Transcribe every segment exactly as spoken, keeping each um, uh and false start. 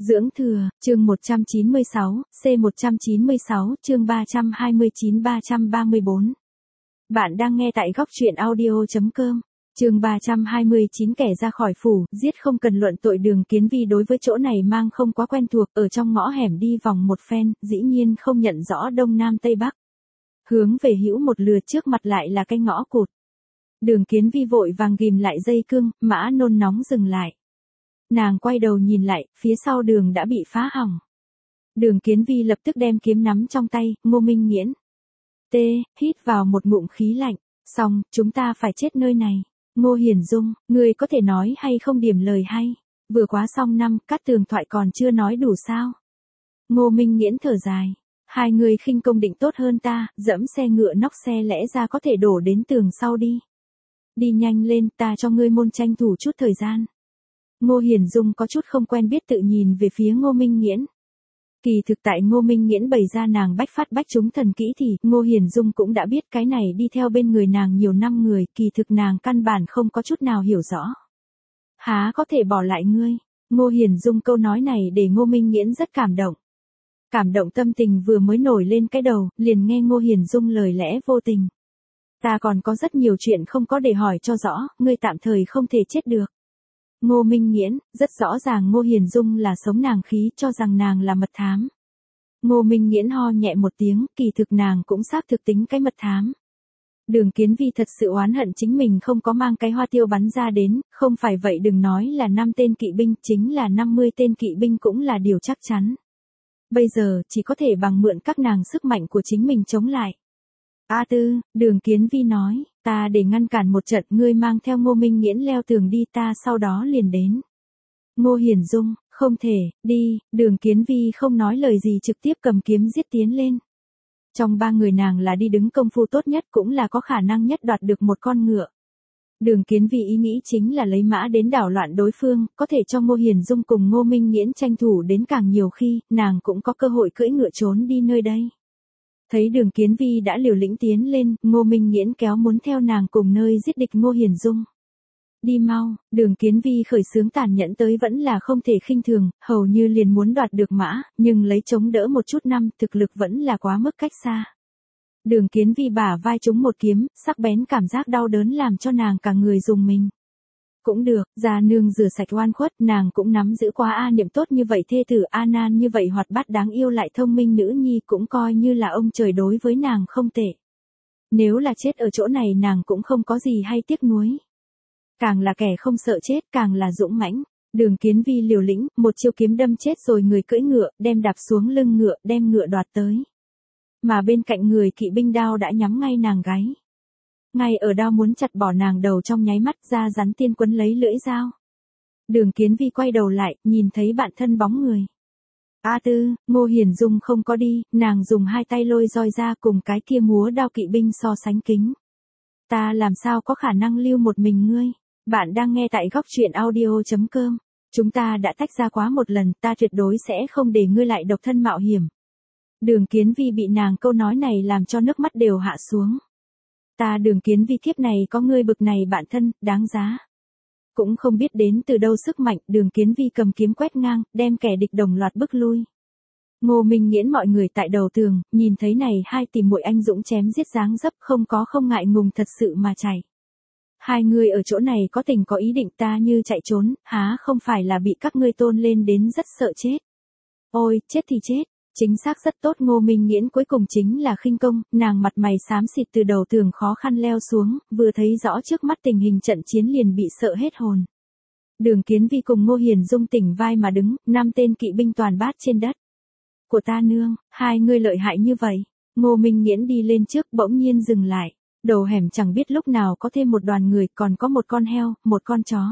Dưỡng thừa, chương một trăm chín mươi sáu, C một trăm chín mươi sáu, chương ba trăm hai mươi chín ba trăm ba mươi bốn. Bạn đang nghe tại góc truyện audio.com. Chương ba trăm hai mươi chín kẻ ra khỏi phủ, giết không cần luận tội. Đường Kiến Vi đối với chỗ này mang không quá quen thuộc, ở trong ngõ hẻm đi vòng một phen, dĩ nhiên không nhận rõ đông nam tây bắc. Hướng về hữu một lượt, trước mặt lại là cái ngõ cụt. Đường Kiến Vi vội vàng ghim lại dây cương, mã nôn nóng dừng lại. Nàng quay đầu nhìn lại, phía sau đường đã bị phá hỏng. Đường Kiến Vi lập tức đem kiếm nắm trong tay, Ngô Minh Nghiễn. T, hít vào một ngụm khí lạnh, xong, chúng ta phải chết nơi này. Ngô Hiển Dung, ngươi có thể nói hay không điểm lời hay, vừa quá xong năm, Cát Tường thoại còn chưa nói đủ sao. Ngô Minh Nghiễn thở dài, hai người khinh công định tốt hơn ta, dẫm xe ngựa nóc xe lẽ ra có thể đổ đến tường sau đi. Đi nhanh lên, ta cho ngươi môn tranh thủ chút thời gian. Ngô Hiển Dung có chút không quen biết tự nhìn về phía Ngô Minh Nghiễn. Kỳ thực tại Ngô Minh Nghiễn bày ra nàng bách phát bách trúng thần kỹ thì Ngô Hiển Dung cũng đã biết cái này đi theo bên người nàng nhiều năm người, kỳ thực nàng căn bản không có chút nào hiểu rõ. Há có thể bỏ lại ngươi? Ngô Hiển Dung câu nói này để Ngô Minh Nghiễn rất cảm động. Cảm động tâm tình vừa mới nổi lên cái đầu, liền nghe Ngô Hiển Dung lời lẽ vô tình. Ta còn có rất nhiều chuyện không có để hỏi cho rõ, ngươi tạm thời không thể chết được. Ngô Minh Nghiễn, rất rõ ràng Ngô Hiển Dung là sống nàng khí, cho rằng nàng là mật thám. Ngô Minh Nghiễn ho nhẹ một tiếng, kỳ thực nàng cũng xác thực tính cái mật thám. Đường Kiến Vi thật sự oán hận chính mình không có mang cái hoa tiêu bắn ra đến, không phải vậy đừng nói là năm tên kỵ binh, chính là năm mươi tên kỵ binh cũng là điều chắc chắn. Bây giờ, chỉ có thể bằng mượn các nàng sức mạnh của chính mình chống lại. A Tư, Đường Kiến Vi nói, ta để ngăn cản một trận, ngươi mang theo Ngô Minh Nghiễn leo tường đi, ta sau đó liền đến. Ngô Hiển Dung, không thể, đi. Đường Kiến Vi không nói lời gì trực tiếp cầm kiếm giết tiến lên. Trong ba người nàng là đi đứng công phu tốt nhất, cũng là có khả năng nhất đoạt được một con ngựa. Đường Kiến Vi ý nghĩ chính là lấy mã đến đảo loạn đối phương, có thể cho Ngô Hiển Dung cùng Ngô Minh Nghiễn tranh thủ đến càng nhiều khi, nàng cũng có cơ hội cưỡi ngựa trốn đi nơi đây. Thấy Đường Kiến Vi đã liều lĩnh tiến lên, Ngô Minh Nghiễn kéo muốn theo nàng cùng nơi giết địch Ngô Hiển Dung. Đi mau, Đường Kiến Vi khởi xướng tàn nhẫn tới vẫn là không thể khinh thường, hầu như liền muốn đoạt được mã, nhưng lấy chống đỡ một chút năm, thực lực vẫn là quá mức cách xa. Đường Kiến Vi bả vai trúng một kiếm, sắc bén cảm giác đau đớn làm cho nàng cả người rùng mình. Cũng được, gia nương rửa sạch oan khuất, nàng cũng nắm giữ quá A Niệm tốt như vậy, thê tử A Nan như vậy hoạt bát đáng yêu lại thông minh nữ nhi, cũng coi như là ông trời đối với nàng không tệ. Nếu là chết ở chỗ này nàng cũng không có gì hay tiếc nuối. Càng là kẻ không sợ chết, càng là dũng mãnh. Đường Kiến Vi liều lĩnh, một chiêu kiếm đâm chết rồi người cưỡi ngựa, đem đạp xuống lưng ngựa, đem ngựa đoạt tới. Mà bên cạnh người kỵ binh đao đã nhắm ngay nàng gáy. Ngay ở đao muốn chặt bỏ nàng đầu trong nháy mắt, ra rắn tiên quấn lấy lưỡi dao. Đường Kiến Vi quay đầu lại, nhìn thấy bạn thân bóng người. A Tư, Ngô Hiển Dung không có đi, nàng dùng hai tay lôi roi ra cùng cái kia múa đao kỵ binh so sánh kính. Ta làm sao có khả năng lưu một mình ngươi? Bạn đang nghe tại góc truyện audio.com. Chúng ta đã tách ra quá một lần, ta tuyệt đối sẽ không để ngươi lại độc thân mạo hiểm. Đường Kiến Vi bị nàng câu nói này làm cho nước mắt đều hạ xuống. Ta Đường Kiến Vi kiếp này có ngươi bực này bạn thân, đáng giá. Cũng không biết đến từ đâu sức mạnh, Đường Kiến Vi cầm kiếm quét ngang, đem kẻ địch đồng loạt bức lui. Ngô Minh Nghiễn mọi người tại đầu tường, nhìn thấy này hai tỷ muội anh dũng chém giết dáng dấp, không có không ngại ngùng thật sự mà chạy. Hai người ở chỗ này có tình có ý định, ta như chạy trốn, há không phải là bị các ngươi tôn lên đến rất sợ chết. Ôi, chết thì chết. Chính xác rất tốt. Ngô Minh Nghiễn cuối cùng chính là khinh công, nàng mặt mày xám xịt từ đầu tường khó khăn leo xuống, vừa thấy rõ trước mắt tình hình trận chiến liền bị sợ hết hồn. Đường Kiến Vi cùng Ngô Hiển Dung tỉnh vai mà đứng, năm tên kỵ binh toàn bát trên đất. Của ta nương, hai người lợi hại như vậy. Ngô Minh Nghiễn đi lên trước, bỗng nhiên dừng lại. Đầu hẻm chẳng biết lúc nào có thêm một đoàn người, còn có một con heo, một con chó.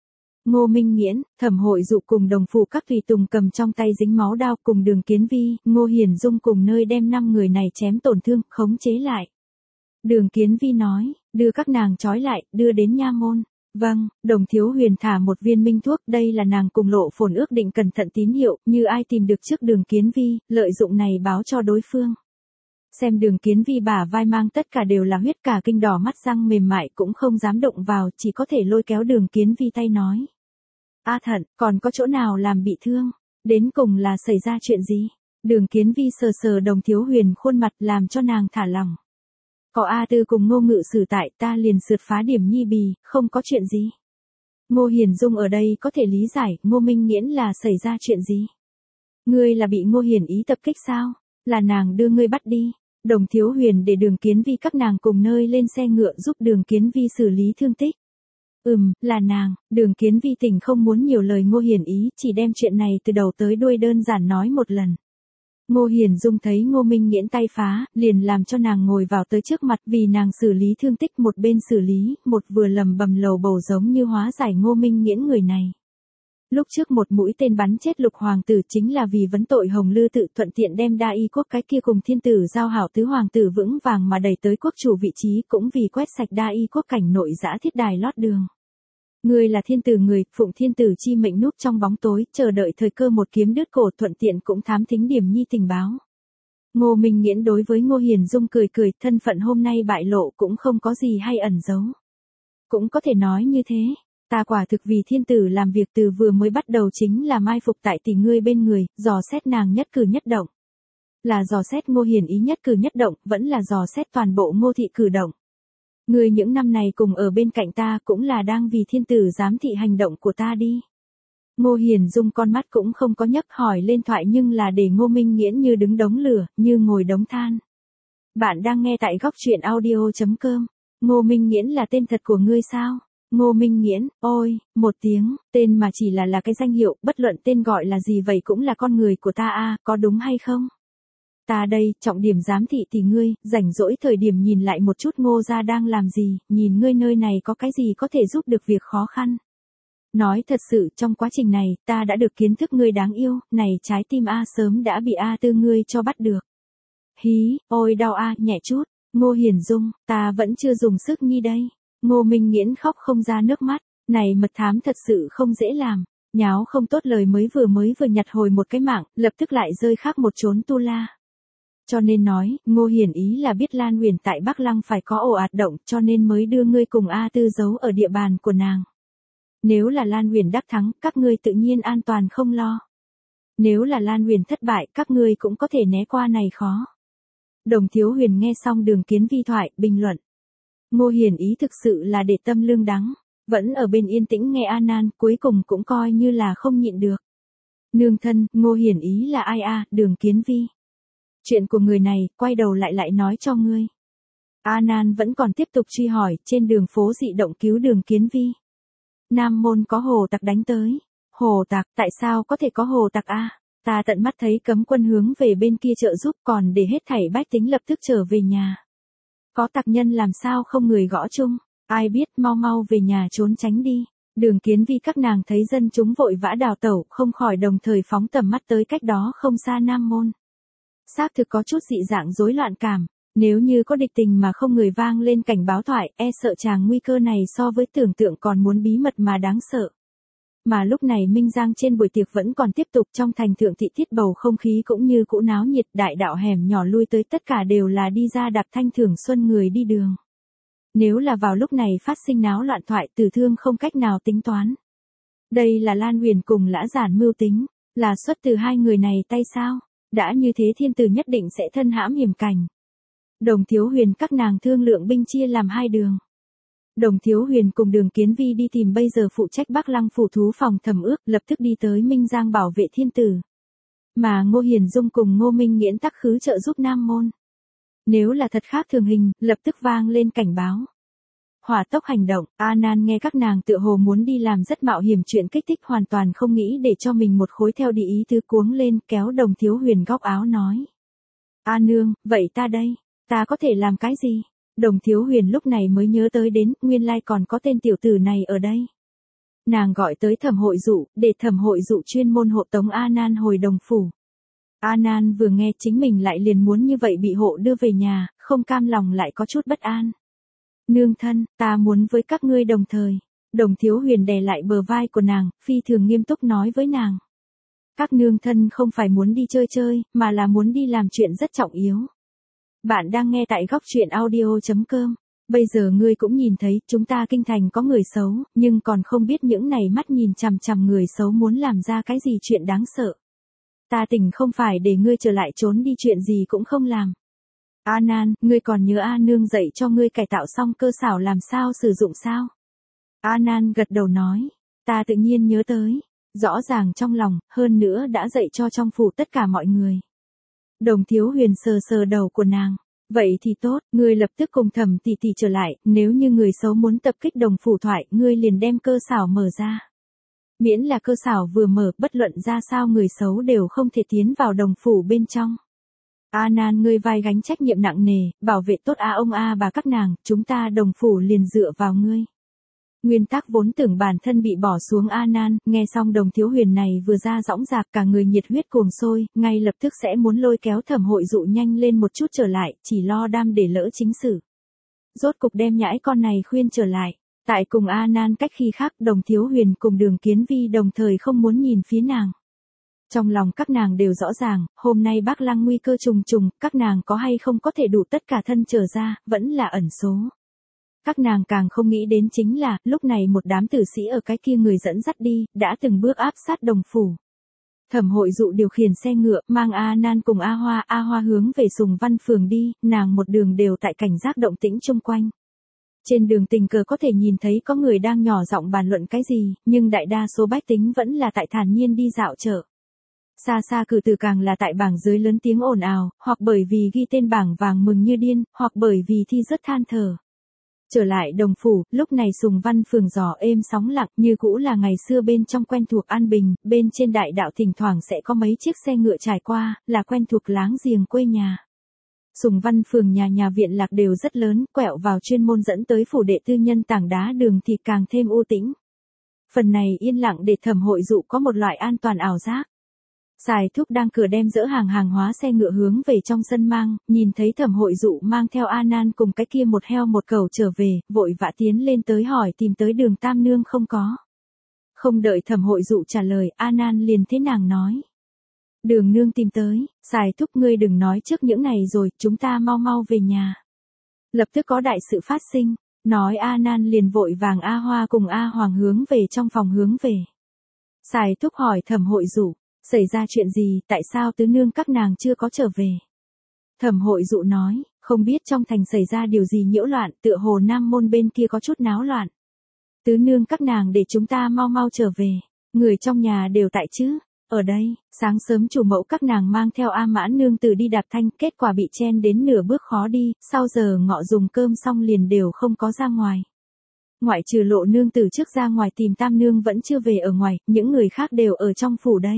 Ngô Minh Nghiễn, Thẩm Hội Dụ cùng đồng phụ các tùy tùng cầm trong tay dính máu đao cùng Đường Kiến Vi, Ngô Hiển Dung cùng nơi đem năm người này chém tổn thương, khống chế lại. Đường Kiến Vi nói, đưa các nàng trói lại, đưa đến nha môn. Vâng, Đồng Thiếu Huyền thả một viên minh thuốc, đây là nàng cùng Lộ Phồn ước định cẩn thận tín hiệu, như ai tìm được trước Đường Kiến Vi, lợi dụng này báo cho đối phương. Xem Đường Kiến Vi bả vai mang tất cả đều là huyết, cả kinh đỏ mắt răng mềm mại cũng không dám động vào, chỉ có thể lôi kéo Đường Kiến Vi tay nói. A Thận, còn có chỗ nào làm bị thương? Đến cùng là xảy ra chuyện gì? Đường Kiến Vi sờ sờ Đồng Thiếu Huyền khuôn mặt làm cho nàng thả lòng. Có A Tư cùng Ngô Ngự Sử tại, ta liền sượt phá điểm nhi bì, không có chuyện gì. Ngô Hiền Dung ở đây có thể lý giải, Ngô Minh Nghiễn là xảy ra chuyện gì? Ngươi là bị Ngô Hiền Ý tập kích sao? Là nàng đưa ngươi bắt đi. Đồng Thiếu Huyền để Đường Kiến Vi các nàng cùng nơi lên xe ngựa giúp Đường Kiến Vi xử lý thương tích. Ừm, là nàng. Đường Kiến Vi tỉnh không muốn nhiều lời Ngô Hiền Ý, chỉ đem chuyện này từ đầu tới đuôi đơn giản nói một lần. Ngô Hiền Dung thấy Ngô Minh Nghiễn tay phá, liền làm cho nàng ngồi vào tới trước mặt vì nàng xử lý thương tích, một bên xử lý, một vừa lầm bầm lầu bầu giống như hóa giải Ngô Minh Nghiễn người này. Lúc trước một mũi tên bắn chết Lục hoàng tử chính là vì vấn tội Hồng Lư tự, thuận tiện đem Đa Y quốc cái kia cùng thiên tử giao hảo tứ hoàng tử vững vàng mà đẩy tới quốc chủ vị trí, cũng vì quét sạch Đa Y quốc cảnh nội dã thiết đài lót đường. Ngươi là thiên tử người, phụng thiên tử chi mệnh núp trong bóng tối, chờ đợi thời cơ một kiếm đứt cổ, thuận tiện cũng thám thính điểm nhi tình báo. Ngô Minh Nghiễn đối với Ngô Hiền Dung cười cười, thân phận hôm nay bại lộ cũng không có gì hay ẩn giấu. Cũng có thể nói như thế, ta quả thực vì thiên tử làm việc từ vừa mới bắt đầu chính là mai phục tại tỷ ngươi bên người, dò xét nàng nhất cử nhất động. Là dò xét Ngô Hiền Ý nhất cử nhất động, vẫn là dò xét toàn bộ Ngô thị cử động. Ngươi những năm này cùng ở bên cạnh ta cũng là đang vì thiên tử giám thị hành động của ta đi. Ngô Hiền Dung con mắt cũng không có nhấc hỏi lên thoại, nhưng là để Ngô Minh Nghiễn như đứng đống lửa, như ngồi đống than. Bạn đang nghe tại góc truyện audio chấm com. Ngô Minh Nghiễn là tên thật của ngươi sao? Ngô Minh Nghiễn, ôi, một tiếng, tên mà chỉ là là cái danh hiệu, bất luận tên gọi là gì vậy cũng là con người của ta a, có đúng hay không? Ta đây, trọng điểm giám thị thì ngươi, rảnh rỗi thời điểm nhìn lại một chút Ngô gia đang làm gì, nhìn ngươi nơi này có cái gì có thể giúp được việc khó khăn. Nói thật sự, trong quá trình này, ta đã được kiến thức ngươi đáng yêu, này trái tim A sớm đã bị A Tư ngươi cho bắt được. Hí, ôi đau A, nhẹ chút, Ngô Hiền Dung, ta vẫn chưa dùng sức nhi đây. Ngô Minh Nghiễn khóc không ra nước mắt, này mật thám thật sự không dễ làm. Nháo không tốt lời mới vừa mới vừa nhặt hồi một cái mạng, lập tức lại rơi khác một chốn tu la. Cho nên nói, Ngô Hiền Ý là biết Lan Huyền tại Bắc Lăng phải có ồ ạt động, cho nên mới đưa ngươi cùng A Tư giấu ở địa bàn của nàng. Nếu là Lan Huyền đắc thắng, các ngươi tự nhiên an toàn không lo. Nếu là Lan Huyền thất bại, các ngươi cũng có thể né qua này khó. Đồng Thiếu Huyền nghe xong Đường Kiến Vi thoại, bình luận. Ngô Hiền Ý thực sự là để tâm lương đắng, vẫn ở bên yên tĩnh nghe An Nan, cuối cùng cũng coi như là không nhịn được. Nương thân, Ngô Hiền Ý là ai a? Đường Kiến Vi. Chuyện của người này, quay đầu lại lại nói cho ngươi. An Nan vẫn còn tiếp tục truy hỏi, trên đường phố dị động cứu Đường Kiến Vi. Nam môn có hồ tặc đánh tới. Hồ tặc, tại sao có thể có hồ tặc a? Ta tận mắt thấy cấm quân hướng về bên kia trợ giúp, còn để hết thảy bách tính lập tức trở về nhà. Có tặc nhân làm sao không người gõ chung, ai biết, mau mau về nhà trốn tránh đi. Đường Kiến Vi các nàng thấy dân chúng vội vã đào tẩu, không khỏi đồng thời phóng tầm mắt tới cách đó không xa Nam môn. Xác thực có chút dị dạng rối loạn cảm, nếu như có địch tình mà không người vang lên cảnh báo thoại, e sợ chàng nguy cơ này so với tưởng tượng còn muốn bí mật mà đáng sợ. Mà lúc này Minh Giang trên buổi tiệc vẫn còn tiếp tục, trong thành thượng thị tiết bầu không khí cũng như cũ náo nhiệt, đại đạo hẻm nhỏ lui tới tất cả đều là đi ra đạp thanh thưởng xuân người đi đường. Nếu là vào lúc này phát sinh náo loạn thoại, Tử Thương không cách nào tính toán. Đây là Lan Huyền cùng Lã Giản mưu tính, là xuất từ hai người này tay sao? Đã như thế thiên tử nhất định sẽ thân hãm hiểm cảnh. Đồng Thiếu Huyền các nàng thương lượng binh chia làm hai đường. Đồng Thiếu Huyền cùng Đường Kiến Vi đi tìm bây giờ phụ trách Bắc Lăng phủ thú phòng Thẩm Ước, lập tức đi tới Minh Giang bảo vệ thiên tử. Mà Ngô Hiền Dung cùng Ngô Minh Nghiễn tắc khứ trợ giúp Nam môn. Nếu là thật khác thường hình, lập tức vang lên cảnh báo. Hỏa tốc hành động, A Nan nghe các nàng tựa hồ muốn đi làm rất mạo hiểm chuyện kích thích, hoàn toàn không nghĩ để cho mình một khối theo đi ý tứ, cuống lên kéo Đồng Thiếu Huyền góc áo nói. A nương, vậy ta đây, ta có thể làm cái gì? Đồng Thiếu Huyền lúc này mới nhớ tới đến, nguyên lai còn có tên tiểu tử này ở đây. Nàng gọi tới Thẩm Hội Dụ, để Thẩm Hội Dụ chuyên môn hộ tống A Nan hồi đồng phủ. A Nan vừa nghe chính mình lại liền muốn như vậy bị hộ đưa về nhà, không cam lòng lại có chút bất an. Nương thân, ta muốn với các ngươi đồng thời. Đồng Thiếu Huyền đè lại bờ vai của nàng, phi thường nghiêm túc nói với nàng. Các nương thân không phải muốn đi chơi chơi, mà là muốn đi làm chuyện rất trọng yếu. Bạn đang nghe tại góc truyện audio chấm com. Bây giờ ngươi cũng nhìn thấy, chúng ta kinh thành có người xấu, nhưng còn không biết những này mắt nhìn chằm chằm người xấu muốn làm ra cái gì chuyện đáng sợ. Ta tỉnh không phải để ngươi trở lại trốn đi chuyện gì cũng không làm. A Nan, ngươi còn nhớ A nương dạy cho ngươi cải tạo xong cơ xảo làm sao sử dụng sao? A Nan gật đầu nói, ta tự nhiên nhớ tới, rõ ràng trong lòng, hơn nữa đã dạy cho trong phủ tất cả mọi người. Đồng Thiếu Huyền sờ sờ đầu của nàng, vậy thì tốt, ngươi lập tức cùng Thẩm tỷ tỷ trở lại, nếu như người xấu muốn tập kích Đồng phủ thoại, ngươi liền đem cơ xảo mở ra. Miễn là cơ xảo vừa mở, bất luận ra sao người xấu đều không thể tiến vào Đồng phủ bên trong. A Nan, ngươi vai gánh trách nhiệm nặng nề, bảo vệ tốt a ông a bà các nàng, chúng ta Đồng phủ liền dựa vào ngươi. Nguyên tắc vốn tưởng bản thân bị bỏ xuống. A Nan, nghe xong Đồng Thiếu Huyền này vừa ra dõng dạc, cả người nhiệt huyết cuồng sôi, ngay lập tức sẽ muốn lôi kéo Thẩm Hội Dụ nhanh lên một chút trở lại, chỉ lo đam để lỡ chính sự. Rốt cục đem nhãi con này khuyên trở lại. Tại cùng A Nan cách khi khác, Đồng Thiếu Huyền cùng Đường Kiến Vi đồng thời không muốn nhìn phía nàng. Trong lòng các nàng đều rõ ràng, hôm nay Bác Lăng nguy cơ trùng trùng, các nàng có hay không có thể đủ tất cả thân trở ra, vẫn là ẩn số. Các nàng càng không nghĩ đến chính là, lúc này một đám tử sĩ ở cái kia người dẫn dắt đi, đã từng bước áp sát Đồng phủ. Thẩm Hội Dụ điều khiển xe ngựa, mang A Nan cùng A Hoa, A Hoa hướng về Sùng Văn Phường đi, nàng một đường đều tại cảnh giác động tĩnh chung quanh. Trên đường tình cờ có thể nhìn thấy có người đang nhỏ giọng bàn luận cái gì, nhưng đại đa số bách tính vẫn là tại thản nhiên đi dạo chợ. Xa xa cử tử càng là tại bảng dưới lớn tiếng ồn ào, hoặc bởi vì ghi tên bảng vàng mừng như điên, hoặc bởi vì thi rất than thở. Trở lại Đồng phủ, lúc này Sùng Văn Phường gió êm sóng lặng, như cũ là ngày xưa bên trong quen thuộc an bình, bên trên đại đạo thỉnh thoảng sẽ có mấy chiếc xe ngựa trải qua, là quen thuộc láng giềng quê nhà. Sùng Văn Phường nhà nhà viện lạc đều rất lớn, quẹo vào chuyên môn dẫn tới phủ đệ tư nhân tảng đá đường thì càng thêm u tĩnh. Phần này yên lặng để Thẩm Hội Dụ có một loại an toàn ảo giác. Sài Thúc đang cửa đem dỡ hàng hàng hóa xe ngựa hướng về trong sân mang, nhìn thấy Thẩm Hội Dụ mang theo A Nan cùng cái kia một heo một cẩu trở về, vội vã tiến lên tới hỏi tìm tới Đường Tam Nương không có. Không đợi Thẩm Hội Dụ trả lời, A Nan liền thế nàng nói. Đường nương tìm tới, Sài Thúc ngươi đừng nói trước những ngày rồi, chúng ta mau mau về nhà. Lập tức có đại sự phát sinh, nói A Nan liền vội vàng A Hoa cùng A Hoàng hướng về trong phòng hướng về. Sài Thúc hỏi Thẩm Hội Dụ, xảy ra chuyện gì, tại sao tứ nương các nàng chưa có trở về? Thẩm Hội Dụ nói, không biết trong thành xảy ra điều gì nhiễu loạn, tựa hồ Nam môn bên kia có chút náo loạn. Tứ nương các nàng để chúng ta mau mau trở về, người trong nhà đều tại chứ? Ở đây, sáng sớm chủ mẫu các nàng mang theo A Mãn nương tử đi đạp thanh, kết quả bị chen đến nửa bước khó đi, sau giờ ngọ dùng cơm xong liền đều không có ra ngoài. Ngoại trừ Lộ nương tử trước ra ngoài tìm Tam nương vẫn chưa về ở ngoài, những người khác đều ở trong phủ đây.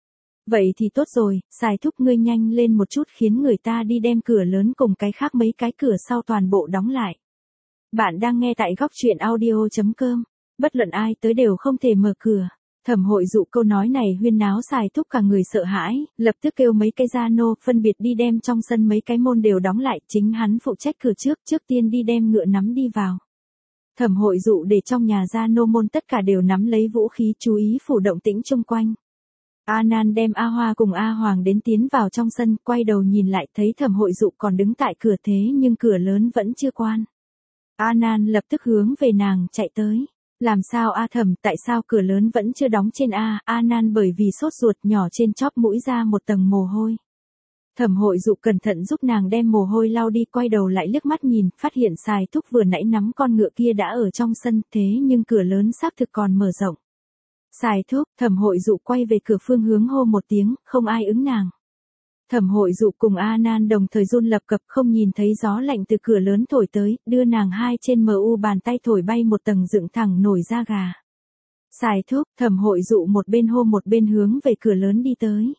Vậy thì tốt rồi, Sài Thúc ngươi nhanh lên một chút khiến người ta đi đem cửa lớn cùng cái khác mấy cái cửa sau toàn bộ đóng lại. Bạn đang nghe tại góc truyện audio chấm com, bất luận ai tới đều không thể mở cửa. Thẩm Hội Dụ câu nói này huyên náo Sài Thúc cả người sợ hãi, lập tức kêu mấy cái gia nô phân biệt đi đem trong sân mấy cái môn đều đóng lại, chính hắn phụ trách cửa trước, trước tiên đi đem ngựa nắm đi vào. Thẩm Hội Dụ để trong nhà gia nô môn tất cả đều nắm lấy vũ khí chú ý phủ động tĩnh chung quanh. A Nan đem A Hoa cùng A Hoàng đến tiến vào trong sân, quay đầu nhìn lại thấy Thẩm Hội Dụ còn đứng tại cửa thế nhưng cửa lớn vẫn chưa quan. A Nan lập tức hướng về nàng chạy tới. Làm sao A Thẩm, tại sao cửa lớn vẫn chưa đóng trên A? A Nan bởi vì sốt ruột nhỏ trên chóp mũi ra một tầng mồ hôi. Thẩm Hội Dụ cẩn thận giúp nàng đem mồ hôi lau đi, quay đầu lại liếc mắt nhìn, phát hiện Sài Thúc vừa nãy nắm con ngựa kia đã ở trong sân, thế nhưng cửa lớn xác thực còn mở rộng. Sài Thúc, Thẩm Hội Dụ quay về cửa phương hướng hô một tiếng, không ai ứng nàng. Thẩm Hội Dụ cùng A Nan đồng thời run lập cập, không nhìn thấy gió lạnh từ cửa lớn thổi tới, đưa nàng hai trên mờ u bàn tay thổi bay một tầng dựng thẳng nổi da gà. Sài Thúc, Thẩm Hội Dụ một bên hô một bên hướng về cửa lớn đi tới.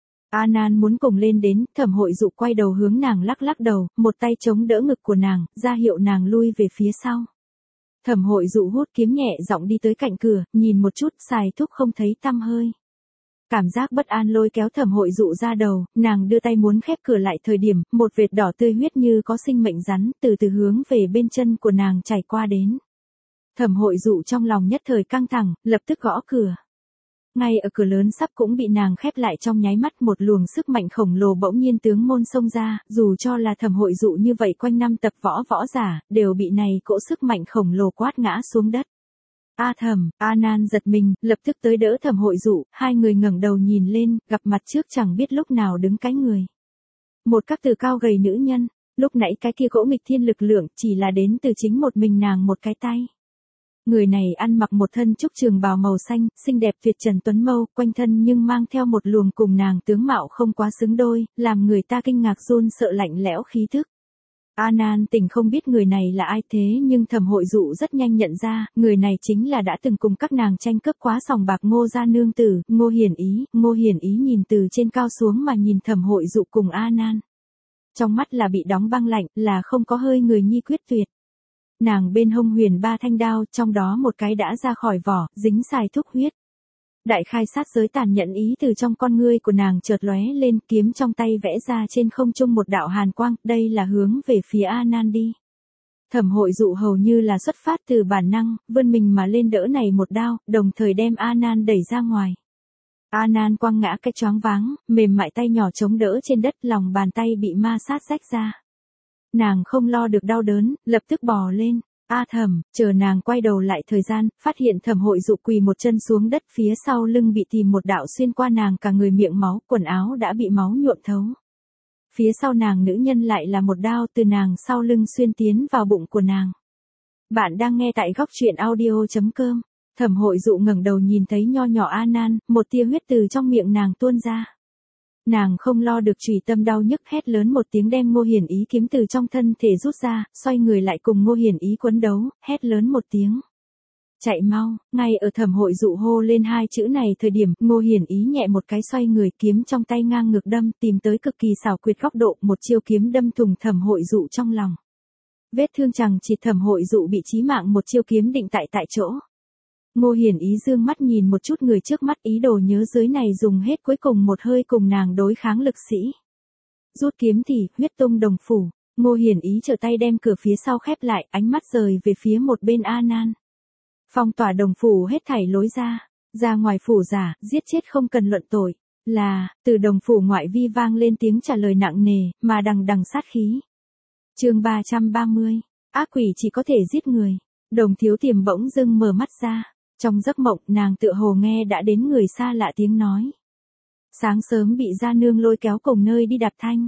A Nan muốn cùng lên đến, Thẩm Hội Dụ quay đầu hướng nàng lắc lắc đầu, một tay chống đỡ ngực của nàng, ra hiệu nàng lui về phía sau. Thẩm Hội Dụ hút kiếm nhẹ giọng đi tới cạnh cửa, nhìn một chút, Sài Thúc không thấy tăm hơi. Cảm giác bất an lôi kéo Thẩm Hội Dụ ra đầu, nàng đưa tay muốn khép cửa lại thời điểm, một vệt đỏ tươi huyết như có sinh mệnh rắn, từ từ hướng về bên chân của nàng chảy qua đến. Thẩm Hội Dụ trong lòng nhất thời căng thẳng, lập tức gõ cửa. Ngay ở cửa lớn sắp cũng bị nàng khép lại trong nháy mắt, một luồng sức mạnh khổng lồ bỗng nhiên tướng môn xông ra, dù cho là Thẩm Hội Dụ như vậy quanh năm tập võ võ giả, đều bị này cỗ sức mạnh khổng lồ quát ngã xuống đất. A Thẩm, A Nan giật mình, lập tức tới đỡ Thẩm Hội Dụ, hai người ngẩng đầu nhìn lên, gặp mặt trước chẳng biết lúc nào đứng cái người. Một các từ cao gầy nữ nhân, lúc nãy cái kia cỗ nghịch thiên lực lượng chỉ là đến từ chính một mình nàng một cái tay. Người này ăn mặc một thân trúc trường bào màu xanh, xinh đẹp tuyệt trần tuấn mâu, quanh thân nhưng mang theo một luồng cùng nàng tướng mạo không quá xứng đôi, làm người ta kinh ngạc run sợ lạnh lẽo khí thức. A Nan Tỉnh không biết người này là ai thế nhưng Thẩm Hội Dụ rất nhanh nhận ra, người này chính là đã từng cùng các nàng tranh cướp quá sòng bạc Ngô gia nương tử, Ngô Hiển Ý. Ngô Hiển Ý nhìn từ trên cao xuống mà nhìn Thẩm Hội Dụ cùng A Nan. Trong mắt là bị đóng băng lạnh, là không có hơi người nhi quyết tuyệt. Nàng bên hông huyền ba thanh đao, trong đó một cái đã ra khỏi vỏ, dính xài thúc huyết. Đại khai sát giới tàn nhẫn ý từ trong con ngươi của nàng chợt lóe lên, kiếm trong tay vẽ ra trên không trung một đạo hàn quang, đây là hướng về phía A Nan đi. Thẩm Hội Dụ hầu như là xuất phát từ bản năng, vươn mình mà lên đỡ này một đao, đồng thời đem A Nan đẩy ra ngoài. A Nan quăng ngã cái choáng váng, mềm mại tay nhỏ chống đỡ trên đất, lòng bàn tay bị ma sát rách ra. Nàng không lo được đau đớn, lập tức bò lên. A Thẩm, chờ nàng quay đầu lại thời gian, phát hiện Thẩm Hội Dụ quỳ một chân xuống đất, phía sau lưng bị tìm một đạo xuyên qua nàng cả người miệng máu, quần áo đã bị máu nhuộm thấu. Phía sau nàng nữ nhân lại là một đao từ nàng sau lưng xuyên tiến vào bụng của nàng. Bạn đang nghe tại góc truyện audio chấm com. Thẩm Hội Dụ ngẩng đầu nhìn thấy nho nhỏ A Nan, một tia huyết từ trong miệng nàng tuôn ra. Nàng không lo được chủy tâm đau nhức, hét lớn một tiếng đem Ngô Hiển Ý kiếm từ trong thân thể rút ra, xoay người lại cùng Ngô Hiển Ý quấn đấu, hét lớn một tiếng. Chạy mau, ngay ở Thẩm Hội Dụ hô lên hai chữ này thời điểm, Ngô Hiển Ý nhẹ một cái xoay người, kiếm trong tay ngang ngược đâm, tìm tới cực kỳ xảo quyệt góc độ, một chiêu kiếm đâm thủng Thẩm Hội Dụ trong lòng. Vết thương chằng chịt, Thẩm Hội Dụ bị chí mạng, một chiêu kiếm định tại tại chỗ. Ngô Hiển Ý dương mắt nhìn một chút người trước mắt, ý đồ nhớ dưới này dùng hết cuối cùng một hơi cùng nàng đối kháng lực sĩ. Rút kiếm thì, huyết tung đồng phủ, Ngô Hiển Ý trở tay đem cửa phía sau khép lại, ánh mắt rời về phía một bên A Nan. Phong tỏa đồng phủ hết thảy lối ra, ra ngoài phủ giả, giết chết không cần luận tội, là, từ đồng phủ ngoại vi vang lên tiếng trả lời nặng nề, mà đằng đằng sát khí. Chương ba trăm ba mươi, ác quỷ chỉ có thể giết người. Đồng Thiếu Tiềm bỗng dưng mở mắt ra. Trong giấc mộng, nàng tựa hồ nghe đã đến người xa lạ tiếng nói. Sáng sớm bị gia nương lôi kéo cùng nơi đi đạp thanh.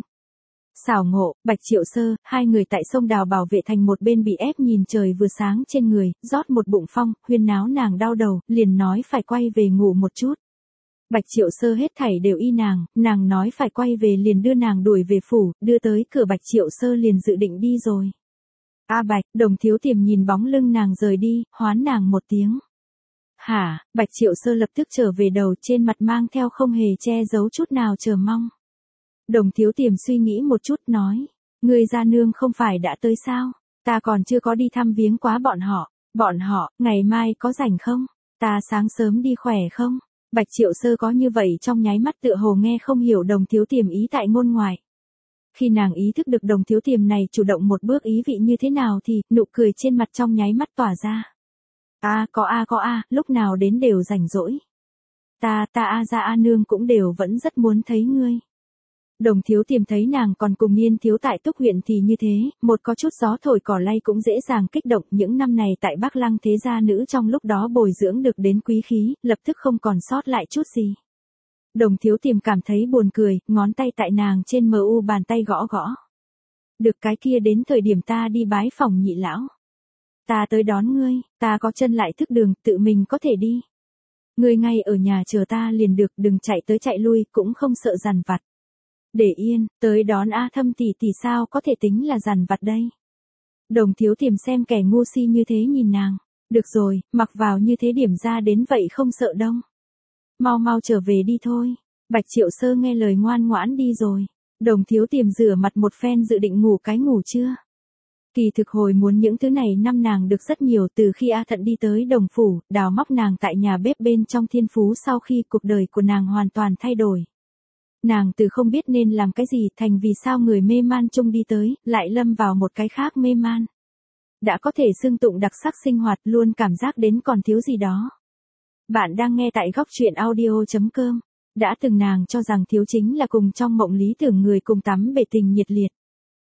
Xảo ngộ, Bạch Triệu Sơ, hai người tại sông Đào bảo vệ thành một bên bị ép nhìn trời vừa sáng trên người, rót một bụng phong, huyên náo nàng đau đầu, liền nói phải quay về ngủ một chút. Bạch Triệu Sơ hết thảy đều y nàng, nàng nói phải quay về liền đưa nàng đuổi về phủ, đưa tới cửa Bạch Triệu Sơ liền dự định đi rồi. A Bạch, Đồng Thiếu Tiềm nhìn bóng lưng nàng rời đi, hoán nàng một tiếng. Hả, Bạch Triệu Sơ lập tức trở về đầu, trên mặt mang theo không hề che giấu chút nào chờ mong. Đồng Thiếu Tiềm suy nghĩ một chút nói, người gia nương không phải đã tới sao, ta còn chưa có đi thăm viếng quá bọn họ, bọn họ, ngày mai có rảnh không, ta sáng sớm đi khỏe không, Bạch Triệu Sơ có như vậy trong nháy mắt tựa hồ nghe không hiểu Đồng Thiếu Tiềm ý tại ngôn ngoại. Khi nàng ý thức được Đồng Thiếu Tiềm này chủ động một bước ý vị như thế nào thì, nụ cười trên mặt trong nháy mắt tỏa ra. A à, có a à, có a, à, lúc nào đến đều rảnh rỗi. Ta, ta a ra a nương cũng đều vẫn rất muốn thấy ngươi. Đồng Thiếu Tiềm thấy nàng còn cùng Niên thiếu tại Túc huyện thì như thế, một có chút gió thổi cỏ lay cũng dễ dàng kích động, những năm này tại Bắc Lăng thế gia nữ trong lúc đó bồi dưỡng được đến quý khí, lập tức không còn sót lại chút gì. Đồng Thiếu Tiềm cảm thấy buồn cười, ngón tay tại nàng trên mờ u bàn tay gõ gõ. Được cái kia đến thời điểm ta đi bái phòng nhị lão. Ta tới đón ngươi, ta có chân lại thức đường, tự mình có thể đi. Ngươi ngay ở nhà chờ ta liền được, đừng chạy tới chạy lui, cũng không sợ dằn vặt. Để yên, tới đón A Thâm tỷ tỷ sao có thể tính là dằn vặt đây. Đồng Thiếu Tiềm xem kẻ ngu si như thế nhìn nàng. Được rồi, mặc vào như thế điểm ra đến vậy không sợ đông. Mau mau trở về đi thôi. Bạch Triệu Sơ nghe lời ngoan ngoãn đi rồi. Đồng Thiếu Tiềm rửa mặt một phen dự định ngủ cái ngủ trưa. Kỳ thực hồi muốn những thứ này năm nàng được rất nhiều từ khi A Thận đi tới đồng phủ, đào móc nàng tại nhà bếp bên trong thiên phú sau khi cuộc đời của nàng hoàn toàn thay đổi. Nàng từ không biết nên làm cái gì thành vì sao người mê man chung đi tới, lại lâm vào một cái khác mê man. Đã có thể xưng tụng đặc sắc sinh hoạt luôn cảm giác đến còn thiếu gì đó. Bạn đang nghe tại góc truyện audio chấm com. Đã từng nàng cho rằng thiếu chính là cùng trong mộng lý tưởng người cùng tắm bể tình nhiệt liệt.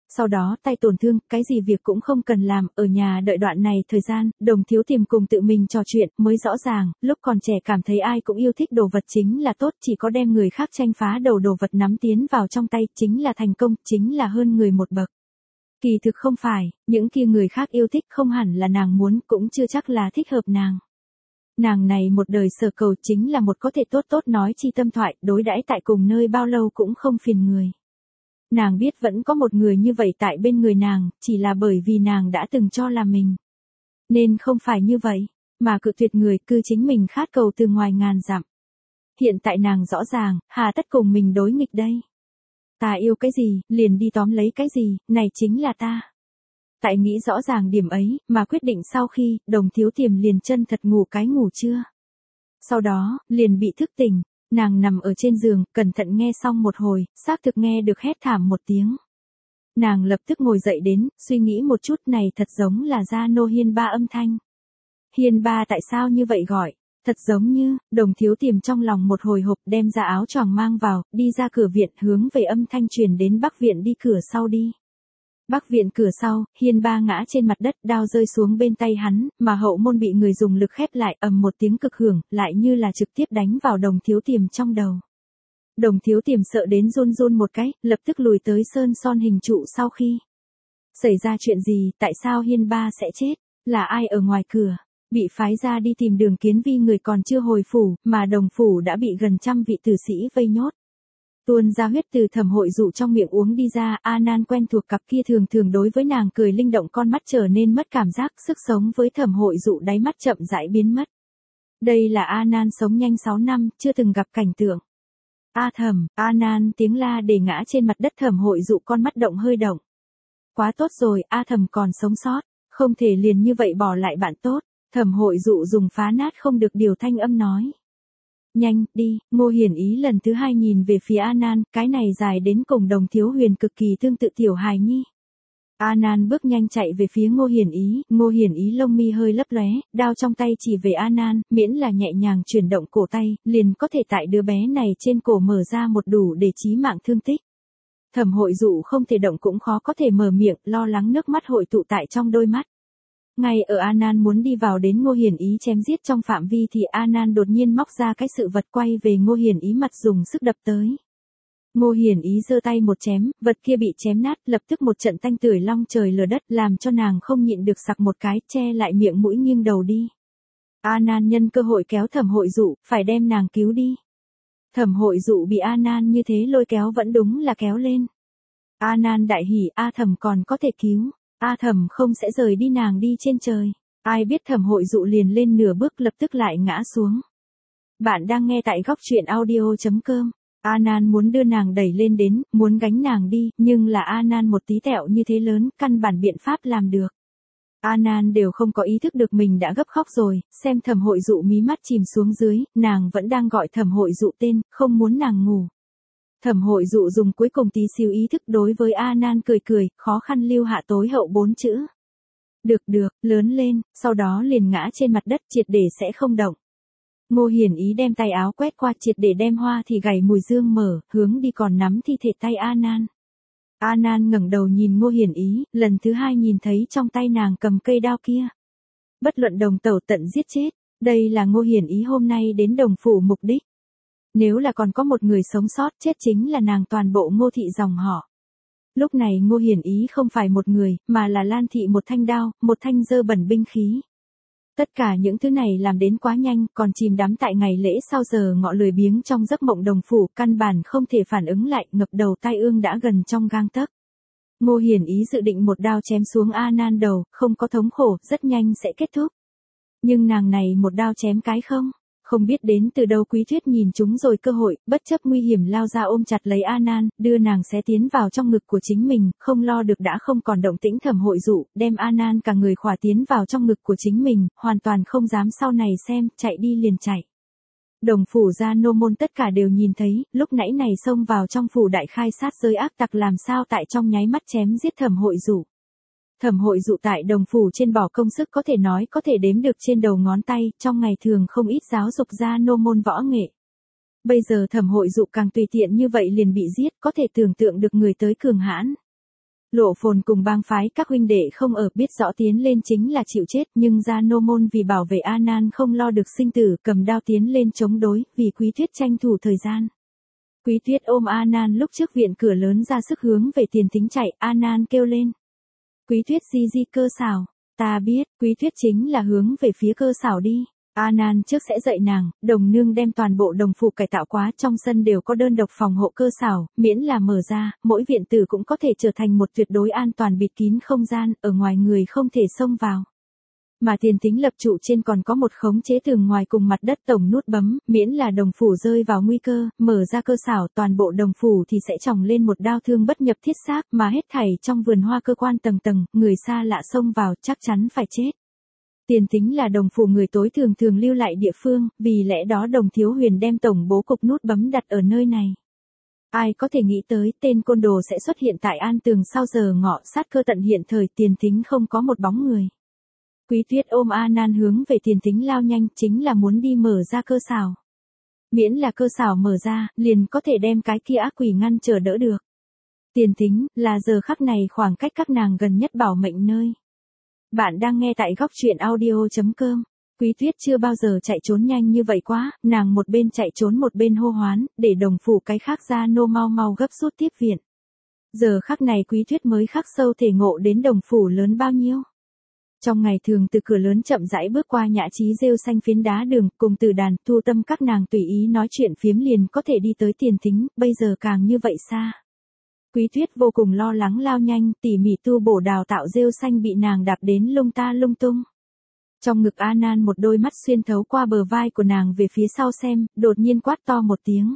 Sau đó tay tổn thương, cái gì việc cũng không cần làm, ở nhà đợi đoạn này thời gian, Đồng Thiếu Tiềm cùng tự mình trò chuyện, mới rõ ràng, lúc còn trẻ cảm thấy ai cũng yêu thích đồ vật chính là tốt, chỉ có đem người khác tranh phá đầu đồ vật nắm tiến vào trong tay, chính là thành công, chính là hơn người một bậc. Kỳ thực không phải, những kia người khác yêu thích không hẳn là nàng muốn, cũng chưa chắc là thích hợp nàng. Nàng này một đời sở cầu chính là một có thể tốt tốt nói chi tâm thoại, đối đãi tại cùng nơi bao lâu cũng không phiền người. Nàng biết vẫn có một người như vậy tại bên người nàng, chỉ là bởi vì nàng đã từng cho là mình. Nên không phải như vậy, mà cự tuyệt người cư chính mình khát cầu từ ngoài ngàn dặm. Hiện tại nàng rõ ràng, hà tất cùng mình đối nghịch đây. Ta yêu cái gì, liền đi tóm lấy cái gì, này chính là ta. Tại nghĩ rõ ràng điểm ấy, mà quyết định sau khi, Đồng Thiếu Tiềm liền chân thật ngủ cái ngủ trưa. Sau đó, liền bị thức tỉnh, nàng nằm ở trên giường, cẩn thận nghe xong một hồi, xác thực nghe được hét thảm một tiếng. Nàng lập tức ngồi dậy đến, suy nghĩ một chút này thật giống là Gia Nô Hiên Ba âm thanh. Hiên Ba tại sao như vậy gọi? Thật giống như, Đồng Thiếu Tiềm trong lòng một hồi hộp đem ra áo choàng mang vào, đi ra cửa viện hướng về âm thanh truyền đến Bắc viện đi cửa sau đi. Bắc viện cửa sau, Hiên Ba ngã trên mặt đất, đao rơi xuống bên tay hắn, mà hậu môn bị người dùng lực khép lại, ầm một tiếng cực hưởng, lại như là trực tiếp đánh vào Đồng Thiếu Tiềm trong đầu. Đồng Thiếu Tiềm sợ đến run run một cái, lập tức lùi tới sơn son hình trụ sau khi. Xảy ra chuyện gì, tại sao Hiên Ba sẽ chết? Là ai ở ngoài cửa? Bị phái ra đi tìm Đường Kiến Vi người còn chưa hồi phủ, mà Đồng phủ đã bị gần trăm vị tử sĩ vây nhốt. Tuôn ra huyết từ Thẩm Hội Dụ trong miệng uống đi ra, A Nan quen thuộc cặp kia thường thường đối với nàng cười linh động con mắt trở nên mất cảm giác, sức sống với Thẩm Hội Dụ đáy mắt chậm rãi biến mất. Đây là A Nan sống nhanh sáu năm, chưa từng gặp cảnh tượng. A Thẩm, A Nan tiếng la để ngã trên mặt đất. Thẩm Hội Dụ con mắt động hơi động. Quá tốt rồi, A Thẩm còn sống sót, không thể liền như vậy bỏ lại bạn tốt. Thẩm Hội Dụ dùng phá nát không được điều thanh âm nói. Nhanh, đi, Ngô Hiển Ý lần thứ hai nhìn về phía A Nan, cái này dài đến cùng Đồng Thiếu Huyền cực kỳ tương tự tiểu hài nhi. A Nan bước nhanh chạy về phía Ngô Hiển Ý, Ngô Hiển Ý lông mi hơi lấp lóe, đao trong tay chỉ về A Nan, miễn là nhẹ nhàng chuyển động cổ tay, liền có thể tại đứa bé này trên cổ mở ra một đủ để chí mạng thương tích. Thẩm Hội Dụ không thể động cũng khó có thể mở miệng, lo lắng nước mắt hội tụ tại trong đôi mắt. Ngay ở A Nan muốn đi vào đến Ngô Hiển Ý chém giết trong phạm vi thì A Nan đột nhiên móc ra cái sự vật quay về Ngô Hiển Ý mặt dùng sức đập tới. Ngô Hiển Ý giơ tay một chém, vật kia bị chém nát, lập tức một trận tanh tưởi long trời lở đất làm cho nàng không nhịn được sặc một cái, che lại miệng mũi nghiêng đầu đi. A Nan nhân cơ hội kéo Thẩm Hội Dụ, phải đem nàng cứu đi. Thẩm Hội Dụ bị A Nan như thế lôi kéo vẫn đúng là kéo lên. A Nan đại hỉ, A Thẩm còn có thể cứu. A Thẩm không sẽ rời đi nàng đi trên trời. Ai biết Thẩm Hội Dụ liền lên nửa bước lập tức lại ngã xuống. Bạn đang nghe tại góc truyện audio chấm com. A Nan muốn đưa nàng đẩy lên đến, muốn gánh nàng đi, nhưng là A Nan một tí tẹo như thế lớn, căn bản biện pháp làm được. A Nan đều không có ý thức được mình đã gấp khóc rồi, xem Thẩm Hội Dụ mí mắt chìm xuống dưới, nàng vẫn đang gọi Thẩm Hội Dụ tên, không muốn nàng ngủ. Thẩm Hội Dụ dùng cuối cùng tí xíu ý thức đối với A Nan cười cười, khó khăn lưu hạ tối hậu bốn chữ. Được được, lớn lên, sau đó liền ngã trên mặt đất triệt để sẽ không động. Ngô Hiển Ý đem tay áo quét qua triệt để đem hoa thì gầy mùi dương mở, hướng đi còn nắm thi thể tay A Nan. A Nan ngẩng đầu nhìn Ngô Hiển Ý, lần thứ hai nhìn thấy trong tay nàng cầm cây đao kia. Bất luận đồng tẩu tận giết chết, đây là Ngô Hiển Ý hôm nay đến Đồng phủ mục đích. Nếu là còn có một người sống sót chết chính là nàng toàn bộ Ngô thị dòng họ. Lúc này Ngô Hiển Ý không phải một người, mà là Lan thị một thanh đao, một thanh dơ bẩn binh khí. Tất cả những thứ này làm đến quá nhanh, còn chìm đắm tại ngày lễ sau giờ ngọ lười biếng trong giấc mộng Đồng phủ, căn bản không thể phản ứng lại, ngập đầu tai ương đã gần trong gang tấc. Ngô Hiển Ý dự định một đao chém xuống A Nan đầu, không có thống khổ, rất nhanh sẽ kết thúc. Nhưng nàng này một đao chém cái không. Không biết đến từ đâu Quý Thuyết nhìn chúng rồi cơ hội, bất chấp nguy hiểm lao ra ôm chặt lấy A Nan, đưa nàng xé tiến vào trong ngực của chính mình, không lo được đã không còn động tĩnh Thẩm Hội Dụ, đem A Nan cả người khỏa tiến vào trong ngực của chính mình, hoàn toàn không dám sau này xem, chạy đi liền chạy. Đồng phủ gia nô môn tất cả đều nhìn thấy, lúc nãy này xông vào trong phủ đại khai sát giới ác tặc làm sao tại trong nháy mắt chém giết Thẩm Hội Dụ. Thẩm Hội Dụ tại Đồng phủ trên bỏ công sức có thể nói có thể đếm được trên đầu ngón tay, trong ngày thường không ít giáo dục gia nô môn võ nghệ. Bây giờ Thẩm Hội Dụ càng tùy tiện như vậy liền bị giết, có thể tưởng tượng được người tới cường hãn. Lộ Phồn cùng bang phái các huynh đệ không ở, biết rõ tiến lên chính là chịu chết, nhưng Gia Nô môn vì bảo vệ A Nan không lo được sinh tử, cầm đao tiến lên chống đối, vì Quý Tuyết tranh thủ thời gian. Quý Tuyết ôm A Nan lúc trước viện cửa lớn ra sức hướng về Tiền Thính chạy, A Nan kêu lên. Quý Tuyết di di cơ xảo, ta biết, Quý Tuyết chính là hướng về phía cơ xảo đi. A Nan trước sẽ dạy nàng, đồng nương đem toàn bộ đồng phủ cải tạo quá, trong sân đều có đơn độc phòng hộ cơ xảo, miễn là mở ra, mỗi viện tử cũng có thể trở thành một tuyệt đối an toàn bịt kín không gian, ở ngoài người không thể xông vào. Mà Tiền Thính lập trụ trên còn có một khống chế tường ngoài cùng mặt đất tổng nút bấm, miễn là đồng phủ rơi vào nguy cơ, mở ra cơ xảo toàn bộ đồng phủ thì sẽ tròng lên một đao thương bất nhập thiết xác, mà hết thảy trong vườn hoa cơ quan tầng tầng, người xa lạ xông vào chắc chắn phải chết. Tiền Thính là đồng phủ người tối thường thường lưu lại địa phương, vì lẽ đó Đồng Thiếu Huyền đem tổng bố cục nút bấm đặt ở nơi này. Ai có thể nghĩ tới tên côn đồ sẽ xuất hiện tại An Tường sau giờ ngọ, sát cơ tận hiện thời, Tiền Thính không có một bóng người. Quý Tuyết ôm A Nan hướng về Tiền Thính lao nhanh, chính là muốn đi mở ra cơ xảo. Miễn là cơ xảo mở ra, liền có thể đem cái kia ác quỷ ngăn trở đỡ được. Tiền Thính, là giờ khắc này khoảng cách các nàng gần nhất bảo mệnh nơi. Bạn đang nghe tại góc truyện audio chấm com. Quý Tuyết chưa bao giờ chạy trốn nhanh như vậy quá, nàng một bên chạy trốn một bên hô hoán, để đồng phủ cái khác Gia Nô mau mau gấp rút tiếp viện. Giờ khắc này Quý Tuyết mới khắc sâu thể ngộ đến đồng phủ lớn bao nhiêu. Trong ngày thường từ cửa lớn chậm rãi bước qua nhã trí rêu xanh phiến đá đường, cùng Từ Đàn, Thu Tâm các nàng tùy ý nói chuyện phiếm liền có thể đi tới Tiền Thính, bây giờ càng như vậy xa. Quý Tuyết vô cùng lo lắng lao nhanh, tỉ mỉ tu bổ đào tạo rêu xanh bị nàng đạp đến lung ta lung tung. Trong ngực A Nan một đôi mắt xuyên thấu qua bờ vai của nàng về phía sau xem, đột nhiên quát to một tiếng.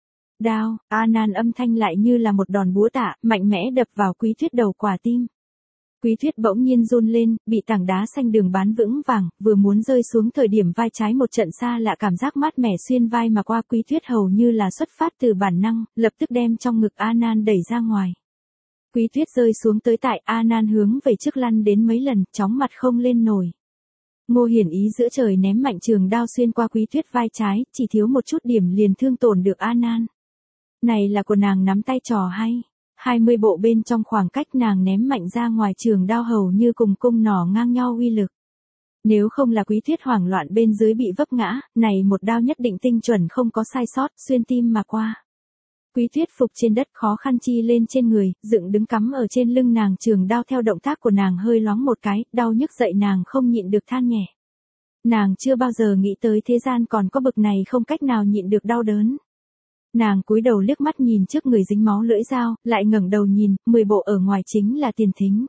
Đao, A Nan âm thanh lại như là một đòn búa tạ, mạnh mẽ đập vào Quý Tuyết đầu quả tim. Quý Tuyết bỗng nhiên run lên, bị tảng đá xanh đường bán vững vàng, vừa muốn rơi xuống thời điểm vai trái một trận xa lạ cảm giác mát mẻ xuyên vai mà qua, Quý Tuyết hầu như là xuất phát từ bản năng, lập tức đem trong ngực A Nan đẩy ra ngoài. Quý Tuyết rơi xuống tới tại A Nan hướng về trước lăn đến mấy lần, chóng mặt không lên nổi. Ngô Hiển Ý giữa trời ném mạnh trường đao xuyên qua Quý Tuyết vai trái, chỉ thiếu một chút điểm liền thương tổn được A Nan. Này là của nàng nắm tay trò hay. hai mươi bộ bên trong khoảng cách nàng ném mạnh ra ngoài trường đao hầu như cùng cung nỏ ngang nhau uy lực. Nếu không là Quý Tuyết hoảng loạn bên dưới bị vấp ngã, này một đao nhất định tinh chuẩn không có sai sót, xuyên tim mà qua. Quý Tuyết phục trên đất khó khăn chi lên trên người, dựng đứng cắm ở trên lưng nàng, trường đao theo động tác của nàng hơi loáng một cái, đau nhức dậy nàng không nhịn được than nhẹ. Nàng chưa bao giờ nghĩ tới thế gian còn có bực này không cách nào nhịn được đau đớn. Nàng cúi đầu liếc mắt nhìn trước người dính máu lưỡi dao, lại ngẩng đầu nhìn, mười bộ ở ngoài chính là Tiền Thính.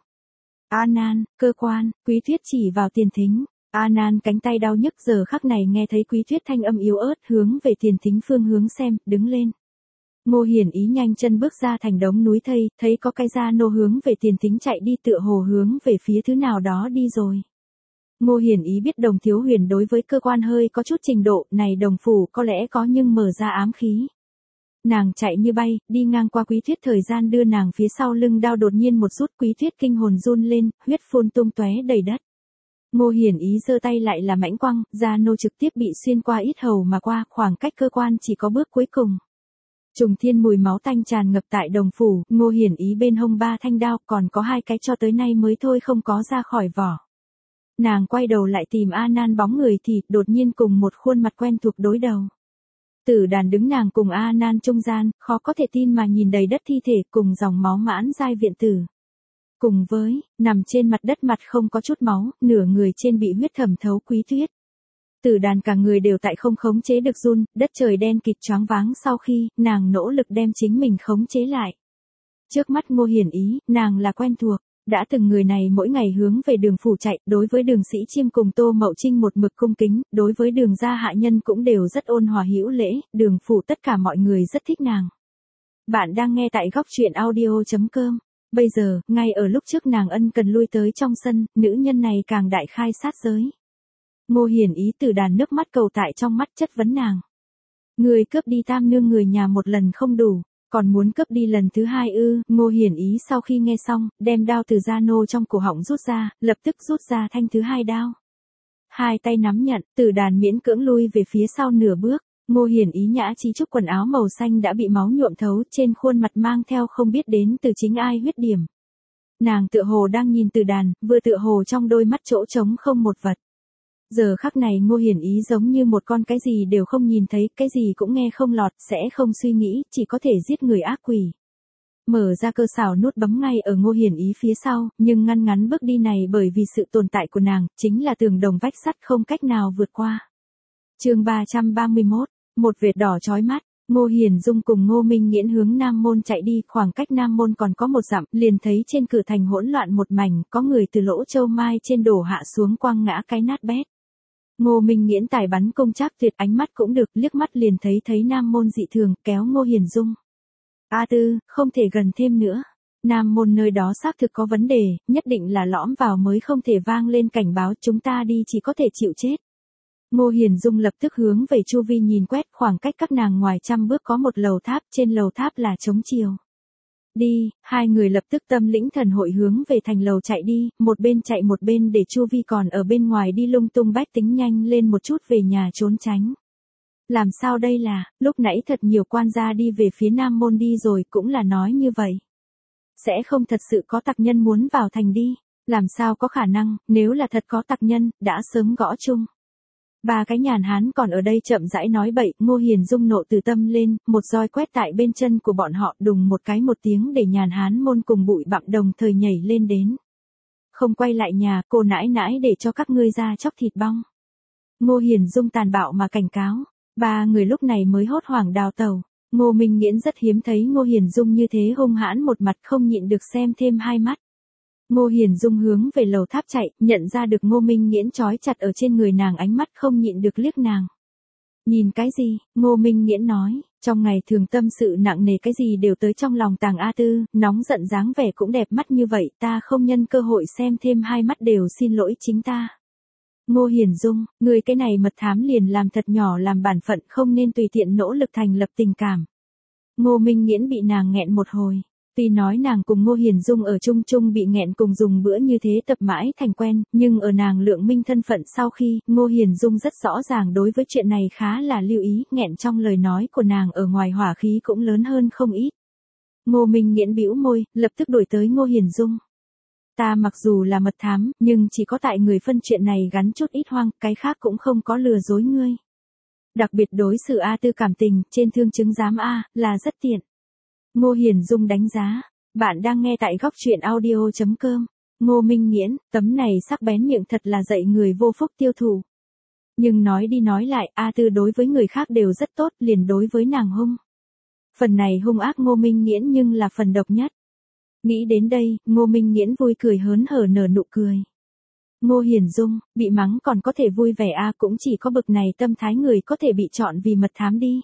A Nan, cơ quan, Quý Tuyết chỉ vào Tiền Thính. A Nan cánh tay đau nhức giờ khắc này nghe thấy Quý Tuyết thanh âm yếu ớt hướng về Tiền Thính phương hướng xem, đứng lên. Ngô Hiển Ý nhanh chân bước ra thành đống núi thây, thấy có cái Gia Nô hướng về Tiền Thính chạy đi, tựa hồ hướng về phía thứ nào đó đi rồi. Ngô Hiển Ý biết Đồng Thiếu Huyền đối với cơ quan hơi có chút trình độ, này đồng phủ có lẽ có nhưng mở ra ám khí. Nàng chạy như bay, đi ngang qua Quý Tuyết, thời gian đưa nàng phía sau lưng đao đột nhiên một rút, Quý Tuyết kinh hồn run lên, huyết phun tung tóe đầy đất. Ngô Hiển Ý giơ tay lại là mãnh quăng, Gia Nô trực tiếp bị xuyên qua yết hầu mà qua, khoảng cách cơ quan chỉ có bước cuối cùng. Trùng thiên mùi máu tanh tràn ngập tại đồng phủ, Ngô Hiển Ý bên hông ba thanh đao, còn có hai cái cho tới nay mới thôi không có ra khỏi vỏ. Nàng quay đầu lại tìm A Nan bóng người thì đột nhiên cùng một khuôn mặt quen thuộc đối đầu. Tử Đàn đứng nàng cùng A Nan trung gian, khó có thể tin mà nhìn đầy đất thi thể cùng dòng máu mãn giai viện tử. Cùng với, nằm trên mặt đất mặt không có chút máu, nửa người trên bị huyết thẩm thấu Quý Tuyết. Tử Đàn cả người đều tại không khống chế được run, đất trời đen kịt choáng váng sau khi, nàng nỗ lực đem chính mình khống chế lại. Trước mắt Ngô Hiển Ý, nàng là quen thuộc. Đã từng người này mỗi ngày hướng về Đường phủ chạy, đối với Đường Sĩ Chiêm cùng Tô Mậu Trinh một mực cung kính, đối với Đường gia hạ nhân cũng đều rất ôn hòa hữu lễ, Đường phủ tất cả mọi người rất thích nàng. Bạn đang nghe tại góc truyện audio chấm com. Bây giờ, ngay ở lúc trước nàng ân cần lui tới trong sân, nữ nhân này càng đại khai sát giới. Ngô Hiển Ý Tử Đàn nước mắt cầu tại trong mắt chất vấn nàng. Người cướp đi Tam nương người nhà một lần không đủ. Còn muốn cướp đi lần thứ hai ư? Ngô Hiển Ý sau khi nghe xong, đem đao từ Gia Nô trong cổ họng rút ra, lập tức rút ra thanh thứ hai đao. Hai tay nắm nhận, Tử Đàn miễn cưỡng lui về phía sau nửa bước. Ngô Hiển Ý nhã trí trúc quần áo màu xanh đã bị máu nhuộm thấu, trên khuôn mặt mang theo không biết đến từ chính ai huyết điểm. Nàng tựa hồ đang nhìn từ đàn, vừa tựa hồ trong đôi mắt chỗ trống không một vật. Giờ khắc này Ngô Hiển Ý giống như một con cái gì đều không nhìn thấy, cái gì cũng nghe không lọt, sẽ không suy nghĩ, chỉ có thể giết người ác quỷ. Mở ra cơ xảo nút bấm ngay ở Ngô Hiển Ý phía sau, nhưng ngăn ngắn bước đi này bởi vì sự tồn tại của nàng, chính là tường đồng vách sắt không cách nào vượt qua. Chương ba trăm ba mươi mốt, một vệt đỏ chói mắt. Ngô Hiển Dung cùng Ngô Minh Nghiễn hướng Nam Môn chạy đi, khoảng cách Nam Môn còn có một dặm, liền thấy trên cửa thành hỗn loạn một mảnh, có người từ lỗ châu mai trên đổ hạ xuống quăng ngã cái nát bét. Ngô Minh Nghiễn tài bắn công chắc tuyệt, ánh mắt cũng được, liếc mắt liền thấy thấy Nam Môn dị thường, kéo Ngô Hiển Dung. A Tư, không thể gần thêm nữa. Nam Môn nơi đó xác thực có vấn đề, nhất định là lõm vào mới không thể vang lên cảnh báo, chúng ta đi chỉ có thể chịu chết. Ngô Hiển Dung lập tức hướng về chu vi nhìn quét, khoảng cách các nàng ngoài trăm bước có một lầu tháp, trên lầu tháp là trống chiều. Đi, hai người lập tức tâm lĩnh thần hội hướng về thành lầu chạy đi, một bên chạy một bên để chu vi còn ở bên ngoài đi lung tung bách tính nhanh lên một chút về nhà trốn tránh. Làm sao đây là, lúc nãy thật nhiều quan gia đi về phía Nam Môn đi rồi, cũng là nói như vậy. Sẽ không thật sự có tặc nhân muốn vào thành đi, làm sao có khả năng, nếu là thật có tặc nhân, đã sớm gõ chung. Ba cái nhàn hán còn ở đây chậm rãi nói bậy, Ngô Hiển Dung nộ từ tâm lên, một roi quét tại bên chân của bọn họ, đùng một cái một tiếng để nhàn hán môn cùng bụi bặm đồng thời nhảy lên đến. Không quay lại nhà, cô nãi nãi để cho các ngươi ra chóc thịt bong. Ngô Hiển Dung tàn bạo mà cảnh cáo, ba người lúc này mới hốt hoảng đào tẩu. Ngô Minh Nghiễn rất hiếm thấy Ngô Hiển Dung như thế hung hãn, một mặt không nhịn được xem thêm hai mắt. Ngô Hiển Dung hướng về lầu tháp chạy, nhận ra được Ngô Minh Nghiễn trói chặt ở trên người nàng, ánh mắt không nhịn được liếc nàng. Nhìn cái gì? Ngô Minh Nghiễn nói, trong ngày thường tâm sự nặng nề cái gì đều tới trong lòng tàng A Tư, nóng giận dáng vẻ cũng đẹp mắt như vậy, ta không nhân cơ hội xem thêm hai mắt đều xin lỗi chính ta. Ngô Hiển Dung, người cái này mật thám liền làm thật nhỏ làm bản phận, không nên tùy tiện nỗ lực thành lập tình cảm. Ngô Minh Nghiễn bị nàng nghẹn một hồi. Tuy nói nàng cùng Ngô Hiển Dung ở chung chung bị nghẹn cùng dùng bữa như thế tập mãi thành quen, nhưng ở nàng lượng minh thân phận sau khi, Ngô Hiển Dung rất rõ ràng đối với chuyện này khá là lưu ý, nghẹn trong lời nói của nàng ở ngoài hỏa khí cũng lớn hơn không ít. Ngô Minh Nghiễn bĩu môi, lập tức đổi tới Ngô Hiển Dung. Ta mặc dù là mật thám, nhưng chỉ có tại người phân chuyện này gắn chút ít hoang, cái khác cũng không có lừa dối ngươi. Đặc biệt đối xử A Tư cảm tình, trên thương chứng giám A, là rất tiện. Ngô Hiển Dung đánh giá, bạn đang nghe tại góc truyện audio chấm com. Ngô Minh Nghiễn, tấm này sắc bén miệng thật là dạy người vô phúc tiêu thụ. Nhưng nói đi nói lại, A Tư đối với người khác đều rất tốt, liền đối với nàng hung. Phần này hung ác Ngô Minh Nghiễn nhưng là phần độc nhất. Nghĩ đến đây, Ngô Minh Nghiễn vui cười hớn hở nở nụ cười. Ngô Hiển Dung, bị mắng còn có thể vui vẻ a, cũng chỉ có bực này tâm thái người có thể bị chọn vì mật thám đi.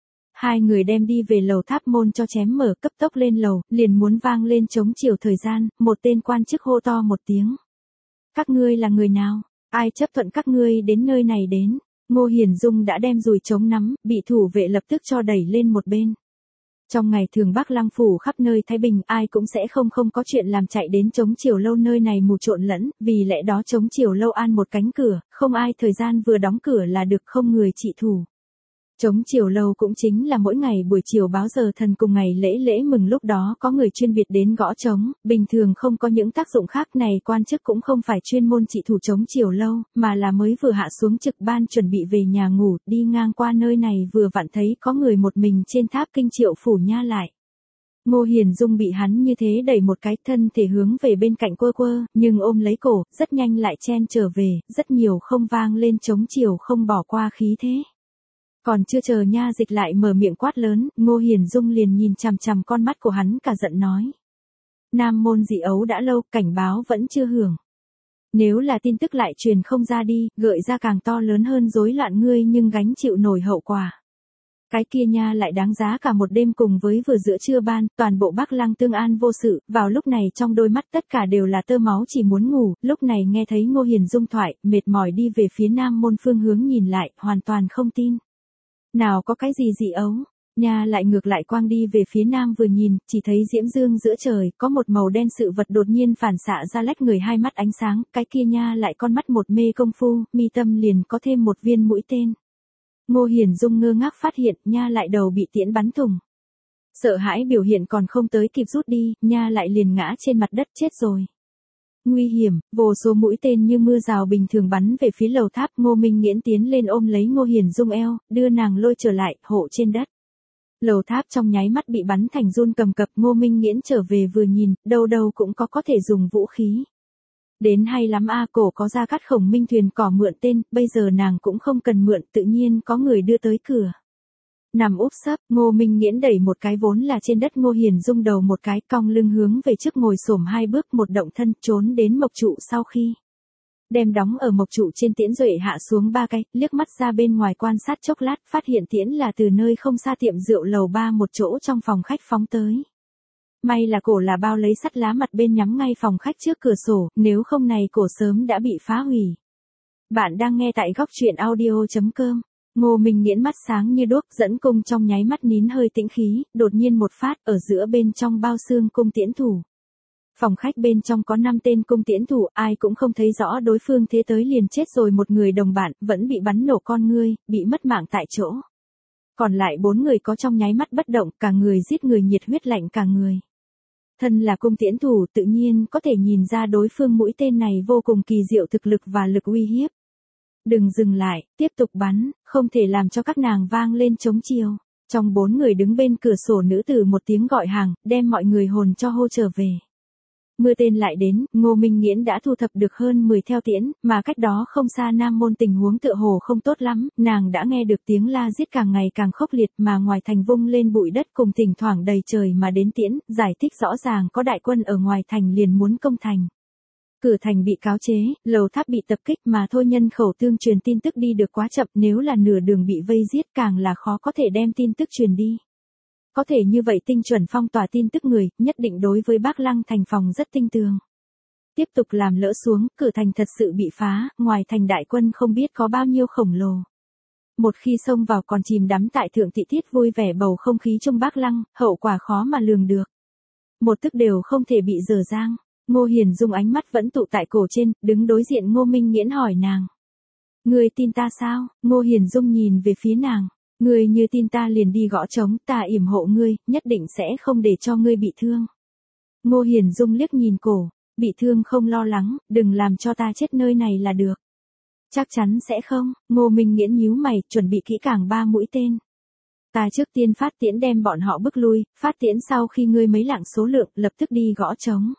Hai người đem đi về lầu tháp môn cho chém mở, cấp tốc lên lầu, liền muốn vang lên trống chiều thời gian, một tên quan chức hô to một tiếng. Các ngươi là người nào? Ai chấp thuận các ngươi đến nơi này đến? Ngô Hiển Dung đã đem dùi trống nắm, bị thủ vệ lập tức cho đẩy lên một bên. Trong ngày thường Bắc Lăng phủ khắp nơi thái bình, ai cũng sẽ không không có chuyện làm chạy đến trống chiều lâu nơi này mù trộn lẫn, vì lẽ đó trống chiều lâu an một cánh cửa, không ai thời gian vừa đóng cửa là được không người trị thủ. Trống chiều lâu cũng chính là mỗi ngày buổi chiều báo giờ thần cùng ngày lễ lễ mừng lúc đó có người chuyên biệt đến gõ trống, bình thường không có những tác dụng khác này, quan chức cũng không phải chuyên môn trị thủ trống chiều lâu, mà là mới vừa hạ xuống trực ban chuẩn bị về nhà ngủ, đi ngang qua nơi này vừa vặn thấy có người một mình trên tháp kinh Triệu phủ nha lại. Ngô Hiển Dung bị hắn như thế đẩy một cái, thân thể hướng về bên cạnh quơ quơ, nhưng ôm lấy cổ, rất nhanh lại chen trở về, rất nhiều không vang lên trống chiều không bỏ qua khí thế. Còn chưa chờ nha dịch lại mở miệng quát lớn, Ngô Hiển Dung liền nhìn chằm chằm con mắt của hắn cả giận nói. Nam môn dị ấu đã lâu, cảnh báo vẫn chưa hưởng. Nếu là tin tức lại truyền không ra đi, gợi ra càng to lớn hơn rối loạn ngươi nhưng gánh chịu nổi hậu quả. Cái kia nha lại đáng giá cả một đêm cùng với vừa giữa trưa ban, toàn bộ Bắc Lăng tương an vô sự, vào lúc này trong đôi mắt tất cả đều là tơ máu chỉ muốn ngủ, lúc này nghe thấy Ngô Hiển Dung thoại, mệt mỏi đi về phía nam môn phương hướng nhìn lại, hoàn toàn không tin. Nào có cái gì dị ấu, nha lại ngược lại quang đi về phía nam vừa nhìn, chỉ thấy diễm dương giữa trời, có một màu đen sự vật đột nhiên phản xạ ra lách người hai mắt ánh sáng, cái kia nha lại con mắt một mê công phu, mi tâm liền có thêm một viên mũi tên. Ngô Hiển Dung ngơ ngác phát hiện, nha lại đầu bị tiễn bắn thủng. Sợ hãi biểu hiện còn không tới kịp rút đi, nha lại liền ngã trên mặt đất chết rồi. Nguy hiểm, vô số mũi tên như mưa rào bình thường bắn về phía lầu tháp. Ngô Minh Nghiễn tiến lên ôm lấy Ngô Hiền Dung eo, đưa nàng lôi trở lại, hộ trên đất. Lầu tháp trong nháy mắt bị bắn thành run cầm cập. Ngô Minh Nghiễn trở về vừa nhìn, đâu đâu cũng có có thể dùng vũ khí. Đến hay lắm a, cổ có ra cắt Khổng Minh thuyền cỏ mượn tên, bây giờ nàng cũng không cần mượn, tự nhiên có người đưa tới cửa. Nằm úp sấp, Ngô Minh Nghiễn đẩy một cái vốn là trên đất Ngô Hiền Dung đầu một cái, cong lưng hướng về trước ngồi xổm hai bước, một động thân trốn đến mộc trụ sau khi. Đem đóng ở mộc trụ trên tiễn duệ hạ xuống ba cái, liếc mắt ra bên ngoài quan sát chốc lát, phát hiện tiễn là từ nơi không xa tiệm rượu lầu ba một chỗ trong phòng khách phóng tới. May là cổ là bao lấy sắt lá mặt bên nhắm ngay phòng khách trước cửa sổ, nếu không này cổ sớm đã bị phá hủy. Bạn đang nghe tại góc truyện audio chấm com. Ngô Minh Nghiễn mắt sáng như đuốc, dẫn cung trong nháy mắt nín hơi tĩnh khí, đột nhiên một phát, ở giữa bên trong bao xương cung tiễn thủ. Phòng khách bên trong có năm tên cung tiễn thủ, ai cũng không thấy rõ đối phương thế tới liền chết rồi, một người đồng bạn vẫn bị bắn nổ con ngươi, bị mất mạng tại chỗ. Còn lại bốn người có trong nháy mắt bất động, cả người giết người, nhiệt huyết lạnh cả người. Thân là cung tiễn thủ, tự nhiên có thể nhìn ra đối phương mũi tên này vô cùng kỳ diệu thực lực và lực uy hiếp. Đừng dừng lại, tiếp tục bắn, không thể làm cho các nàng vang lên chống chiều. Trong bốn người đứng bên cửa sổ nữ tử một tiếng gọi hàng, đem mọi người hồn cho hô trở về. Mưa tên lại đến, Ngô Minh Nghiễn đã thu thập được hơn mười theo tiễn, mà cách đó không xa Nam Môn tình huống tựa hồ không tốt lắm, nàng đã nghe được tiếng la giết càng ngày càng khốc liệt, mà ngoài thành vung lên bụi đất cùng thỉnh thoảng đầy trời mà đến tiễn, giải thích rõ ràng có đại quân ở ngoài thành liền muốn công thành. Cửa thành bị cáo chế, lầu tháp bị tập kích mà thôi, nhân khẩu tương truyền tin tức đi được quá chậm, nếu là nửa đường bị vây giết càng là khó có thể đem tin tức truyền đi. Có thể như vậy tinh chuẩn phong tỏa tin tức người, nhất định đối với Bác Lăng thành phòng rất tinh tường. Tiếp tục làm lỡ xuống, cửa thành thật sự bị phá, ngoài thành đại quân không biết có bao nhiêu khổng lồ. Một khi xông vào còn chìm đắm tại thượng thị tiết vui vẻ bầu không khí trong Bác Lăng, hậu quả khó mà lường được. Một tức đều không thể bị dở dang. Ngô Hiền Dung ánh mắt vẫn tụ tại cổ trên, đứng đối diện Ngô Minh Nghiễn hỏi nàng. Ngươi tin ta sao? Ngô Hiền Dung nhìn về phía nàng. Ngươi như tin ta liền đi gõ trống, ta yểm hộ ngươi, nhất định sẽ không để cho ngươi bị thương. Ngô Hiền Dung liếc nhìn cổ, bị thương không lo lắng, đừng làm cho ta chết nơi này là được. Chắc chắn sẽ không, Ngô Minh Nghiễn nhíu mày, chuẩn bị kỹ càng ba mũi tên. Ta trước tiên phát tiễn đem bọn họ bức lui, phát tiễn sau khi ngươi mấy lạng số lượng, lập tức đi gõ trống.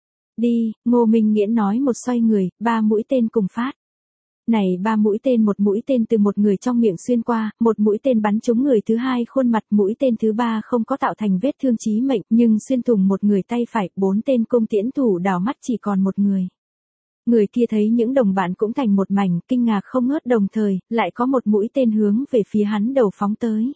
Đi, Ngô Minh Nghiễn nói một xoay người, ba mũi tên cùng phát. Này ba mũi tên, một mũi tên từ một người trong miệng xuyên qua, một mũi tên bắn trúng người thứ hai khuôn mặt, mũi tên thứ ba không có tạo thành vết thương chí mệnh, nhưng xuyên thủng một người tay phải, bốn tên cung tiễn thủ đảo mắt chỉ còn một người. Người kia thấy những đồng bạn cũng thành một mảnh, kinh ngạc không ngớt, đồng thời, lại có một mũi tên hướng về phía hắn đầu phóng tới.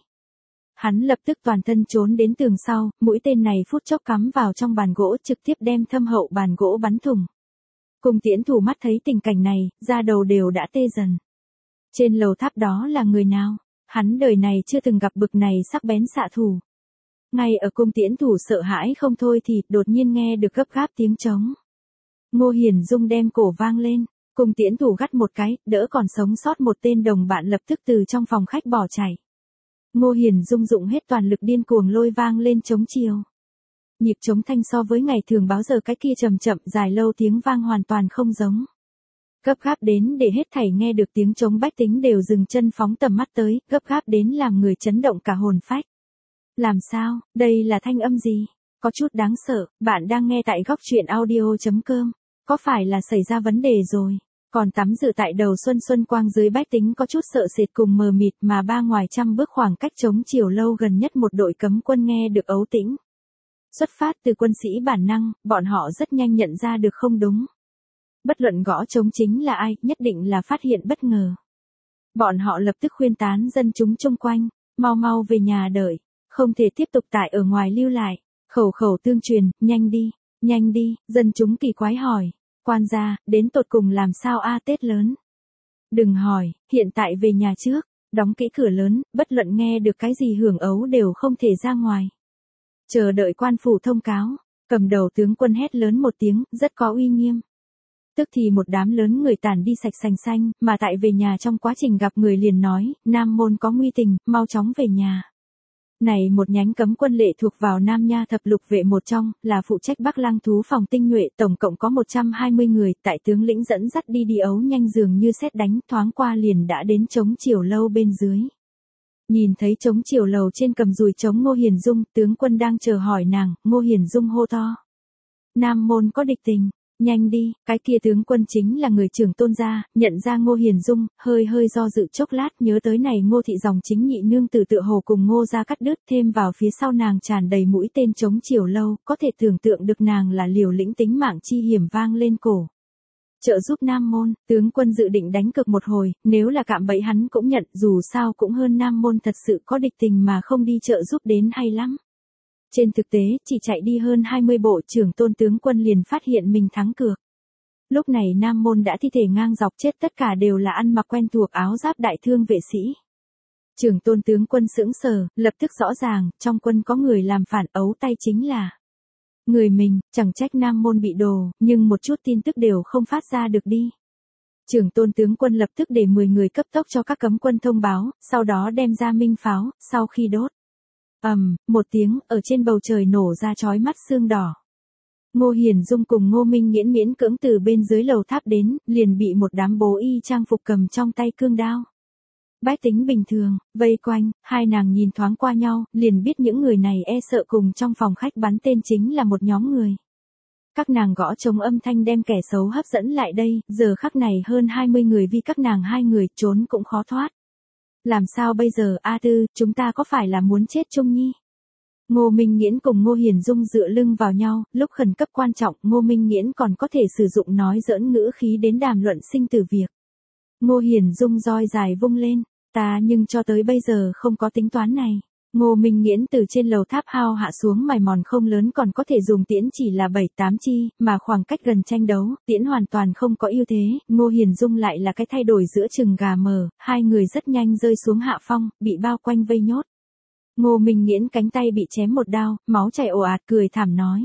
Hắn lập tức toàn thân trốn đến tường sau, mũi tên này phút chốc cắm vào trong bàn gỗ, trực tiếp đem thâm hậu bàn gỗ bắn thủng. Cung tiễn thủ mắt thấy tình cảnh này, da đầu đều đã tê dần. Trên lầu tháp đó là người nào? Hắn đời này chưa từng gặp bực này sắc bén xạ thủ. Ngay ở cung tiễn thủ sợ hãi không thôi thì đột nhiên nghe được gấp gáp tiếng trống. Ngô Hiền Dung đem cổ vang lên, cung tiễn thủ gắt một cái, đỡ còn sống sót một tên đồng bạn lập tức từ trong phòng khách bỏ chạy. Ngô Hiền Dung dụng hết toàn lực điên cuồng lôi vang lên trống chiều. Nhịp trống thanh so với ngày thường báo giờ cái kia chậm chậm dài lâu tiếng vang hoàn toàn không giống. Gấp gáp đến để hết thảy nghe được tiếng trống bách tính đều dừng chân phóng tầm mắt tới, gấp gáp đến làm người chấn động cả hồn phách. Làm sao, đây là thanh âm gì? Có chút đáng sợ, bạn đang nghe tại góc truyện audio chấm com. Có phải là xảy ra vấn đề rồi? Còn tắm dự tại đầu xuân xuân quang dưới bách tính có chút sợ sệt cùng mờ mịt, mà ba ngoài trăm bước khoảng cách trống chiều lâu gần nhất một đội cấm quân nghe được ấu tĩnh. Xuất phát từ quân sĩ bản năng, bọn họ rất nhanh nhận ra được không đúng. Bất luận gõ trống chính là ai, nhất định là phát hiện bất ngờ. Bọn họ lập tức khuyên tán dân chúng chung quanh, mau mau về nhà đợi, không thể tiếp tục tại ở ngoài lưu lại. Khẩu khẩu tương truyền, nhanh đi, nhanh đi, dân chúng kỳ quái hỏi. Quan gia, đến tột cùng làm sao a Tết lớn? Đừng hỏi, hiện tại về nhà trước, đóng kỹ cửa lớn, bất luận nghe được cái gì hưởng ấu đều không thể ra ngoài. Chờ đợi quan phủ thông cáo, cầm đầu tướng quân hét lớn một tiếng, rất có uy nghiêm. Tức thì một đám lớn người tản đi sạch sành xanh, mà tại về nhà trong quá trình gặp người liền nói, Nam Môn có nguy tình, mau chóng về nhà. Này một nhánh cấm quân lệ thuộc vào Nam Nha thập lục vệ một trong, là phụ trách Bắc Lăng thú phòng tinh nhuệ, tổng cộng có một trăm hai mươi người, tại tướng lĩnh dẫn dắt đi đi ấu nhanh dường như sét đánh, thoáng qua liền đã đến trống chiều lâu bên dưới. Nhìn thấy trống chiều lầu trên cầm dùi trống Ngô Hiền Dung, tướng quân đang chờ hỏi nàng, Ngô Hiền Dung hô to. Nam môn có địch tình, nhanh đi, cái kia tướng quân chính là người trưởng tôn gia, nhận ra Ngô Hiền Dung, hơi hơi do dự chốc lát nhớ tới này Ngô thị dòng chính nhị nương tử tựa hồ cùng Ngô gia cắt đứt, thêm vào phía sau nàng tràn đầy mũi tên trống chiều lâu, có thể tưởng tượng được nàng là liều lĩnh tính mạng chi hiểm vang lên cổ. Trợ giúp Nam môn, tướng quân dự định đánh cược một hồi, nếu là cạm bẫy hắn cũng nhận, dù sao cũng hơn Nam môn thật sự có địch tình mà không đi trợ giúp đến hay lắm. Trên thực tế, chỉ chạy đi hơn hai mươi bộ trưởng tôn tướng quân liền phát hiện mình thắng cược. Lúc này Nam môn đã thi thể ngang dọc chết, tất cả đều là ăn mặc quen thuộc áo giáp đại thương vệ sĩ. Trưởng tôn tướng quân sững sờ, lập tức rõ ràng, trong quân có người làm phản, ấu tay chính là người mình, chẳng trách Nam môn bị đồ, nhưng một chút tin tức đều không phát ra được đi. Trưởng tôn tướng quân lập tức để mười người cấp tốc cho các cấm quân thông báo, sau đó đem ra minh pháo, sau khi đốt. ầm, um, một tiếng, ở trên bầu trời nổ ra chói mắt sương đỏ. Ngô Hiền Dung cùng Ngô Minh Nghiễn miễn cưỡng từ bên dưới lầu tháp đến, liền bị một đám bố y trang phục cầm trong tay cương đao. Bách tính bình thường, vây quanh, hai nàng nhìn thoáng qua nhau, liền biết những người này e sợ cùng trong phòng khách bắn tên chính là một nhóm người. Các nàng gõ trống âm thanh đem kẻ xấu hấp dẫn lại đây, giờ khắc này hơn hai mươi người vì các nàng hai người trốn cũng khó thoát. Làm sao bây giờ, A Tư, chúng ta có phải là muốn chết chung nhi? Ngô Minh Nghiễn cùng Ngô Hiền Dung dựa lưng vào nhau, lúc khẩn cấp quan trọng, Ngô Minh Nghiễn còn có thể sử dụng nói giỡn ngữ khí đến đàm luận sinh tử việc. Ngô Hiền Dung roi dài vung lên, ta nhưng cho tới bây giờ không có tính toán này. Ngô Minh Nghiễn từ trên lầu tháp hao hạ xuống, mài mòn không lớn còn có thể dùng tiễn chỉ là bảy tám chi, mà khoảng cách gần tranh đấu, tiễn hoàn toàn không có ưu thế, Ngô Hiền Dung lại là cái thay đổi giữa chừng gà mờ, hai người rất nhanh rơi xuống hạ phong, bị bao quanh vây nhốt. Ngô Minh Nghiễn cánh tay bị chém một đao, máu chảy ồ ạt, cười thảm nói.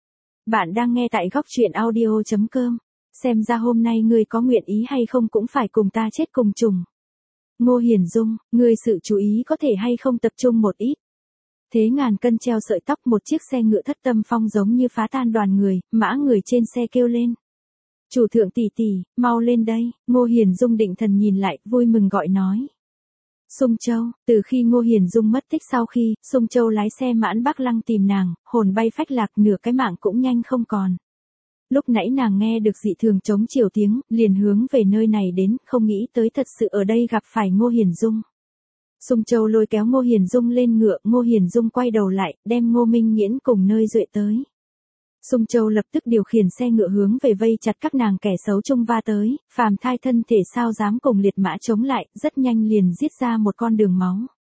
Bạn đang nghe tại góc truyện audio chấm com, xem ra hôm nay ngươi có nguyện ý hay không cũng phải cùng ta chết cùng trùng. Ngô Hiền Dung, ngươi sự chú ý có thể hay không tập trung một ít. Thế ngàn cân treo sợi tóc, một chiếc xe ngựa thất tâm phong giống như phá tan đoàn người, mã người trên xe kêu lên. Chủ thượng tỷ tỷ, mau lên đây, Ngô Hiền Dung định thần nhìn lại, vui mừng gọi nói. Sung Châu, từ khi Ngô Hiền Dung mất tích sau khi, Sung Châu lái xe mãn Bắc Lăng tìm nàng, hồn bay phách lạc, nửa cái mạng cũng nhanh không còn. Lúc nãy nàng nghe được dị thường trống chiều tiếng, liền hướng về nơi này đến, không nghĩ tới thật sự ở đây gặp phải Ngô Hiền Dung. Sung Châu lôi kéo Ngô Hiền Dung lên ngựa, Ngô Hiền Dung quay đầu lại, đem Ngô Minh Nghiễn cùng nơi duệ tới. Sung Châu lập tức điều khiển xe ngựa hướng về vây chặt các nàng kẻ xấu chung va tới, phàm thai thân thể sao dám cùng liệt mã chống lại, rất nhanh liền giết ra một con đường máu.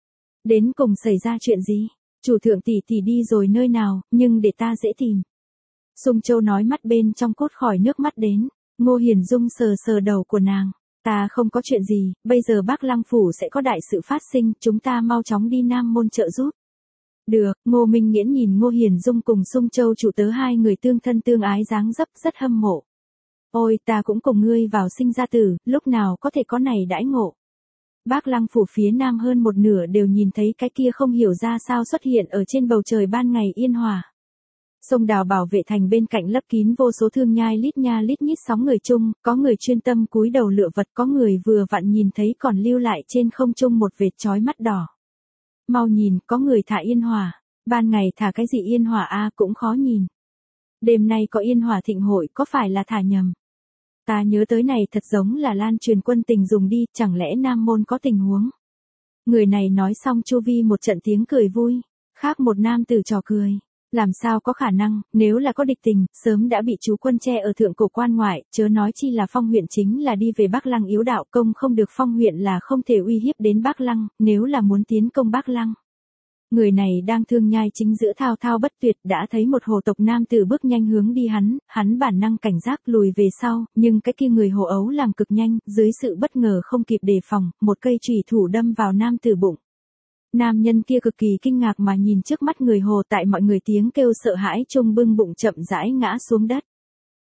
Đến cùng xảy ra chuyện gì? Chủ thượng tỷ tỷ đi rồi nơi nào, nhưng để ta dễ tìm. Sung Châu nói, mắt bên trong cốt khỏi nước mắt đến. Ngô Hiền Dung sờ sờ đầu của nàng. Ta không có chuyện gì, bây giờ Bắc Lăng phủ sẽ có đại sự phát sinh, chúng ta mau chóng đi Nam môn trợ giúp. Được, Ngô Minh Nghiễn nhìn Ngô Hiền Dung cùng Sung Châu chủ tớ hai người tương thân tương ái dáng dấp rất hâm mộ. Ôi, ta cũng cùng ngươi vào sinh ra tử, lúc nào có thể có này đãi ngộ. Bắc Lăng phủ phía nam hơn một nửa đều nhìn thấy cái kia không hiểu ra sao xuất hiện ở trên bầu trời ban ngày yên hòa. Sông đào bảo vệ thành bên cạnh lấp kín vô số thương nhai lít nha lít nhít sóng người chung, có người chuyên tâm cúi đầu lựa vật, có người vừa vặn nhìn thấy còn lưu lại trên không trung một vệt chói mắt đỏ. Mau nhìn, có người thả yên hòa. Ban ngày thả cái gì yên hòa a cũng khó nhìn. Đêm nay có yên hòa thịnh hội, có phải là thả nhầm? Ta nhớ tới này thật giống là lan truyền quân tình dùng đi, chẳng lẽ Nam môn có tình huống? Người này nói xong chu vi một trận tiếng cười vui. Khác một nam tử trò cười. Làm sao có khả năng, nếu là có địch tình, sớm đã bị chú quân che ở thượng cổ quan ngoại, chớ nói chi là Phong huyện chính là đi về Bắc Lăng yếu đạo, công không được Phong huyện là không thể uy hiếp đến Bắc Lăng, nếu là muốn tiến công Bắc Lăng. Người này đang thương nhai chính giữa thao thao bất tuyệt, đã thấy một hồ tộc nam tử bước nhanh hướng đi hắn, hắn bản năng cảnh giác lùi về sau, nhưng cái kia người hồ ấu làm cực nhanh, dưới sự bất ngờ không kịp đề phòng, một cây chùy thủ đâm vào nam tử bụng. Nam nhân kia cực kỳ kinh ngạc mà nhìn trước mắt người hồ, tại mọi người tiếng kêu sợ hãi chung bưng bụng chậm rãi ngã xuống đất.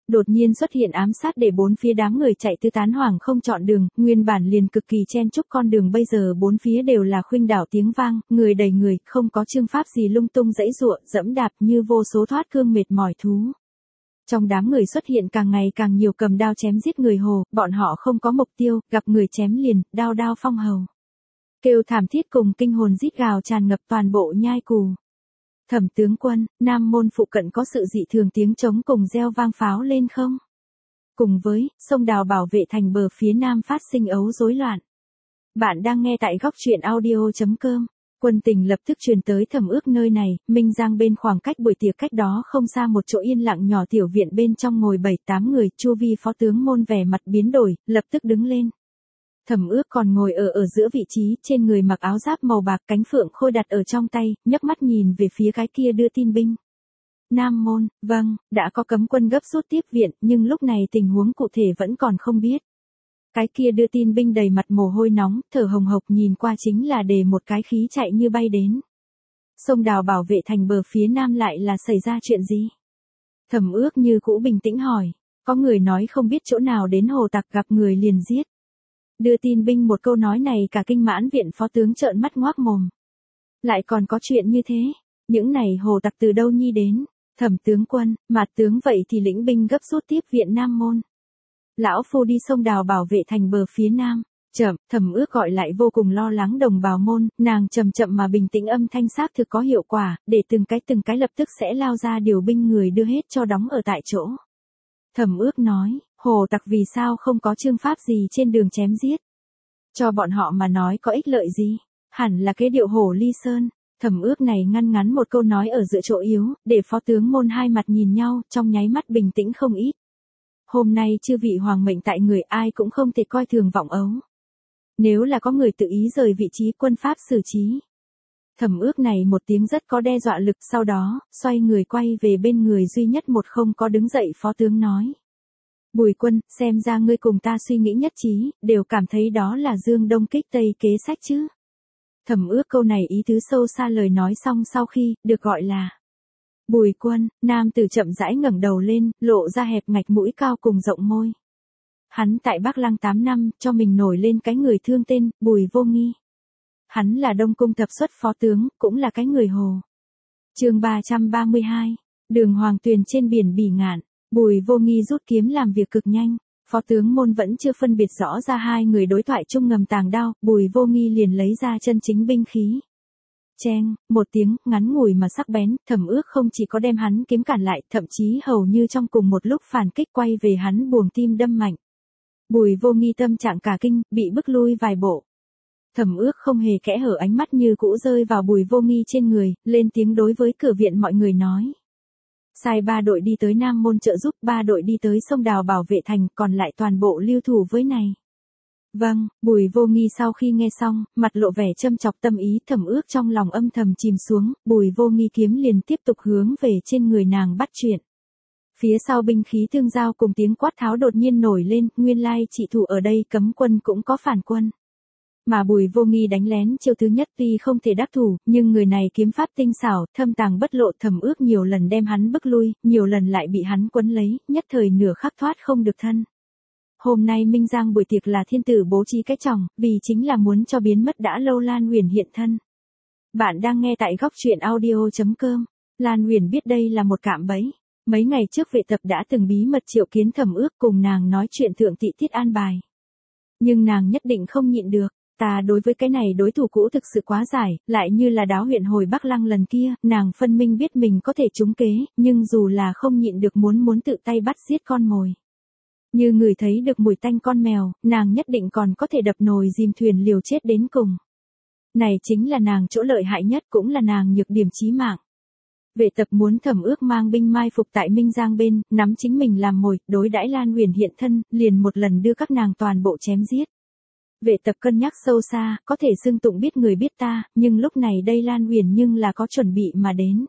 Đột nhiên xuất hiện ám sát để bốn phía đám người chạy tứ tán hoảng không chọn đường, nguyên bản liền cực kỳ chen chúc con đường bây giờ bốn phía đều là khuynh đảo tiếng vang, người đầy người, không có chương pháp gì lung tung dãy giụa, dẫm đạp như vô số thoát cương mệt mỏi thú. Trong đám người xuất hiện càng ngày càng nhiều cầm đao chém giết người hồ, bọn họ không có mục tiêu, gặp người chém liền, đao đao phong hầu. Kêu thảm thiết cùng kinh hồn rít gào tràn ngập toàn bộ nhai cù. Thẩm tướng quân, Nam môn phụ cận có sự dị thường tiếng trống cùng reo vang pháo lên không? Cùng với, sông đào bảo vệ thành bờ phía nam phát sinh ấu rối loạn. Bạn đang nghe tại góc truyện audio chấm com. Quân tình lập tức truyền tới Thẩm Ước nơi này, Minh Giang bên khoảng cách buổi tiệc cách đó không xa một chỗ yên lặng nhỏ tiểu viện bên trong ngồi bảy tám người, Chu Vi phó tướng môn vẻ mặt biến đổi, lập tức đứng lên. Thẩm Ước còn ngồi ở ở giữa vị trí, trên người mặc áo giáp màu bạc, cánh phượng khôi đặt ở trong tay, nhấc mắt nhìn về phía cái kia đưa tin binh. Nam môn, vâng, đã có cấm quân gấp rút tiếp viện, nhưng lúc này tình huống cụ thể vẫn còn không biết. Cái kia đưa tin binh đầy mặt mồ hôi nóng, thở hồng hộc nhìn qua chính là để một cái khí chạy như bay đến. Sông đào bảo vệ thành bờ phía nam lại là xảy ra chuyện gì? Thẩm Ước như cũ bình tĩnh hỏi, có người nói không biết chỗ nào đến hồ tặc gặp người liền giết. Đưa tin binh một câu nói này cả kinh mãn viện phó tướng trợn mắt ngoác mồm. Lại còn có chuyện như thế, những này hồ tặc từ đâu nhi đến? Thẩm tướng quân, Mạt tướng vậy thì lĩnh binh gấp rút tiếp viện Nam môn. Lão phu đi sông đào bảo vệ thành bờ phía nam. Chậm, Thẩm Ước gọi lại vô cùng lo lắng đồng bào môn, nàng chậm chậm mà bình tĩnh âm thanh xác thực có hiệu quả, để từng cái từng cái lập tức sẽ lao ra điều binh người đưa hết cho đóng ở tại chỗ. Thẩm Ước nói, hồ tặc vì sao không có chương pháp gì trên đường chém giết? Cho bọn họ mà nói có ích lợi gì? Hẳn là cái điệu hổ ly sơn. Thẩm Ước này ngăn ngắn một câu nói ở giữa chỗ yếu, để phó tướng môn hai mặt nhìn nhau, trong nháy mắt bình tĩnh không ít. Hôm nay chư vị hoàng mệnh tại người ai cũng không thể coi thường vọng ấu. Nếu là có người tự ý rời vị trí quân pháp xử trí. Thẩm Ước này một tiếng rất có đe dọa lực, sau đó, xoay người quay về bên người duy nhất một không có đứng dậy phó tướng nói. Bùi Quân, xem ra ngươi cùng ta suy nghĩ nhất trí, đều cảm thấy đó là Dương Đông kích Tây kế sách chứ. Thẩm Ước câu này ý tứ sâu xa lời nói xong sau khi, được gọi là. Bùi Quân, nam tử chậm rãi ngẩng đầu lên, lộ ra hẹp ngạch mũi cao cùng rộng môi. Hắn tại Bắc Lăng tám năm, cho mình nổi lên cái người thương tên, Bùi Vô Nghi. Hắn là Đông Cung thập xuất phó tướng, cũng là cái người hồ. Chương ba trăm ba mươi hai, đường Hoàng Tuyền trên biển Bỉ Ngạn, Bùi Vô Nghi rút kiếm làm việc cực nhanh. Phó tướng môn vẫn chưa phân biệt rõ ra hai người đối thoại chung ngầm tàng đao, Bùi Vô Nghi liền lấy ra chân chính binh khí. Cheng, một tiếng, ngắn ngủi mà sắc bén, Thẩm Ước không chỉ có đem hắn kiếm cản lại, thậm chí hầu như trong cùng một lúc phản kích quay về hắn buồng tim đâm mạnh. Bùi Vô Nghi tâm trạng cả kinh, bị bức lui vài bộ. Thẩm Ước không hề kẽ hở ánh mắt như cũ rơi vào Bùi Vô Nghi trên người, lên tiếng đối với cửa viện mọi người nói. Sai ba đội đi tới Nam môn trợ giúp, ba đội đi tới sông đào bảo vệ thành, còn lại toàn bộ lưu thủ với này. Vâng, Bùi Vô Nghi sau khi nghe xong, mặt lộ vẻ châm chọc tâm ý, Thẩm Ước trong lòng âm thầm chìm xuống, Bùi Vô Nghi kiếm liền tiếp tục hướng về trên người nàng bắt chuyện. Phía sau binh khí tương giao cùng tiếng quát tháo đột nhiên nổi lên, nguyên lai trị thủ ở đây cấm quân cũng có phản quân. Mà Bùi Vô Nghi đánh lén chiêu thứ nhất tuy không thể đắc thủ, nhưng người này kiếm pháp tinh xảo, thâm tàng bất lộ, Thẩm Ước nhiều lần đem hắn bức lui, nhiều lần lại bị hắn quấn lấy, nhất thời nửa khắc thoát không được thân. Hôm nay Minh Giang buổi tiệc là thiên tử bố trí cái chồng, vì chính là muốn cho biến mất đã lâu Lan Huyền hiện thân. Bạn đang nghe tại góc truyện audio chấm com. Lan Huyền biết đây là một cạm bẫy. Mấy ngày trước vệ tập đã từng bí mật triệu kiến Thẩm Ước cùng nàng nói chuyện thượng thị tiết an bài. Nhưng nàng nhất định không nhịn được. Ta đối với cái này đối thủ cũ thực sự quá giải, lại như là đáo huyện hồi Bắc Lăng lần kia, nàng phân minh biết mình có thể trúng kế, nhưng dù là không nhịn được muốn muốn tự tay bắt giết con mồi. Như người thấy được mùi tanh con mèo, nàng nhất định còn có thể đập nồi dìm thuyền liều chết đến cùng. Này chính là nàng chỗ lợi hại nhất, cũng là nàng nhược điểm chí mạng. Vệ tập muốn Thẩm Ước mang binh mai phục tại Minh Giang bên, nắm chính mình làm mồi, đối đãi Lan Huyền hiện thân, liền một lần đưa các nàng toàn bộ chém giết. Vệ tập cân nhắc sâu xa, có thể xưng tụng biết người biết ta, nhưng lúc này đây Lan Huyền nhưng là có chuẩn bị mà đến.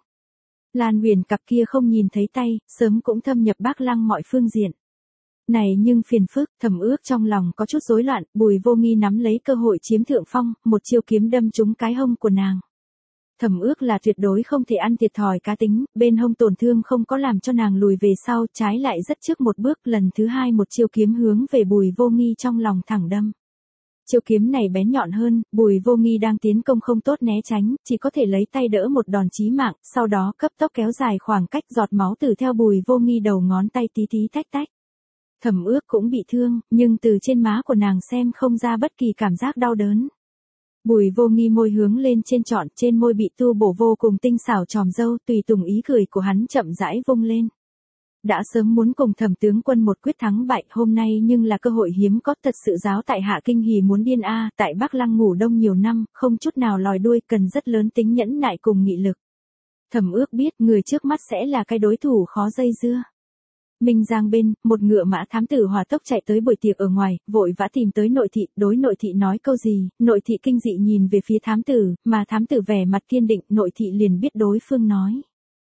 Lan Huyền cặp kia không nhìn thấy tay, sớm cũng thâm nhập Bắc Lăng mọi phương diện. Này nhưng phiền phức, Thẩm Ước trong lòng có chút rối loạn, Bùi Vô Nghi nắm lấy cơ hội chiếm thượng phong, một chiêu kiếm đâm trúng cái hông của nàng. Thẩm Ước là tuyệt đối không thể ăn thiệt thòi cá tính, bên hông tổn thương không có làm cho nàng lùi về sau, trái lại rất trước một bước, lần thứ hai một chiêu kiếm hướng về Bùi Vô Nghi trong lòng thẳng đâm. Chiêu kiếm này bén nhọn hơn, Bùi Vô Nghi đang tiến công không tốt né tránh, chỉ có thể lấy tay đỡ một đòn chí mạng, sau đó cấp tốc kéo dài khoảng cách, giọt máu từ theo Bùi Vô Nghi đầu ngón tay tí tí tách tách. Thẩm Ước cũng bị thương, nhưng từ trên má của nàng xem không ra bất kỳ cảm giác đau đớn. Bùi Vô Nghi môi hướng lên trên trọn, trên môi bị tu bổ vô cùng tinh xảo tròm dâu, tùy tùng ý cười của hắn chậm rãi vung lên. Đã sớm muốn cùng Thẩm tướng quân một quyết thắng bại, hôm nay nhưng là cơ hội hiếm có, thật sự giáo tại hạ kinh hỉ muốn điên a, tại Bắc Lăng ngủ đông nhiều năm, không chút nào lòi đuôi, cần rất lớn tính nhẫn nại cùng nghị lực. Thẩm Ước biết người trước mắt sẽ là cái đối thủ khó dây dưa. Minh Giang bên, một ngựa mã thám tử hỏa tốc chạy tới buổi tiệc ở ngoài, vội vã tìm tới nội thị, đối nội thị nói câu gì, nội thị kinh dị nhìn về phía thám tử, mà thám tử vẻ mặt kiên định, nội thị liền biết đối phương nói.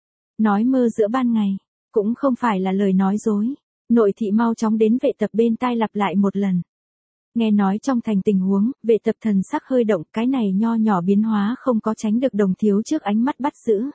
Nói mơ giữa ban ngày, cũng không phải là lời nói dối. Nội thị mau chóng đến vệ tập bên tai lặp lại một lần. Nghe nói trong thành tình huống, vệ tập thần sắc hơi động, cái này nho nhỏ biến hóa không có tránh được Đồng thiếu trước ánh mắt bắt giữ.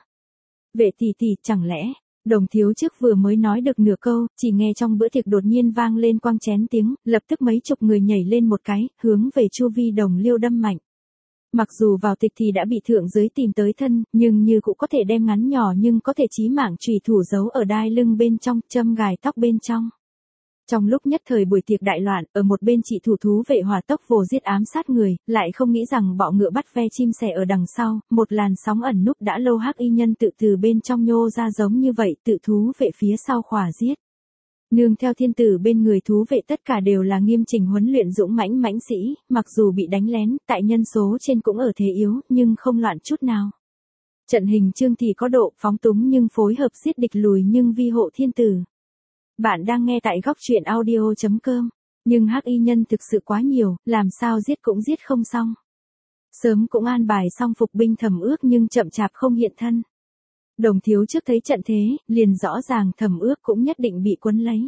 Vệ tỷ tỷ, chẳng lẽ... Đồng thiếu trước vừa mới nói được nửa câu, chỉ nghe trong bữa tiệc đột nhiên vang lên quang chén tiếng, lập tức mấy chục người nhảy lên một cái, hướng về chu vi Đồng Liêu đâm mạnh. Mặc dù vào tịch thì đã bị thượng giới tìm tới thân, nhưng như cũng có thể đem ngắn nhỏ nhưng có thể chí mạng chùy thủ giấu ở đai lưng bên trong, châm gài tóc bên trong. Trong lúc nhất thời buổi tiệc đại loạn, ở một bên chị thủ thú vệ hỏa tốc vồ giết ám sát người, lại không nghĩ rằng bọ ngựa bắt ve chim sẻ ở đằng sau, một làn sóng ẩn núp đã lâu hắc y nhân tự từ bên trong nhô ra giống như vậy, tự thú vệ phía sau khỏa giết. Nương theo thiên tử bên người thú vệ tất cả đều là nghiêm chỉnh huấn luyện dũng mãnh mãnh sĩ, mặc dù bị đánh lén, tại nhân số trên cũng ở thế yếu, nhưng không loạn chút nào. Trận hình chương thì có độ phóng túng nhưng phối hợp giết địch lùi nhưng vi hộ thiên tử. Bạn đang nghe tại góc truyện audio chấm com, nhưng hắc y nhân thực sự quá nhiều, làm sao giết cũng giết không xong. Sớm cũng an bài xong phục binh Thẩm Ước nhưng chậm chạp không hiện thân. Đồng thiếu trước thấy trận thế, liền rõ ràng Thẩm Ước cũng nhất định bị quấn lấy.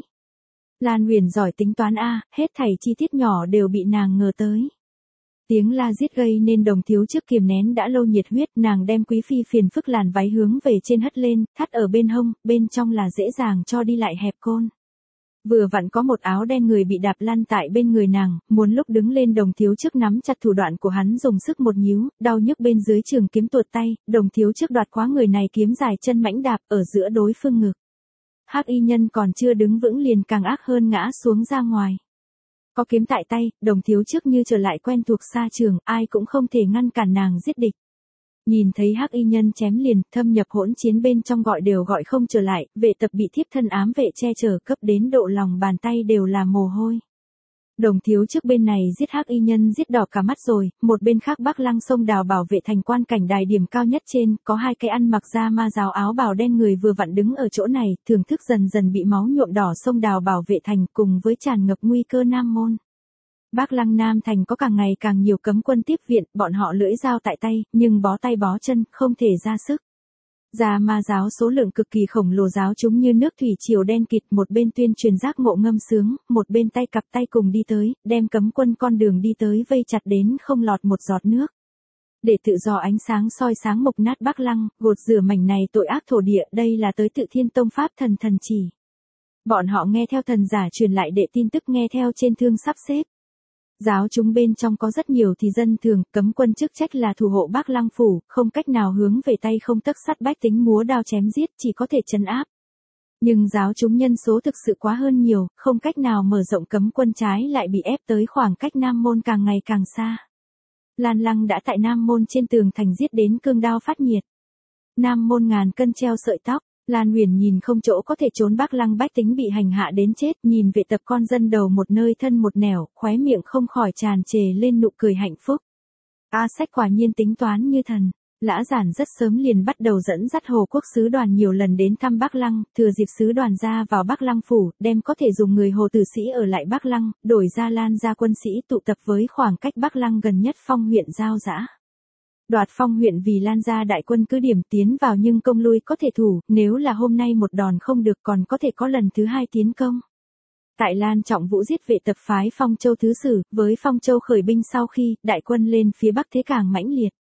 Lan Huyền giỏi tính toán a, hết thảy chi tiết nhỏ đều bị nàng ngờ tới. Tiếng la giết gây nên Đồng thiếu trước kiềm nén đã lâu nhiệt huyết, nàng đem quý phi phiền phức làn váy hướng về trên hất lên, thắt ở bên hông, bên trong là dễ dàng cho đi lại hẹp côn. Vừa vặn có một áo đen người bị đạp lăn tại bên người nàng, muốn lúc đứng lên Đồng thiếu trước nắm chặt thủ đoạn của hắn dùng sức một nhíu, đau nhức bên dưới trường kiếm tuột tay, Đồng thiếu trước đoạt quá người này kiếm dài chân mãnh đạp ở giữa đối phương ngực. Hắc y nhân còn chưa đứng vững liền càng ác hơn ngã xuống ra ngoài. Có kiếm tại tay, Đồng thiếu trước như trở lại quen thuộc xa trường, ai cũng không thể ngăn cản nàng giết địch. Nhìn thấy hắc y nhân chém liền, thâm nhập hỗn chiến bên trong gọi đều gọi không trở lại, vệ tập bị thiếp thân ám vệ che chở cấp đến độ lòng bàn tay đều là mồ hôi. Đồng thiếu trước bên này giết hắc y nhân giết đỏ cả mắt rồi, một bên khác Bắc Lăng sông đào bảo vệ thành quan cảnh đài điểm cao nhất trên, có hai cái ăn mặc da ma giáo áo bào đen người vừa vặn đứng ở chỗ này, thưởng thức dần dần bị máu nhuộm đỏ sông đào bảo vệ thành cùng với tràn ngập nguy cơ nam môn. Bắc Lăng Nam thành có càng ngày càng nhiều cấm quân tiếp viện, bọn họ lưỡi dao tại tay, nhưng bó tay bó chân, không thể ra sức. Già ma giáo số lượng cực kỳ khổng lồ giáo chúng như nước thủy triều đen kịt, một bên tuyên truyền giác ngộ ngâm sướng, một bên tay cặp tay cùng đi tới, đem cấm quân con đường đi tới vây chặt đến không lọt một giọt nước. Để tự do ánh sáng soi sáng mộc nát Bắc Lăng, gột rửa mảnh này tội ác thổ địa, đây là tới tự thiên tông pháp thần thần chỉ. Bọn họ nghe theo thần giả truyền lại đệ tin tức, nghe theo trên thương sắp xếp. Giáo chúng bên trong có rất nhiều thì dân thường, cấm quân chức trách là thủ hộ Bắc Lăng phủ, không cách nào hướng về tay không tấc sắt bách tính múa đao chém giết, chỉ có thể trấn áp. Nhưng giáo chúng nhân số thực sự quá hơn nhiều, không cách nào mở rộng cấm quân, trái lại bị ép tới khoảng cách Nam Môn càng ngày càng xa. Lan Lăng đã tại Nam Môn trên tường thành giết đến cương đao phát nhiệt. Nam Môn ngàn cân treo sợi tóc. Lan Huyền nhìn không chỗ có thể trốn, Bắc Lăng bách tính bị hành hạ đến chết, nhìn vệ tập con dân đầu một nơi thân một nẻo, khóe miệng không khỏi tràn trề lên nụ cười hạnh phúc. A Sách quả nhiên tính toán như thần. Lã Giản rất sớm liền bắt đầu dẫn dắt Hồ Quốc sứ đoàn nhiều lần đến thăm Bắc Lăng, thừa dịp sứ đoàn ra vào Bắc Lăng phủ, đem có thể dùng người Hồ tử sĩ ở lại Bắc Lăng, đổi ra Lan gia quân sĩ tụ tập với khoảng cách Bắc Lăng gần nhất Phong huyện giao giã. Đoạt Phong huyện vì Lan gia đại quân cứ điểm tiến vào nhưng công lui có thể thủ, nếu là hôm nay một đòn không được còn có thể có lần thứ hai tiến công. Tại Lan Trọng Vũ giết vệ tập phái Phong Châu thứ sử, với Phong Châu khởi binh sau khi đại quân lên phía Bắc thế càng mãnh liệt.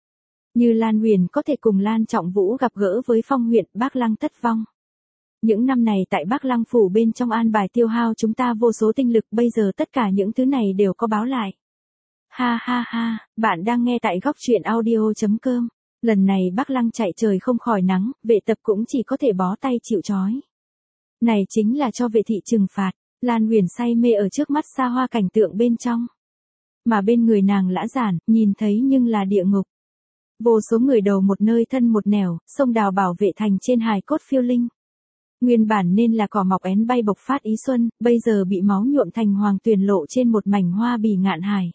Như Lan Huyền có thể cùng Lan Trọng Vũ gặp gỡ với Phong huyện, Bác Lăng thất vong. Những năm này tại Bác Lăng phủ bên trong an bài tiêu hao chúng ta vô số tinh lực, bây giờ tất cả những thứ này đều có báo lại. Ha ha ha, bạn đang nghe tại góc truyện audio.com. Lần này Bác Lăng chạy trời không khỏi nắng, vệ tập cũng chỉ có thể bó tay chịu trói. Này chính là cho vệ thị trừng phạt. Lan Huyền say mê ở trước mắt xa hoa cảnh tượng bên trong. Mà bên người nàng Lã Giản, nhìn thấy nhưng là địa ngục. Vô số người đầu một nơi thân một nẻo, sông đào bảo vệ thành trên hài cốt phiêu linh. Nguyên bản nên là cỏ mọc én bay bộc phát ý xuân, bây giờ bị máu nhuộm thành hoàng tuyền lộ trên một mảnh hoa bì ngạn hải.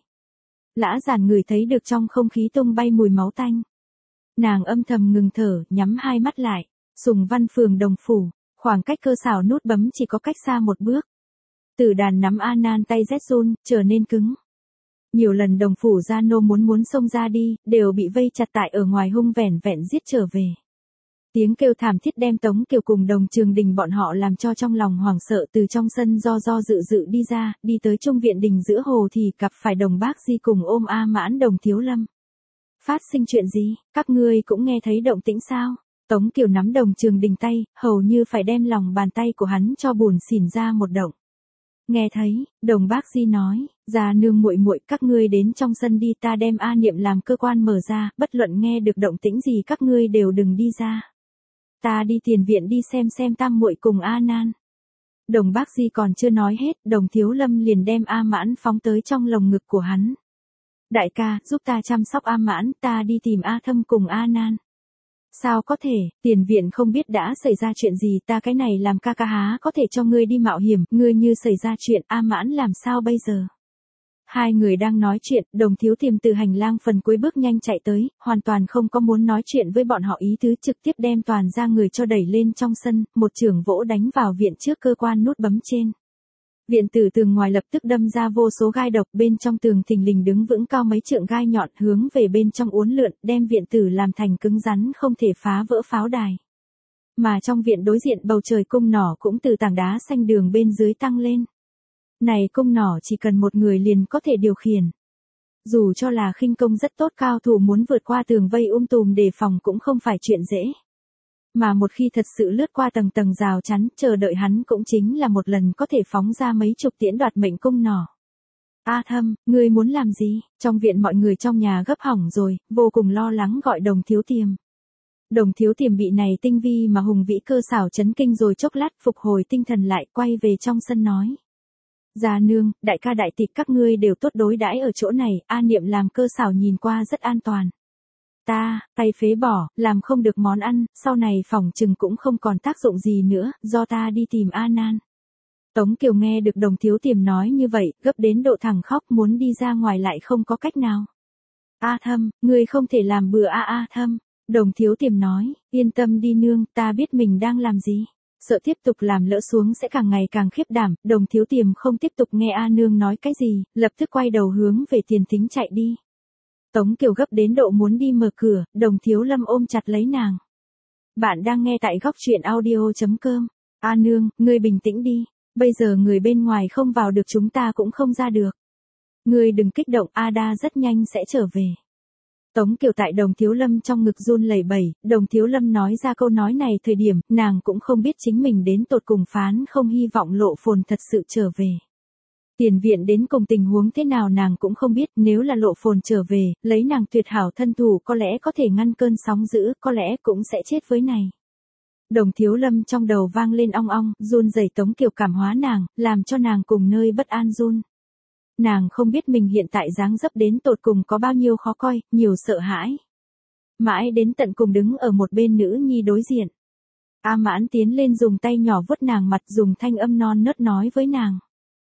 Lã Giản ngửi thấy được trong không khí tung bay mùi máu tanh. Nàng âm thầm ngừng thở, nhắm hai mắt lại. Sùng Văn phường Đồng phủ, khoảng cách cơ xảo nút bấm chỉ có cách xa một bước. Tử Đàn nắm A Nan tay rét run, trở nên cứng. Nhiều lần Đồng phủ gia nô muốn muốn xông ra đi, đều bị vây chặt tại ở ngoài hung vẻn vẹn giết trở về. Tiếng kêu thảm thiết đem Tống Kiều cùng Đồng Trường Đình bọn họ làm cho trong lòng hoảng sợ, từ trong sân do do dự dự đi ra, đi tới trung viện đình giữa hồ thì gặp phải Đồng Bác Di cùng ôm A Mãn Đồng Thiếu Lâm. Phát sinh chuyện gì, các ngươi cũng nghe thấy động tĩnh sao? Tống Kiều nắm Đồng Trường Đình tay, hầu như phải đem lòng bàn tay của hắn cho bùn xỉn ra một động. Nghe thấy, Đồng Bác Di nói, già nương muội muội, các ngươi đến trong sân đi, ta đem A Niệm làm cơ quan mở ra, bất luận nghe được động tĩnh gì các ngươi đều đừng đi ra. Ta đi tiền viện đi xem xem Tam muội cùng A Nan. Đồng Bác Di còn chưa nói hết, Đồng Thiếu Lâm liền đem A Mãn phóng tới trong lồng ngực của hắn. Đại ca, giúp ta chăm sóc A Mãn, ta đi tìm A Thâm cùng A Nan. Sao có thể, tiền viện không biết đã xảy ra chuyện gì, ta cái này làm ca ca há có thể cho ngươi đi mạo hiểm, ngươi như xảy ra chuyện, A Mãn làm sao bây giờ? Hai người đang nói chuyện, Đồng Thiếu Tiềm từ hành lang phần cuối bước nhanh chạy tới, hoàn toàn không có muốn nói chuyện với bọn họ ý tứ, trực tiếp đem toàn ra người cho đẩy lên trong sân, một chưởng vỗ đánh vào viện trước cơ quan nút bấm trên. Viện tử tường ngoài lập tức đâm ra vô số gai độc, bên trong tường thình lình đứng vững cao mấy trượng gai nhọn hướng về bên trong uốn lượn, đem viện tử làm thành cứng rắn không thể phá vỡ pháo đài. Mà trong viện đối diện bầu trời cung nỏ cũng từ tảng đá xanh đường bên dưới tăng lên. Này cung nỏ chỉ cần một người liền có thể điều khiển. Dù cho là khinh công rất tốt cao thủ muốn vượt qua tường vây um tùm đề phòng cũng không phải chuyện dễ. Mà một khi thật sự lướt qua tầng tầng rào chắn, chờ đợi hắn cũng chính là một lần có thể phóng ra mấy chục tiễn đoạt mệnh cung nỏ. A Thâm, ngươi muốn làm gì? Trong viện mọi người trong nhà gấp hỏng rồi, vô cùng lo lắng gọi Đồng Thiếu Tiềm. Đồng Thiếu Tiềm bị này tinh vi mà hùng vĩ cơ xảo chấn kinh rồi chốc lát phục hồi tinh thần lại, quay về trong sân nói. Già nương, đại ca đại tịch các ngươi đều tốt đối đãi ở chỗ này, A Niệm làm cơ xảo nhìn qua rất an toàn. Ta, tay phế bỏ, làm không được món ăn, sau này phỏng chừng cũng không còn tác dụng gì nữa, do ta đi tìm A Nan. Tống Kiều nghe được Đồng Thiếu Tiềm nói như vậy, gấp đến độ thẳng khóc, muốn đi ra ngoài lại không có cách nào. A Thâm, ngươi không thể làm bừa a A Thâm. Đồng Thiếu Tiềm nói, yên tâm đi nương, ta biết mình đang làm gì. Sợ tiếp tục làm lỡ xuống sẽ càng ngày càng khiếp đảm, Đồng Thiếu Tiềm không tiếp tục nghe A nương nói cái gì, lập tức quay đầu hướng về tiền thính chạy đi. Tống Kiều gấp đến độ muốn đi mở cửa, Đồng Thiếu Lâm ôm chặt lấy nàng. Bạn đang nghe tại góc truyện audio.com. A nương, ngươi bình tĩnh đi, bây giờ người bên ngoài không vào được chúng ta cũng không ra được. Ngươi đừng kích động, Ada rất nhanh sẽ trở về. Tống Kiều tại Đồng Thiếu Lâm trong ngực run lẩy bẩy, Đồng Thiếu Lâm nói ra câu nói này thời điểm, nàng cũng không biết chính mình đến tột cùng phán không hy vọng Lộ Phồn thật sự trở về. Tiền viện đến cùng tình huống thế nào nàng cũng không biết, nếu là Lộ Phồn trở về, lấy nàng tuyệt hảo thân thủ có lẽ có thể ngăn cơn sóng dữ, có lẽ cũng sẽ chết với này. Đồng Thiếu Lâm trong đầu vang lên ong ong, run rẩy Tống Kiều cảm hóa nàng, làm cho nàng cùng nơi bất an run. Nàng không biết mình hiện tại dáng dấp đến tột cùng có bao nhiêu khó coi, nhiều sợ hãi. Mãi đến tận cùng đứng ở một bên nữ nhi đối diện. A Mãn tiến lên dùng tay nhỏ vuốt nàng mặt, dùng thanh âm non nớt nói với nàng.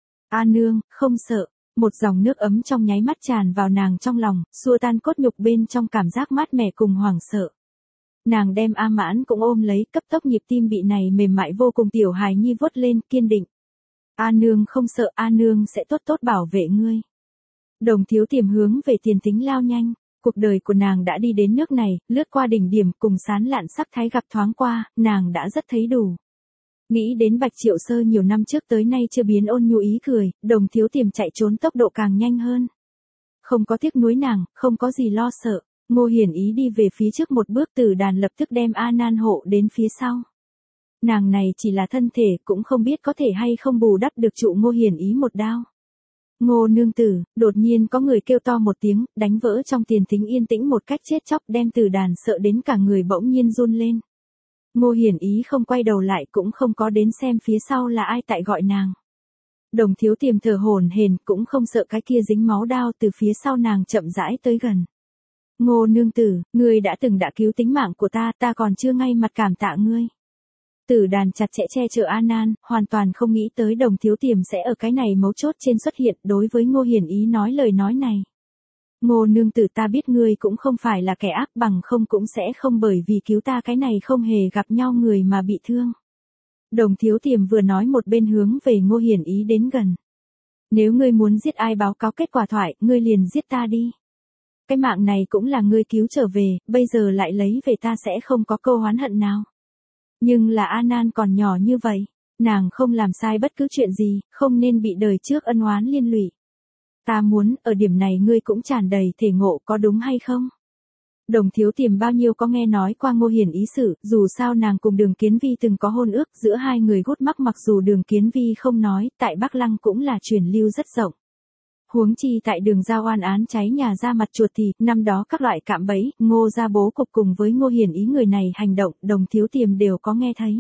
A nương, không sợ. Một dòng nước ấm trong nháy mắt tràn vào nàng trong lòng, xua tan cốt nhục bên trong cảm giác mát mẻ cùng hoảng sợ. Nàng đem A Mãn cũng ôm lấy, cấp tốc nhịp tim bị này mềm mại vô cùng tiểu hài nhi vuốt lên, kiên định. A nương không sợ, A nương sẽ tốt tốt bảo vệ ngươi. Đồng Thiếu Tiềm hướng về tiền tính lao nhanh, cuộc đời của nàng đã đi đến nước này, lướt qua đỉnh điểm cùng sán lạn sắc thái gặp thoáng qua, nàng đã rất thấy đủ. Nghĩ đến Bạch Triệu Sơ nhiều năm trước tới nay chưa biến ôn nhu ý cười, Đồng Thiếu Tiềm chạy trốn tốc độ càng nhanh hơn. Không có tiếc nuối nàng, không có gì lo sợ, Ngô Hiển Ý đi về phía trước một bước, Tử Đàn lập tức đem A Nan hộ đến phía sau. Nàng này chỉ là thân thể, cũng không biết có thể hay không bù đắp được trụ Ngô Hiển Ý một đao. Ngô nương tử, đột nhiên có người kêu to một tiếng, đánh vỡ trong tiền thính yên tĩnh một cách chết chóc, đem Tử Đàn sợ đến cả người bỗng nhiên run lên. Ngô Hiển Ý không quay đầu lại, cũng không có đến xem phía sau là ai tại gọi nàng. Đồng Thiếu Tiềm thở hổn hển, cũng không sợ cái kia dính máu đao từ phía sau nàng chậm rãi tới gần. Ngô nương tử, ngươi đã từng đã cứu tính mạng của ta, ta còn chưa ngay mặt cảm tạ ngươi. Tử Đàn chặt chẽ che chở A Nan, hoàn toàn không nghĩ tới Đồng Thiếu Tiềm sẽ ở cái này mấu chốt trên xuất hiện, đối với Ngô Hiển Ý nói lời nói này. Ngô nương tử, ta biết ngươi cũng không phải là kẻ ác, bằng không cũng sẽ không bởi vì cứu ta cái này không hề gặp nhau người mà bị thương. Đồng Thiếu Tiềm vừa nói một bên hướng về Ngô Hiển Ý đến gần. Nếu ngươi muốn giết ai báo cáo kết quả thoại, ngươi liền giết ta đi. Cái mạng này cũng là ngươi cứu trở về, bây giờ lại lấy về ta sẽ không có câu oán hận nào. Nhưng là A Nan còn nhỏ như vậy, nàng không làm sai bất cứ chuyện gì, không nên bị đời trước ân oán liên lụy. Ta muốn, ở điểm này ngươi cũng tràn đầy thể ngộ, có đúng hay không? Đồng Thiếu Tiềm bao nhiêu có nghe nói qua Ngô Hiển Ý sự, dù sao nàng cùng Đường Kiến Vi từng có hôn ước, giữa hai người gút mắc, mặc dù Đường Kiến Vi không nói, tại Bắc Lăng cũng là truyền lưu rất rộng. Huống chi tại Đường Giao oan án cháy nhà ra mặt chuột thì, năm đó các loại cạm bẫy, Ngô gia bố cục cùng với Ngô Hiển Ý người này hành động, Đồng Thiếu Tiềm đều có nghe thấy.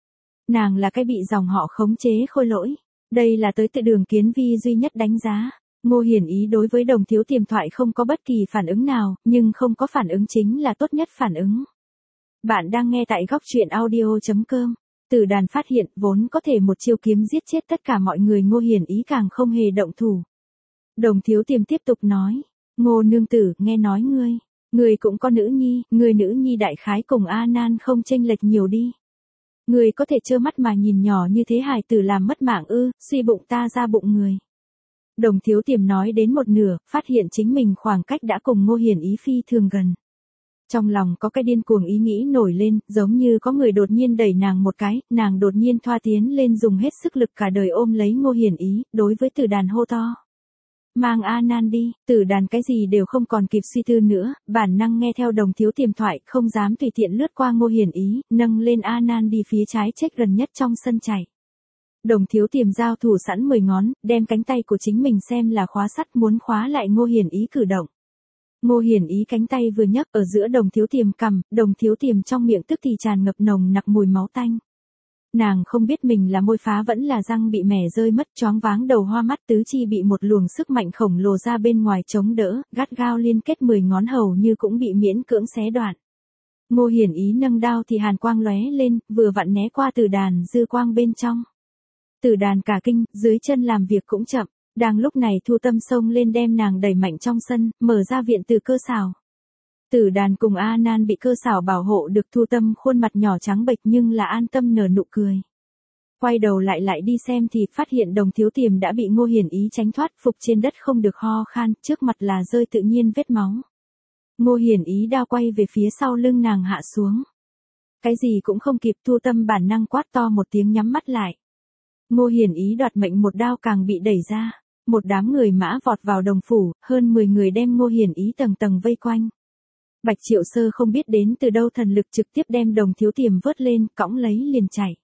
Nàng là cái bị dòng họ khống chế khôi lỗi. Đây là tới tự Đường Kiến Vi duy nhất đánh giá. Ngô Hiển Ý đối với Đồng Thiếu Tiềm thoại không có bất kỳ phản ứng nào, nhưng không có phản ứng chính là tốt nhất phản ứng. Bạn đang nghe tại góc truyện audio chấm com. Tử Đàn phát hiện, vốn có thể một chiêu kiếm giết chết tất cả mọi người, Ngô Hiển Ý càng không hề động thủ. Đồng Thiếu Tiềm tiếp tục nói, Ngô nương tử, nghe nói ngươi, ngươi cũng có nữ nhi, ngươi nữ nhi đại khái cùng A Nan không chênh lệch nhiều đi. Ngươi có thể trơ mắt mà nhìn nhỏ như thế hài tử làm mất mạng ư, suy bụng ta ra bụng người. Đồng Thiếu Tiềm nói đến một nửa, phát hiện chính mình khoảng cách đã cùng Ngô Hiển Ý phi thường gần. Trong lòng có cái điên cuồng ý nghĩ nổi lên, giống như có người đột nhiên đẩy nàng một cái, nàng đột nhiên thoa tiến lên dùng hết sức lực cả đời ôm lấy Ngô Hiển Ý, đối với Tử Đàn hô to. Mang A Nan đi. Tử Đàn cái gì đều không còn kịp suy tư nữa, bản năng nghe theo Đồng Thiếu Tiềm thoại, không dám tùy tiện lướt qua Ngô Hiển Ý, nâng lên A Nan đi phía trái trách gần nhất trong sân chạy. Đồng Thiếu Tiềm giao thủ sẵn mười ngón, đem cánh tay của chính mình xem là khóa sắt, muốn khóa lại Ngô Hiển Ý cử động. Ngô Hiển Ý cánh tay vừa nhấc, ở giữa Đồng Thiếu Tiềm cầm, Đồng Thiếu Tiềm trong miệng tức thì tràn ngập nồng nặc mùi máu tanh. Nàng không biết mình là môi phá vẫn là răng bị mẻ rơi mất, choáng váng đầu hoa mắt tứ chi bị một luồng sức mạnh khổng lồ ra bên ngoài chống đỡ, gắt gao liên kết mười ngón hầu như cũng bị miễn cưỡng xé đoạn. Ngô Hiển Ý nâng đao thì hàn quang lóe lên, vừa vặn né qua Tử Đàn dư quang bên trong. Tử Đàn cả kinh, dưới chân làm việc cũng chậm, đang lúc này Thu Tâm xông lên đem nàng đẩy mạnh trong sân, mở ra viện từ cơ xảo. Tử Đàn cùng A Nan bị cơ xảo bảo hộ được, Thu Tâm khuôn mặt nhỏ trắng bệch nhưng là an tâm nở nụ cười. Quay đầu lại lại đi xem thì phát hiện Đồng Thiếu Tiềm đã bị Ngô Hiển Ý tránh thoát, phục trên đất không được ho khan, trước mặt là rơi tự nhiên vết máu. Ngô Hiển Ý đao quay về phía sau lưng nàng hạ xuống. Cái gì cũng không kịp, Thu Tâm bản năng quát to một tiếng nhắm mắt lại. Ngô Hiển Ý đoạt mệnh một đao càng bị đẩy ra, một đám người mã vọt vào đồng phủ, hơn mười người đem Ngô Hiển Ý tầng tầng vây quanh. Bạch Triệu Sơ không biết đến từ đâu thần lực trực tiếp đem Đồng Thiếu Tiềm vớt lên, cõng lấy liền chạy.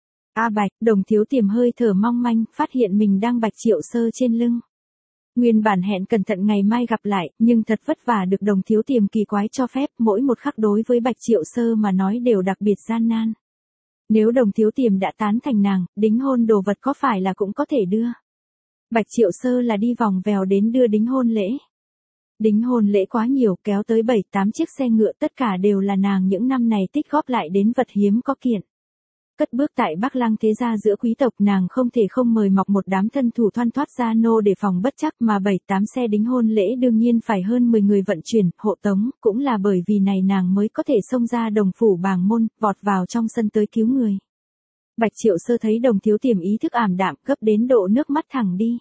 A Bạch, Đồng Thiếu Tiềm hơi thở mong manh, phát hiện mình đang Bạch Triệu Sơ trên lưng. Nguyên bản hẹn cẩn thận ngày mai gặp lại, nhưng thật vất vả được Đồng Thiếu Tiềm kỳ quái cho phép, mỗi một khắc đối với Bạch Triệu Sơ mà nói đều đặc biệt gian nan. Nếu Đồng Thiếu Tiềm đã tán thành nàng, đính hôn đồ vật có phải là cũng có thể đưa. Bạch Triệu Sơ là đi vòng vèo đến đưa đính hôn lễ. Đính hôn lễ quá nhiều, kéo tới bảy tám chiếc xe ngựa, tất cả đều là nàng những năm này tích góp lại đến vật hiếm có kiện. Cất bước tại Bắc Lăng thế gia giữa quý tộc, nàng không thể không mời mọc một đám thân thủ thoăn thoát gia nô để phòng bất chắc, mà bảy tám xe đính hôn lễ đương nhiên phải hơn mười người vận chuyển, hộ tống, cũng là bởi vì này nàng mới có thể xông ra đồng phủ bàng môn, vọt vào trong sân tới cứu người. Bạch Triệu Sơ thấy Đồng Thiếu Tiềm ý thức ảm đạm, gấp đến độ nước mắt thẳng đi.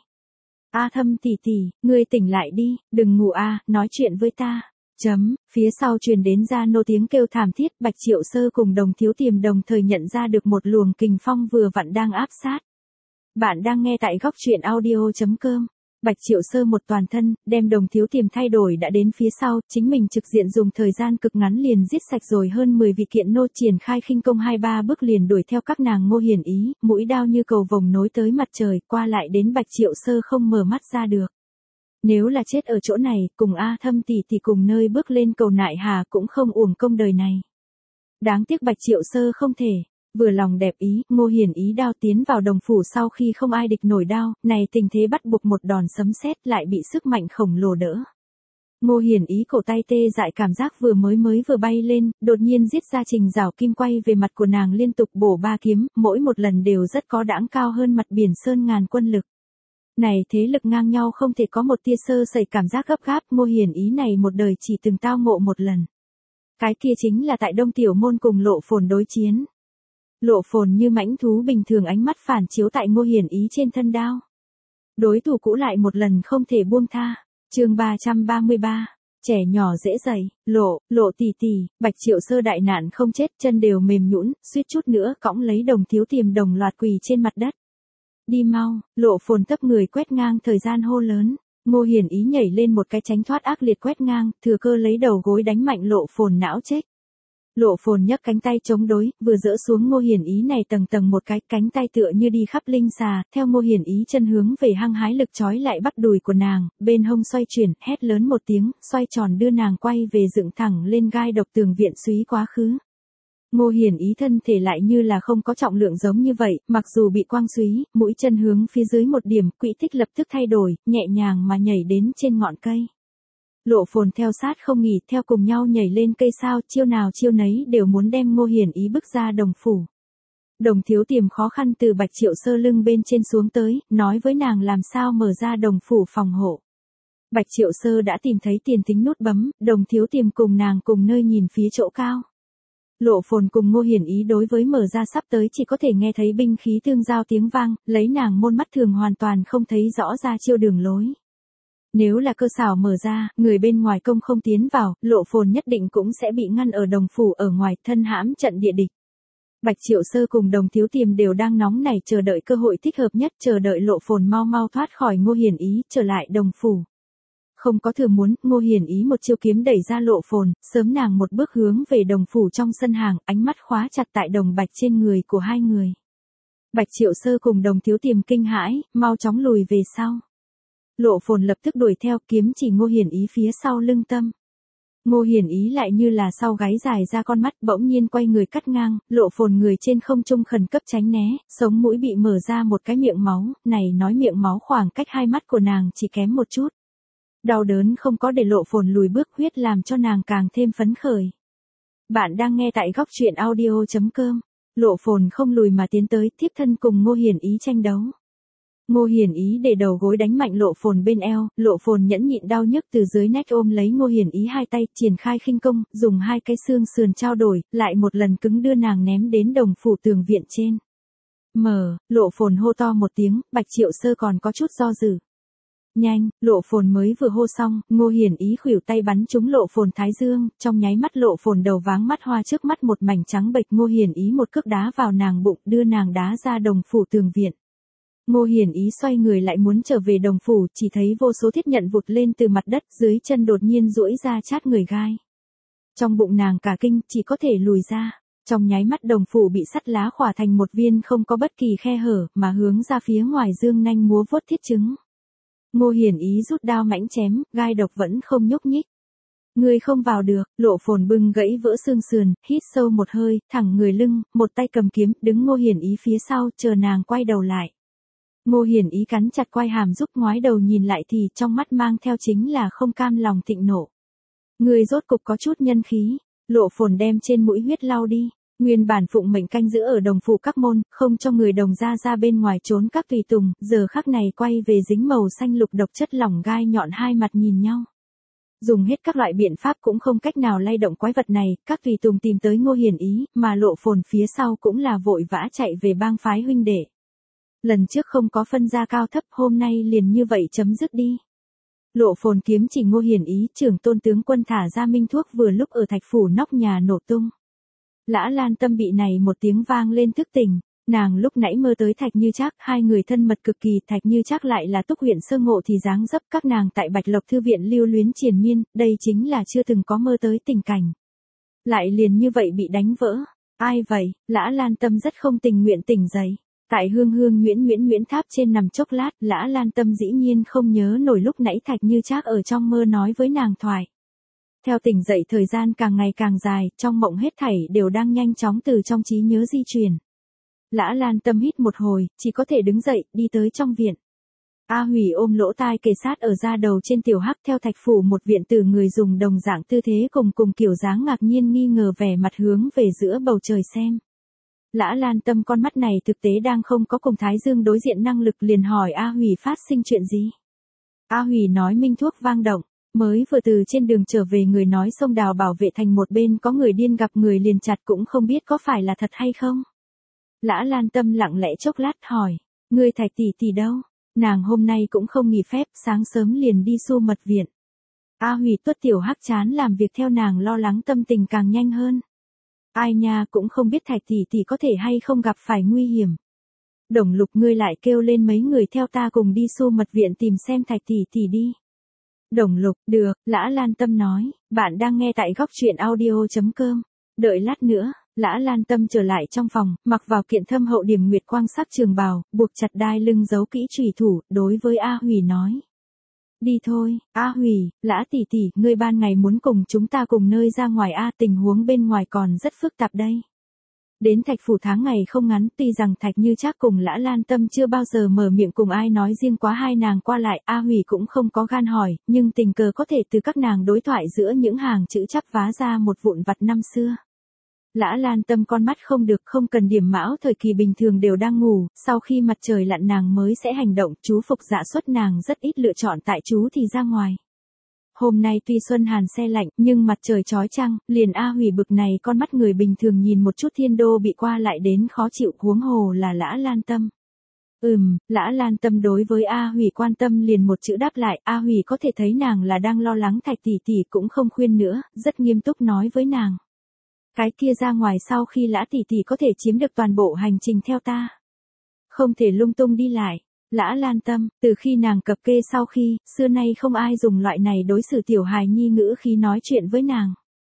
A Thâm tỷ tỷ, ngươi tỉnh lại đi, đừng ngủ a, nói chuyện với ta. Chấm, phía sau truyền đến ra nô tiếng kêu thảm thiết, Bạch Triệu Sơ cùng Đồng Thiếu Tiềm đồng thời nhận ra được một luồng kình phong vừa vặn đang áp sát. Bạn đang nghe tại góc truyện audio chấm com. Bạch Triệu Sơ một toàn thân, đem Đồng Thiếu Tiềm thay đổi đã đến phía sau, chính mình trực diện dùng thời gian cực ngắn liền giết sạch rồi hơn mười vị kiện nô, triển khai khinh công hai ba bước liền đuổi theo các nàng Ngô Hiển Ý, mũi đao như cầu vồng nối tới mặt trời, qua lại đến Bạch Triệu Sơ không mở mắt ra được. Nếu là chết ở chỗ này, cùng A Thâm tỷ tỷ cùng nơi bước lên cầu nại hà cũng không uổng công đời này. Đáng tiếc Bạch Triệu Sơ không thể. Vừa lòng đẹp ý, Ngô Hiển Ý đao tiến vào đồng phủ sau khi không ai địch nổi đao, này tình thế bắt buộc một đòn sấm sét lại bị sức mạnh khổng lồ đỡ. Ngô Hiển Ý cổ tay tê dại cảm giác vừa mới mới vừa bay lên, đột nhiên giết ra trình rào kim quay về mặt của nàng liên tục bổ ba kiếm, mỗi một lần đều rất có đãng cao hơn mặt biển sơn ngàn quân lực. Này thế lực ngang nhau không thể có một tia sơ sẩy cảm giác gấp gáp, Ngô Hiển Ý này một đời chỉ từng tao ngộ một lần. Cái kia chính là tại Đông Tiểu Môn cùng Lộ Phồn đối chiến. Lộ Phồn như mãnh thú bình thường ánh mắt phản chiếu tại Ngô Hiển Ý trên thân đao. Đối thủ cũ lại một lần không thể buông tha. Chương ba trăm ba mươi ba, trẻ nhỏ dễ dậy, lộ, lộ tỷ tỷ, Bạch Triệu Sơ đại nạn không chết, chân đều mềm nhũn, suýt chút nữa cõng lấy Đồng Thiếu Tiềm đồng loạt quỳ trên mặt đất. Đi mau, Lộ Phồn tấp người quét ngang thời gian hô lớn. Ngô Hiển Ý nhảy lên một cái tránh thoát ác liệt quét ngang, thừa cơ lấy đầu gối đánh mạnh Lộ Phồn não chết. Lộ Phồn nhấc cánh tay chống đối, vừa dỡ xuống Ngô Hiển Ý này tầng tầng một cái, cánh tay tựa như đi khắp linh xà, theo Ngô Hiển Ý chân hướng về hăng hái lực trói lại bắt đùi của nàng, bên hông xoay chuyển, hét lớn một tiếng, xoay tròn đưa nàng quay về dựng thẳng lên gai độc tường viện suý quá khứ. Ngô Hiển Ý thân thể lại như là không có trọng lượng giống như vậy, mặc dù bị quang suý, mũi chân hướng phía dưới một điểm, quỹ tích lập tức thay đổi, nhẹ nhàng mà nhảy đến trên ngọn cây. Lộ Phồn theo sát không nghỉ, theo cùng nhau nhảy lên cây sao, chiêu nào chiêu nấy đều muốn đem Ngô Hiển Ý bức ra đồng phủ. Đồng Thiếu Tiềm khó khăn từ Bạch Triệu Sơ lưng bên trên xuống tới, nói với nàng làm sao mở ra đồng phủ phòng hộ. Bạch Triệu Sơ đã tìm thấy tiền tính nút bấm, Đồng Thiếu Tiềm cùng nàng cùng nơi nhìn phía chỗ cao. Lộ Phồn cùng Ngô Hiển Ý đối với mở ra sắp tới chỉ có thể nghe thấy binh khí tương giao tiếng vang, lấy nàng môn mắt thường hoàn toàn không thấy rõ ra chiêu đường lối. Nếu là cơ xảo mở ra, người bên ngoài công không tiến vào, Lộ Phồn nhất định cũng sẽ bị ngăn ở đồng phủ ở ngoài, thân hãm trận địa địch. Bạch Triệu Sơ cùng Đồng Thiếu Tiềm đều đang nóng nảy chờ đợi cơ hội thích hợp nhất, chờ đợi Lộ Phồn mau mau thoát khỏi Ngô Hiển Ý, trở lại đồng phủ. Không có thừa muốn, Ngô Hiển Ý một chiêu kiếm đẩy ra Lộ Phồn, sớm nàng một bước hướng về đồng phủ trong sân hàng, ánh mắt khóa chặt tại đồng bạch trên người của hai người. Bạch Triệu Sơ cùng Đồng Thiếu Tiềm kinh hãi, mau chóng lùi về sau. Lộ Phồn lập tức đuổi theo, kiếm chỉ Ngô Hiển Ý phía sau lưng tâm. Ngô Hiển Ý lại như là sau gáy dài ra con mắt, bỗng nhiên quay người cắt ngang, Lộ Phồn người trên không trung khẩn cấp tránh né, sống mũi bị mở ra một cái miệng máu, này nói miệng máu khoảng cách hai mắt của nàng chỉ kém một chút. Đau đớn không có để Lộ Phồn lùi bước, huyết làm cho nàng càng thêm phấn khởi. Bạn đang nghe tại góc truyện audio chấm com. Lộ Phồn không lùi mà tiến tới, tiếp thân cùng Ngô Hiển Ý tranh đấu. Ngô Hiển Ý để đầu gối đánh mạnh Lộ Phồn bên eo, Lộ Phồn nhẫn nhịn đau nhức từ dưới nách ôm lấy Ngô Hiển Ý hai tay, triển khai khinh công, dùng hai cái xương sườn trao đổi, lại một lần cứng đưa nàng ném đến đồng phủ tường viện trên. Mở, Lộ Phồn hô to một tiếng, Bạch Triệu Sơ còn có chút do dự. Nhanh, Lộ Phồn mới vừa hô xong, Ngô Hiển Ý khuỷu tay bắn trúng Lộ Phồn thái dương, trong nháy mắt Lộ Phồn đầu váng mắt hoa, trước mắt một mảnh trắng bệch, Ngô Hiển Ý một cước đá vào nàng bụng, đưa nàng đá ra đồng phủ tường viện. Ngô Hiển Ý xoay người lại muốn trở về đồng phủ, chỉ thấy vô số thiết nhận vụt lên từ mặt đất, dưới chân đột nhiên duỗi ra chát người gai. Trong bụng nàng cả kinh, chỉ có thể lùi ra. Trong nháy mắt đồng phủ bị sắt lá khỏa thành một viên không có bất kỳ khe hở, mà hướng ra phía ngoài dương nanh múa vuốt thiết trứng. Ngô Hiển Ý rút đao mãnh chém, gai độc vẫn không nhúc nhích. Người không vào được, Lộ Phồn bưng gãy vỡ xương sườn, hít sâu một hơi, thẳng người lưng, một tay cầm kiếm, đứng Ngô Hiển Ý phía sau, chờ nàng quay đầu lại. Ngô Hiển Ý cắn chặt quai hàm giúp ngoái đầu nhìn lại thì trong mắt mang theo chính là không cam lòng thịnh nộ. Người rốt cục có chút nhân khí, Lộ Phồn đem trên mũi huyết lau đi. Nguyên bản phụng mệnh canh giữ ở đồng phủ các môn, không cho người đồng ra ra bên ngoài trốn các tùy tùng, giờ khắc này quay về dính màu xanh lục độc chất lỏng gai nhọn hai mặt nhìn nhau. Dùng hết các loại biện pháp cũng không cách nào lay động quái vật này, các tùy tùng tìm tới Ngô Hiển Ý, mà Lộ Phồn phía sau cũng là vội vã chạy về bang phái huynh đệ. Lần trước không có phân ra cao thấp, hôm nay liền như vậy chấm dứt đi. Lộ Phồn kiếm chỉ Ngô Hiển Ý, trưởng tôn tướng quân thả ra minh thuốc vừa lúc ở thạch phủ nóc nhà nổ tung. Lã Lan Tâm bị này một tiếng vang lên thức tỉnh, Nàng lúc nãy mơ tới Thạch Như Trác, hai người thân mật cực kỳ, Thạch Như Trác lại là Túc huyện Sơ Ngộ thì dáng dấp, các nàng tại Bạch Lộc thư viện lưu luyến triền miên, đây chính là chưa từng có mơ tới tình cảnh. Lại liền như vậy bị đánh vỡ. Ai vậy? Lã Lan Tâm rất không tình nguyện tỉnh dậy. Tại hương hương nguyễn nguyễn nguyễn tháp trên nằm chốc lát, Lã Lan Tâm dĩ nhiên không nhớ nổi lúc nãy Thạch Như Trác ở trong mơ nói với nàng thoại. Theo tỉnh dậy thời gian càng ngày càng dài, trong mộng hết thảy đều đang nhanh chóng từ trong trí nhớ di chuyển. Lã Lan Tâm hít một hồi, chỉ có thể đứng dậy, đi tới trong viện. A Hủy ôm lỗ tai kề sát ở da đầu trên tiểu hắc, theo Thạch phủ một viện tử người dùng đồng dạng tư thế cùng cùng kiểu dáng ngạc nhiên nghi ngờ vẻ mặt hướng về giữa bầu trời xem. Lã Lan Tâm con mắt này thực tế đang không có cùng Thái Dương đối diện năng lực, liền hỏi A Hủy phát sinh chuyện gì. A Hủy nói minh thuốc vang động, mới vừa từ trên đường trở về người nói sông Đào bảo vệ thành một bên có người điên, gặp người liền chặt, cũng không biết có phải là thật hay không. Lã Lan Tâm lặng lẽ chốc lát hỏi, ngươi Thạch tỷ tỷ đâu? Nàng hôm nay cũng không nghỉ phép, sáng sớm liền đi Xu Mật viện. A Hủy tuốt tiểu hắc chán làm việc theo nàng lo lắng, tâm tình càng nhanh hơn. Ai nha, cũng không biết Thạch tỷ tỷ có thể hay không gặp phải nguy hiểm. Đồng Lục, ngươi lại kêu lên mấy người theo ta cùng đi Xu Mật viện tìm xem Thạch tỷ tỷ đi. Đồng Lục, được, Lã Lan Tâm nói, bạn đang nghe tại góc truyện audio chấm com. Đợi lát nữa, Lã Lan Tâm trở lại trong phòng, mặc vào kiện thâm hậu điểm nguyệt quang sắc trường bào, buộc chặt đai lưng giấu kỹ chùy thủ, đối với A Hủy nói. Đi thôi, A Hủy, Lã tỷ tỷ, ngươi ban ngày muốn cùng chúng ta cùng nơi ra ngoài A, tình huống bên ngoài còn rất phức tạp đây. Đến Thạch phủ tháng ngày không ngắn, tuy rằng Thạch Như Trác cùng Lã Lan Tâm chưa bao giờ mở miệng cùng ai nói riêng quá hai nàng qua lại, A Hủy cũng không có gan hỏi, nhưng tình cờ có thể từ các nàng đối thoại giữa những hàng chữ chắp vá ra một vụn vặt năm xưa. Lã Lan Tâm con mắt không được, không cần điểm mão, thời kỳ bình thường đều đang ngủ, sau khi mặt trời lặn nàng mới sẽ hành động, chú phục dạ xuất nàng rất ít lựa chọn tại chú thì ra ngoài. Hôm nay tuy xuân hàn se lạnh, nhưng mặt trời chói chang, liền A Hủy bực này con mắt người bình thường nhìn một chút thiên đô bị qua lại đến khó chịu, huống hồ là Lã Lan Tâm. Ừm, Lã Lan Tâm đối với A Hủy quan tâm liền một chữ đáp lại, A Hủy có thể thấy nàng là đang lo lắng Thạch tỷ tỷ, cũng không khuyên nữa, rất nghiêm túc nói với nàng. Cái kia ra ngoài sau khi Lã tỷ tỷ có thể chiếm được toàn bộ hành trình theo ta. Không thể lung tung đi lại. Lã Lan Tâm, từ khi nàng cập kê sau khi, xưa nay không ai dùng loại này đối xử tiểu hài nhi ngữ khí nói chuyện với nàng.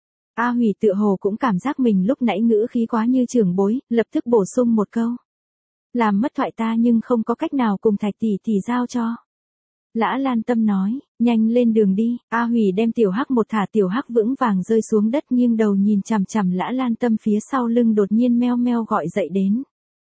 A Hủy tựa hồ cũng cảm giác mình lúc nãy ngữ khí quá như trưởng bối, lập tức bổ sung một câu. Làm mất thoại ta nhưng không có cách nào cùng Thạch tỷ tỷ giao cho. Lã Lan Tâm nói, nhanh lên đường đi. A Hủy đem tiểu hắc một thả, tiểu hắc vững vàng rơi xuống đất, nghiêng đầu nhìn chằm chằm Lã Lan Tâm phía sau lưng, đột nhiên meo meo gọi dậy đến.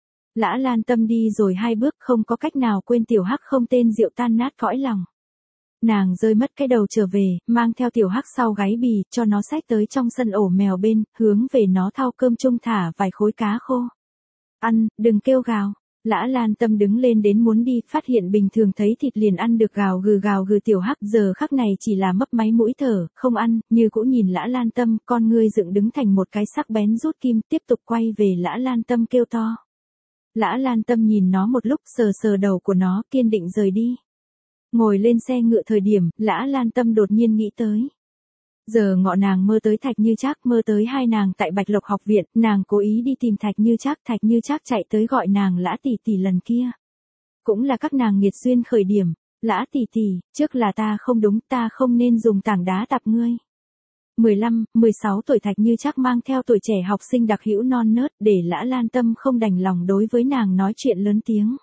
Lã Lan Tâm đi rồi hai bước, không có cách nào quên tiểu hắc không tên rượu tan nát cõi lòng. Nàng rơi mất cái đầu trở về, mang theo tiểu hắc sau gáy bì, cho nó xách tới trong sân ổ mèo bên, hướng về nó thau cơm chung thả vài khối cá khô. Ăn, đừng kêu gào. Lã Lan Tâm đứng lên đến muốn đi, phát hiện bình thường thấy thịt liền ăn được gào gừ gào gừ, tiểu hắc giờ khắc này chỉ là mấp máy mũi thở, không ăn, như cũ nhìn Lã Lan Tâm, con ngươi dựng đứng thành một cái sắc bén rút kim, tiếp tục quay về Lã Lan Tâm kêu to. Lã Lan Tâm nhìn nó một lúc, sờ sờ đầu của nó, kiên định rời đi. Ngồi lên xe ngựa thời điểm, Lã Lan Tâm đột nhiên nghĩ tới. Giờ ngọ nàng mơ tới Thạch Như Trác, mơ tới hai nàng tại Bạch Lộc học viện, nàng cố ý đi tìm Thạch Như Trác, Thạch Như Trác chạy tới gọi nàng Lã tỷ tỷ lần kia. Cũng là các nàng nghiệt duyên khởi điểm. Lã tỷ tỷ, trước là ta không đúng, ta không nên dùng tảng đá tạp ngươi. mười lăm, mười sáu tuổi Thạch Như Trác mang theo tuổi trẻ học sinh đặc hữu non nớt, để Lã Lan Tâm không đành lòng đối với nàng nói chuyện lớn tiếng.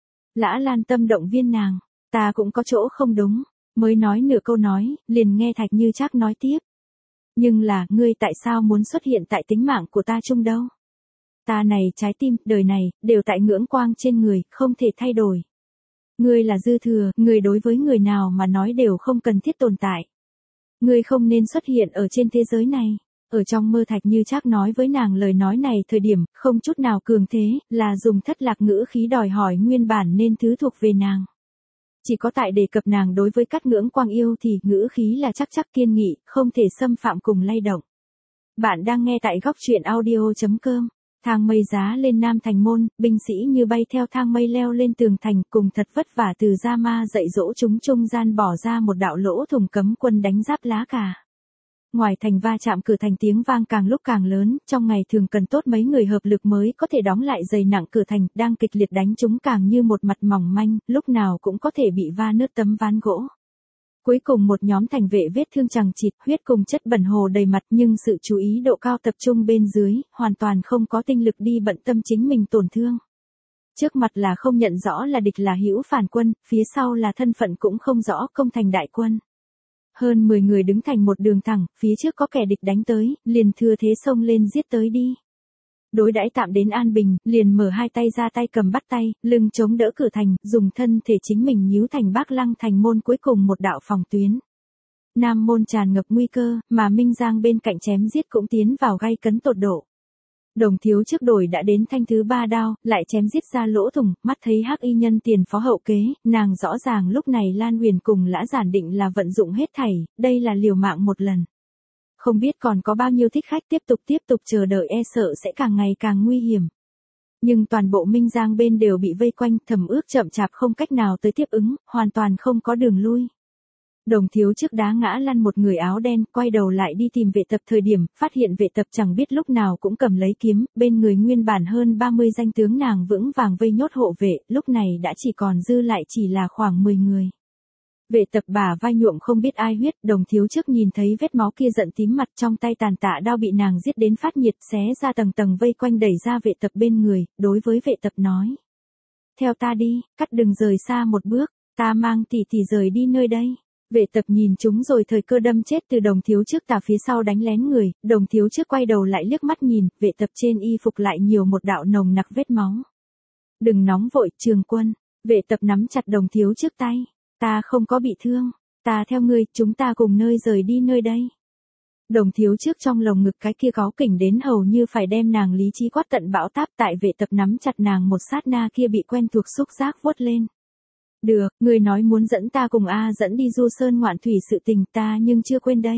Lã Lan Tâm động viên nàng, ta cũng có chỗ không đúng. Mới nói nửa câu nói, liền nghe Thạch Như Trác nói tiếp. Nhưng là, ngươi tại sao muốn xuất hiện tại tính mạng của ta chung đâu? Ta này trái tim, đời này, đều tại ngưỡng quang trên người, không thể thay đổi. Ngươi là dư thừa, người đối với người nào mà nói đều không cần thiết tồn tại. Ngươi không nên xuất hiện ở trên thế giới này. Ở trong mơ Thạch Như Trác nói với nàng lời nói này thời điểm, không chút nào cường thế, là dùng thất lạc ngữ khí đòi hỏi nguyên bản nên thứ thuộc về nàng. Chỉ có tại đề cập nàng đối với Cát Ngưỡng Quang yêu thì ngữ khí là chắc chắc kiên nghị, không thể xâm phạm cùng lay động. Bạn đang nghe tại góc truyện audio chấm com. Thang mây giá lên Nam Thành môn, binh sĩ như bay theo thang mây leo lên tường thành, cùng thật vất vả từ Gia Ma dạy dỗ chúng trung gian bỏ ra một đạo lỗ thủng cấm quân đánh giáp lá cà. ngoài thành va chạm cửa thành tiếng vang càng lúc càng lớn, trong ngày thường cần tốt mấy người hợp lực mới có thể đóng lại dày nặng cửa thành, đang kịch liệt đánh chúng càng như một mặt mỏng manh, lúc nào cũng có thể bị va nứt tấm ván gỗ. Cuối cùng một nhóm thành vệ vết thương chằng chịt, huyết cùng chất bẩn hồ đầy mặt, nhưng sự chú ý độ cao tập trung bên dưới, hoàn toàn không có tinh lực đi bận tâm chính mình tổn thương. Trước mặt là không nhận rõ là địch là hữu phản quân, phía sau là thân phận cũng không rõ công thành đại quân. Hơn mười người đứng thành một đường thẳng, phía trước có kẻ địch đánh tới, liền thừa thế xông lên giết tới đi. Đối đãi tạm đến an bình, liền mở hai tay ra tay cầm bắt tay, lưng chống đỡ cửa thành, dùng thân thể chính mình nhíu thành Bác Lăng thành môn cuối cùng một đạo phòng tuyến. Nam môn tràn ngập nguy cơ, mà Minh Giang bên cạnh chém giết cũng tiến vào gay cấn tột độ. Đồng thiếu trước đổi đã đến thanh thứ ba đao, lại chém giết ra lỗ thủng, mắt thấy Hắc y nhân tiền phó hậu kế, nàng rõ ràng lúc này Lan Huyền cùng Lã Giản định là vận dụng hết thảy, đây là liều mạng một lần. Không biết còn có bao nhiêu thích khách tiếp tục tiếp tục chờ đợi, e sợ sẽ càng ngày càng nguy hiểm. Nhưng toàn bộ Minh Giang bên đều bị vây quanh, Thẩm Ước chậm chạp không cách nào tới tiếp ứng, hoàn toàn không có đường lui. Đồng thiếu trước đá ngã lăn một người áo đen, quay đầu lại đi tìm vệ tập thời điểm, phát hiện vệ tập chẳng biết lúc nào cũng cầm lấy kiếm, bên người nguyên bản hơn ba mươi danh tướng nàng vững vàng vây nhốt hộ vệ, lúc này đã chỉ còn dư lại chỉ là khoảng mười người. Vệ tập bả vai nhuộm không biết ai huyết, đồng thiếu trước nhìn thấy vết máu kia giận tím mặt, trong tay tàn tạ đao bị nàng giết đến phát nhiệt, xé ra tầng tầng vây quanh đẩy ra vệ tập bên người, đối với vệ tập nói. Theo ta đi, cắt đừng rời xa một bước, ta mang tỷ tỷ rời đi nơi đây. Vệ tập nhìn chúng rồi thời cơ đâm chết từ đồng thiếu trước tà phía sau đánh lén người, đồng thiếu trước quay đầu lại liếc mắt nhìn, vệ tập trên y phục lại nhiều một đạo nồng nặc vết máu. Đừng nóng vội, Trường Quân, vệ tập nắm chặt đồng thiếu trước tay, ta không có bị thương, ta theo ngươi, chúng ta cùng nơi rời đi nơi đây. Đồng thiếu trước trong lồng ngực cái kia cáu kỉnh đến hầu như phải đem nàng lý trí quát tận bão táp, tại vệ tập nắm chặt nàng một sát na kia bị quen thuộc xúc giác vuốt lên. Được, người nói muốn dẫn ta cùng A dẫn đi du sơn ngoạn thủy sự tình ta nhưng chưa quên đây.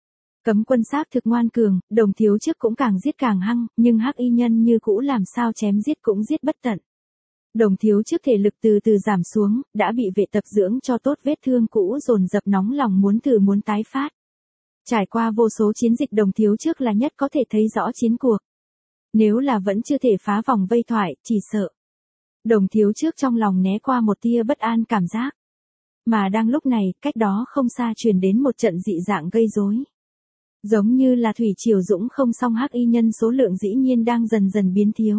Cấm quân xác thực ngoan cường, đồng thiếu trước cũng càng giết càng hăng, nhưng Hắc y nhân như cũ làm sao chém giết cũng giết bất tận. Đồng thiếu trước thể lực từ từ giảm xuống, đã bị vệ tập dưỡng cho tốt, vết thương cũ dồn dập nóng lòng muốn thử muốn tái phát. Trải qua vô số chiến dịch, đồng thiếu trước là nhất có thể thấy rõ chiến cuộc. Nếu là vẫn chưa thể phá vòng vây thoại, chỉ sợ. Đồng thiếu trước trong lòng né qua một tia bất an cảm giác. Mà đang lúc này, cách đó không xa truyền đến một trận dị dạng gây rối. Giống như là thủy triều dũng không xong, Hắc y nhân số lượng dĩ nhiên đang dần dần biến thiếu.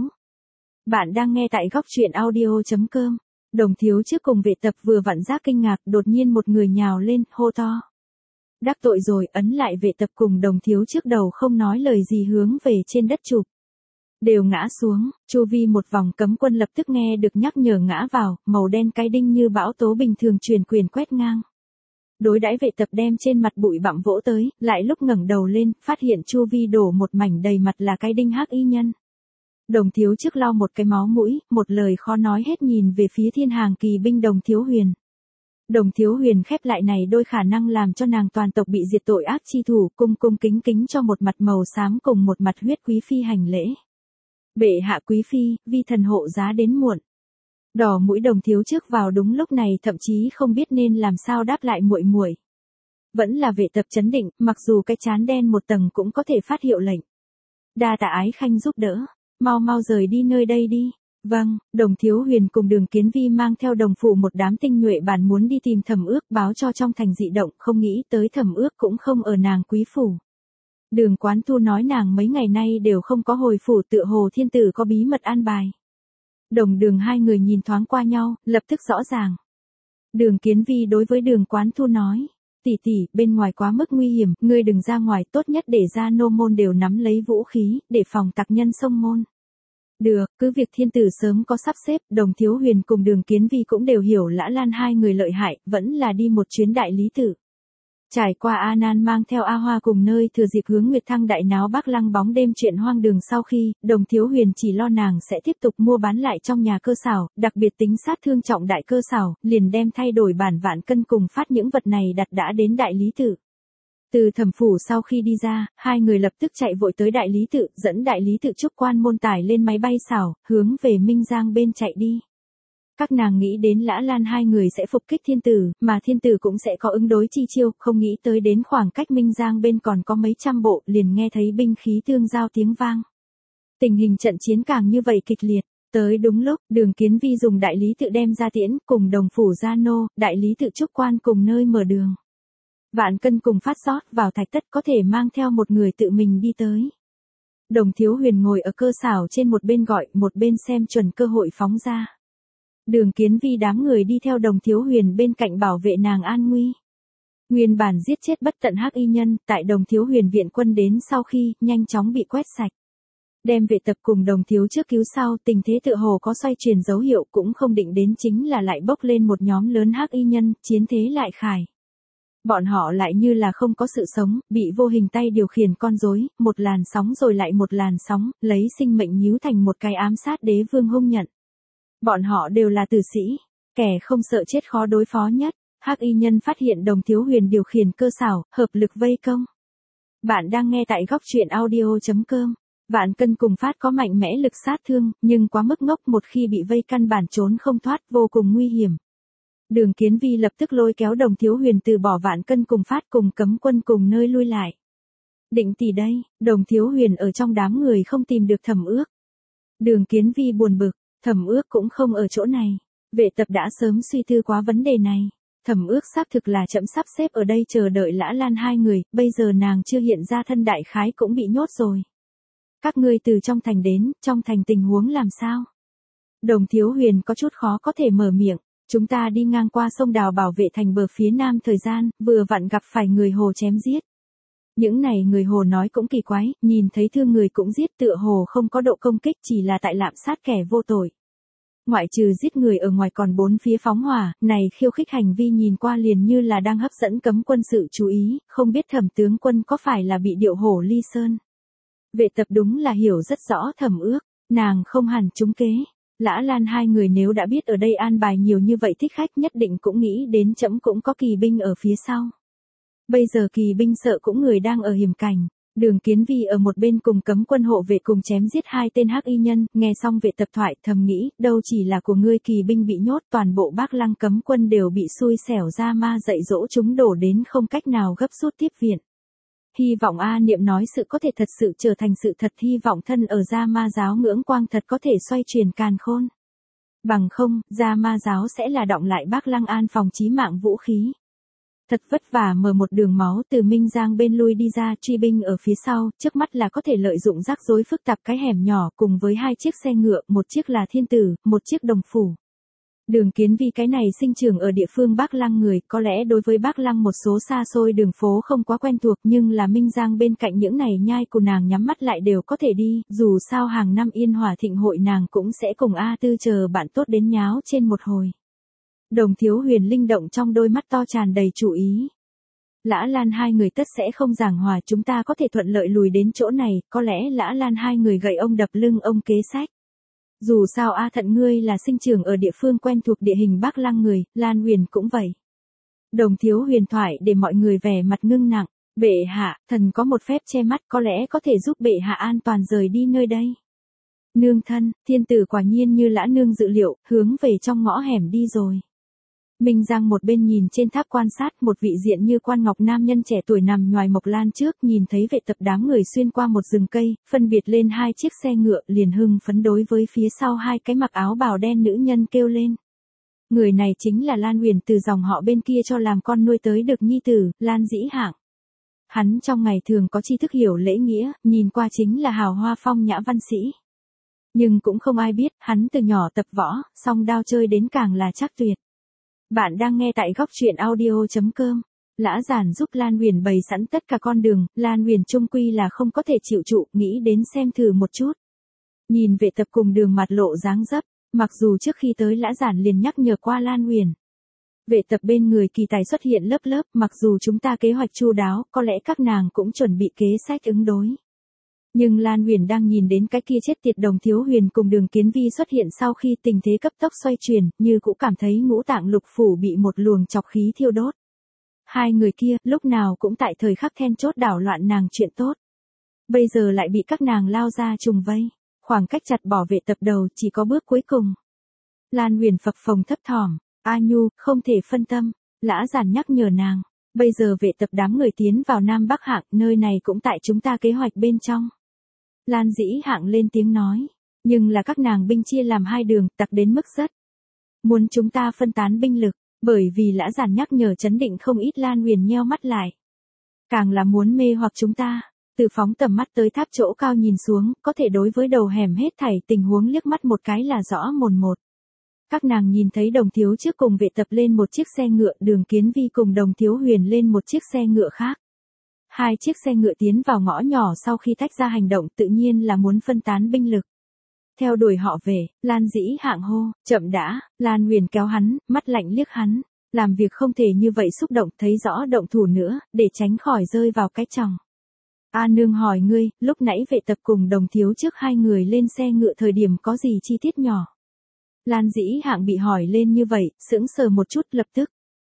Bạn đang nghe tại góc truyện audio chấm com. Đồng thiếu trước cùng vệ tập vừa vặn giác kinh ngạc, đột nhiên một người nhào lên, hô to. Đắc tội rồi, ấn lại vệ tập cùng đồng thiếu trước đầu không nói lời gì hướng về trên đất chụp. Đều ngã xuống, chu vi một vòng cấm quân lập tức nghe được nhắc nhở ngã vào, màu đen cái đinh như bão tố bình thường truyền quyền quét ngang. Đối đãi vệ tập đem trên mặt bụi bặm vỗ tới, lại lúc ngẩng đầu lên, phát hiện chu vi đổ một mảnh đầy mặt là cái đinh Hắc y nhân. Đồng thiếu trước lau một cái máu mũi, một lời khó nói hết nhìn về phía thiên hàng kỳ binh đồng thiếu huyền. Đồng thiếu huyền khép lại này đôi khả năng làm cho nàng toàn tộc bị diệt tội ác chi thủ, cung cung kính kính cho một mặt màu xám cùng một mặt huyết quý phi hành lễ. Bệ hạ quý phi, vi thần hộ giá đến muộn. Đỏ mũi đồng thiếu trước vào đúng lúc này thậm chí không biết nên làm sao đáp lại muội muội. Vẫn là vệ tập chấn định, mặc dù cái chán đen một tầng cũng có thể phát hiệu lệnh. Đa tạ ái khanh giúp đỡ, mau mau rời đi nơi đây đi. Vâng, đồng thiếu huyền cùng Đường Kiến Vi mang theo đồng phủ một đám tinh nhuệ bản muốn đi tìm Thẩm Ước báo cho trong thành dị động, không nghĩ tới Thẩm Ước cũng không ở nàng quý phủ. Đường Quán Thu nói nàng mấy ngày nay đều không có hồi phủ, tựa hồ thiên tử có bí mật an bài. Đồng Đường hai người nhìn thoáng qua nhau, lập tức rõ ràng. Đường Kiến Vi đối với Đường Quán Thu nói, tỷ tỷ, bên ngoài quá mức nguy hiểm, ngươi đừng ra ngoài, tốt nhất để ra nô môn đều nắm lấy vũ khí, để phòng tặc nhân xông môn. Được, cứ việc thiên tử sớm có sắp xếp, đồng thiếu huyền cùng Đường Kiến Vi cũng đều hiểu Lã Lan hai người lợi hại, vẫn là đi một chuyến đại lý tự. Trải qua A Nan mang theo A Hoa cùng nơi thừa dịp hướng Nguyệt Thăng đại náo Bác Lăng bóng đêm chuyện hoang đường sau khi, đồng thiếu huyền chỉ lo nàng sẽ tiếp tục mua bán lại trong nhà cơ xảo, đặc biệt tính sát thương trọng đại cơ xảo, liền đem thay đổi bản vạn cân cùng phát những vật này đặt đã đến đại lý tự. Từ Thẩm phủ sau khi đi ra, hai người lập tức chạy vội tới đại lý tự, dẫn đại lý tự trúc quan môn tải lên máy bay xảo, hướng về Minh Giang bên chạy đi. Các nàng nghĩ đến Lã Lan hai người sẽ phục kích thiên tử, mà thiên tử cũng sẽ có ứng đối chi chiêu, không nghĩ tới đến khoảng cách Minh Giang bên còn có mấy trăm bộ, liền nghe thấy binh khí tương giao tiếng vang. Tình hình trận chiến càng như vậy kịch liệt. Tới đúng lúc, Đường Kiến Vi dùng đại lý tự đem ra tiễn, cùng đồng phủ gia nô, đại lý tự trúc quan cùng nơi mở đường. Vạn Cân cùng Phát rót vào thạch tất có thể mang theo một người tự mình đi tới. Đồng Thiếu Huyền ngồi ở cơ xảo trên một bên gọi, một bên xem chuẩn cơ hội phóng ra. Đường Kiến Vi đám người đi theo Đồng Thiếu Huyền bên cạnh bảo vệ nàng an nguy. Nguyên bản giết chết bất tận hắc y nhân, tại Đồng Thiếu Huyền viện quân đến sau khi, nhanh chóng bị quét sạch. Đem vệ tập cùng Đồng Thiếu trước cứu sau, tình thế tựa hồ có xoay chuyển dấu hiệu, cũng không định đến chính là lại bốc lên một nhóm lớn hắc y nhân, chiến thế lại khải. Bọn họ lại như là không có sự sống, bị vô hình tay điều khiển con rối, một làn sóng rồi lại một làn sóng, lấy sinh mệnh nhíu thành một cái ám sát đế vương hung nhận. Bọn họ đều là tử sĩ, kẻ không sợ chết khó đối phó nhất. Hắc y nhân phát hiện Đồng Thiếu Huyền điều khiển cơ xảo, hợp lực vây công. Bạn đang nghe tại góc truyện audio chấm com. Vạn Cân cùng Phát có mạnh mẽ lực sát thương, nhưng quá mức ngốc, một khi bị vây căn bản trốn không thoát, vô cùng nguy hiểm. Đường Kiến Vi lập tức lôi kéo Đồng Thiếu Huyền từ bỏ Vạn Cân cùng Phát cùng cấm quân cùng nơi lui lại. Định tỷ đây, Đồng Thiếu Huyền ở trong đám người không tìm được Thẩm Ước. Đường Kiến Vi buồn bực, Thẩm Ước cũng không ở chỗ này. Vệ tập đã sớm suy tư quá vấn đề này. Thẩm Ước xác thực là chậm sắp xếp ở đây chờ đợi Lã Lan hai người, bây giờ nàng chưa hiện ra thân đại khái cũng bị nhốt rồi. Các ngươi từ trong thành đến, trong thành tình huống làm sao? Đồng Thiếu Huyền có chút khó có thể mở miệng. Chúng ta đi ngang qua sông Đào bảo vệ thành bờ phía nam thời gian, vừa vặn gặp phải người Hồ chém giết. Những này người Hồ nói cũng kỳ quái, nhìn thấy thương người cũng giết, tựa hồ không có độ công kích, chỉ là tại lạm sát kẻ vô tội. Ngoại trừ giết người ở ngoài còn bốn phía phóng hỏa, này khiêu khích hành vi nhìn qua liền như là đang hấp dẫn cấm quân sự chú ý, không biết Thẩm tướng quân có phải là bị điệu hổ ly sơn. Vệ tập đúng là hiểu rất rõ Thẩm Ước, nàng không hẳn trúng kế. Lã Lan hai người nếu đã biết ở đây an bài nhiều như vậy thích khách nhất định cũng nghĩ đến trẫm cũng có kỳ binh ở phía sau. Bây giờ kỳ binh sợ cũng người đang ở hiểm cảnh. Đường Kiến Vi ở một bên cùng cấm quân hộ vệ cùng chém giết hai tên hắc y nhân, nghe xong vệ tập thoại thầm nghĩ, đâu chỉ là của ngươi kỳ binh bị nhốt, toàn bộ Bác Lăng cấm quân đều bị xui xẻo ra ma dạy dỗ chúng đổ đến không cách nào gấp rút tiếp viện. Hy vọng A Niệm nói sự có thể thật sự trở thành sự thật, hy vọng thân ở Gia Ma giáo ngưỡng quang thật có thể xoay chuyển càn khôn. Bằng không, Gia Ma giáo sẽ là đọng lại Bác Lăng an phòng chí mạng vũ khí. Thật vất vả mở một đường máu từ Minh Giang bên lui đi ra, truy binh ở phía sau, trước mắt là có thể lợi dụng rắc rối phức tạp cái hẻm nhỏ cùng với hai chiếc xe ngựa, một chiếc là thiên tử, một chiếc đồng phủ. Đường Kiến Vi cái này sinh trưởng ở địa phương Bác Lăng người, có lẽ đối với Bác Lăng một số xa xôi đường phố không quá quen thuộc, nhưng là Minh Giang bên cạnh những này nhai của nàng nhắm mắt lại đều có thể đi, dù sao hàng năm Yên Hòa thịnh hội nàng cũng sẽ cùng A Tư chờ bạn tốt đến nháo trên một hồi. Đồng Thiếu Huyền linh động trong đôi mắt to tràn đầy chủ ý. Lã Lan hai người tất sẽ không giảng hòa, chúng ta có thể thuận lợi lùi đến chỗ này, có lẽ Lã Lan hai người gậy ông đập lưng ông kế sách. Dù sao A Thận ngươi là sinh trưởng ở địa phương quen thuộc địa hình Bác Lăng người, Lan Huyền cũng vậy. Đồng Thiếu Huyền thoại để mọi người vẻ mặt ngưng nặng, bệ hạ, thần có một phép che mắt có lẽ có thể giúp bệ hạ an toàn rời đi nơi đây. Nương thân, thiên tử quả nhiên như Lã nương dự liệu, hướng về trong ngõ hẻm đi rồi. Minh Giang một bên nhìn trên tháp quan sát, một vị diện như quan ngọc nam nhân trẻ tuổi nằm ngoài mộc lan trước, nhìn thấy vệ tập đám người xuyên qua một rừng cây, phân biệt lên hai chiếc xe ngựa, liền hưng phấn đối với phía sau hai cái mặc áo bào đen nữ nhân kêu lên. Người này chính là Lan Huyền từ dòng họ bên kia cho làm con nuôi tới được nhi tử, Lan Dĩ Hạng. Hắn trong ngày thường có tri thức hiểu lễ nghĩa, nhìn qua chính là hào hoa phong nhã văn sĩ. Nhưng cũng không ai biết, hắn từ nhỏ tập võ, song đao chơi đến càng là chắc tuyệt. Bạn đang nghe tại góc truyện audio chấm com. Lã Giản giúp Lan Huyền bày sẵn tất cả con đường, Lan Huyền chung quy là không có thể chịu trụ, nghĩ đến xem thử một chút. Nhìn vệ tập cùng đường mặt lộ dáng dấp, mặc dù trước khi tới Lã Giản liền nhắc nhở qua Lan Huyền. Vệ tập bên người kỳ tài xuất hiện lớp lớp, mặc dù chúng ta kế hoạch chu đáo, có lẽ các nàng cũng chuẩn bị kế sách ứng đối. Nhưng Lan Huyền đang nhìn đến cái kia chết tiệt Đồng Thiếu Huyền cùng Đường Kiến Vi xuất hiện sau khi tình thế cấp tốc xoay chuyển, như cũng cảm thấy ngũ tạng lục phủ bị một luồng chọc khí thiêu đốt. Hai người kia, lúc nào cũng tại thời khắc then chốt đảo loạn nàng chuyện tốt. Bây giờ lại bị các nàng lao ra trùng vây, khoảng cách chặt bỏ vệ tập đầu chỉ có bước cuối cùng. Lan Huyền phập phồng thấp thỏm, A Nhu, không thể phân tâm, Lã Giản nhắc nhở nàng. Bây giờ vệ tập đám người tiến vào Nam Bắc Hạng, nơi này cũng tại chúng ta kế hoạch bên trong. Lan Dĩ Hạng lên tiếng nói, nhưng là các nàng binh chia làm hai đường, tặc đến mức rất. Muốn chúng ta phân tán binh lực, bởi vì Lã Giản nhắc nhở chấn định không ít. Lan Huyền nheo mắt lại. Càng là muốn mê hoặc chúng ta, từ phóng tầm mắt tới tháp chỗ cao nhìn xuống, có thể đối với đầu hẻm hết thảy tình huống liếc mắt một cái là rõ mồn một. Các nàng nhìn thấy Đồng Thiếu trước cùng vệ tập lên một chiếc xe ngựa, Đường Kiến Vi cùng Đồng Thiếu Huyền lên một chiếc xe ngựa khác. Hai chiếc xe ngựa tiến vào ngõ nhỏ sau khi tách ra hành động tự nhiên là muốn phân tán binh lực. Theo đuổi họ về, Lan Dĩ Hạng hô, chậm đã. Lan Huyền kéo hắn, mắt lạnh liếc hắn, làm việc không thể như vậy xúc động, thấy rõ động thủ nữa, để tránh khỏi rơi vào cái chòng. A nương hỏi ngươi, lúc nãy vệ tập cùng Đồng Thiếu trước hai người lên xe ngựa thời điểm có gì chi tiết nhỏ? Lan Dĩ Hạng bị hỏi lên như vậy, sững sờ một chút lập tức.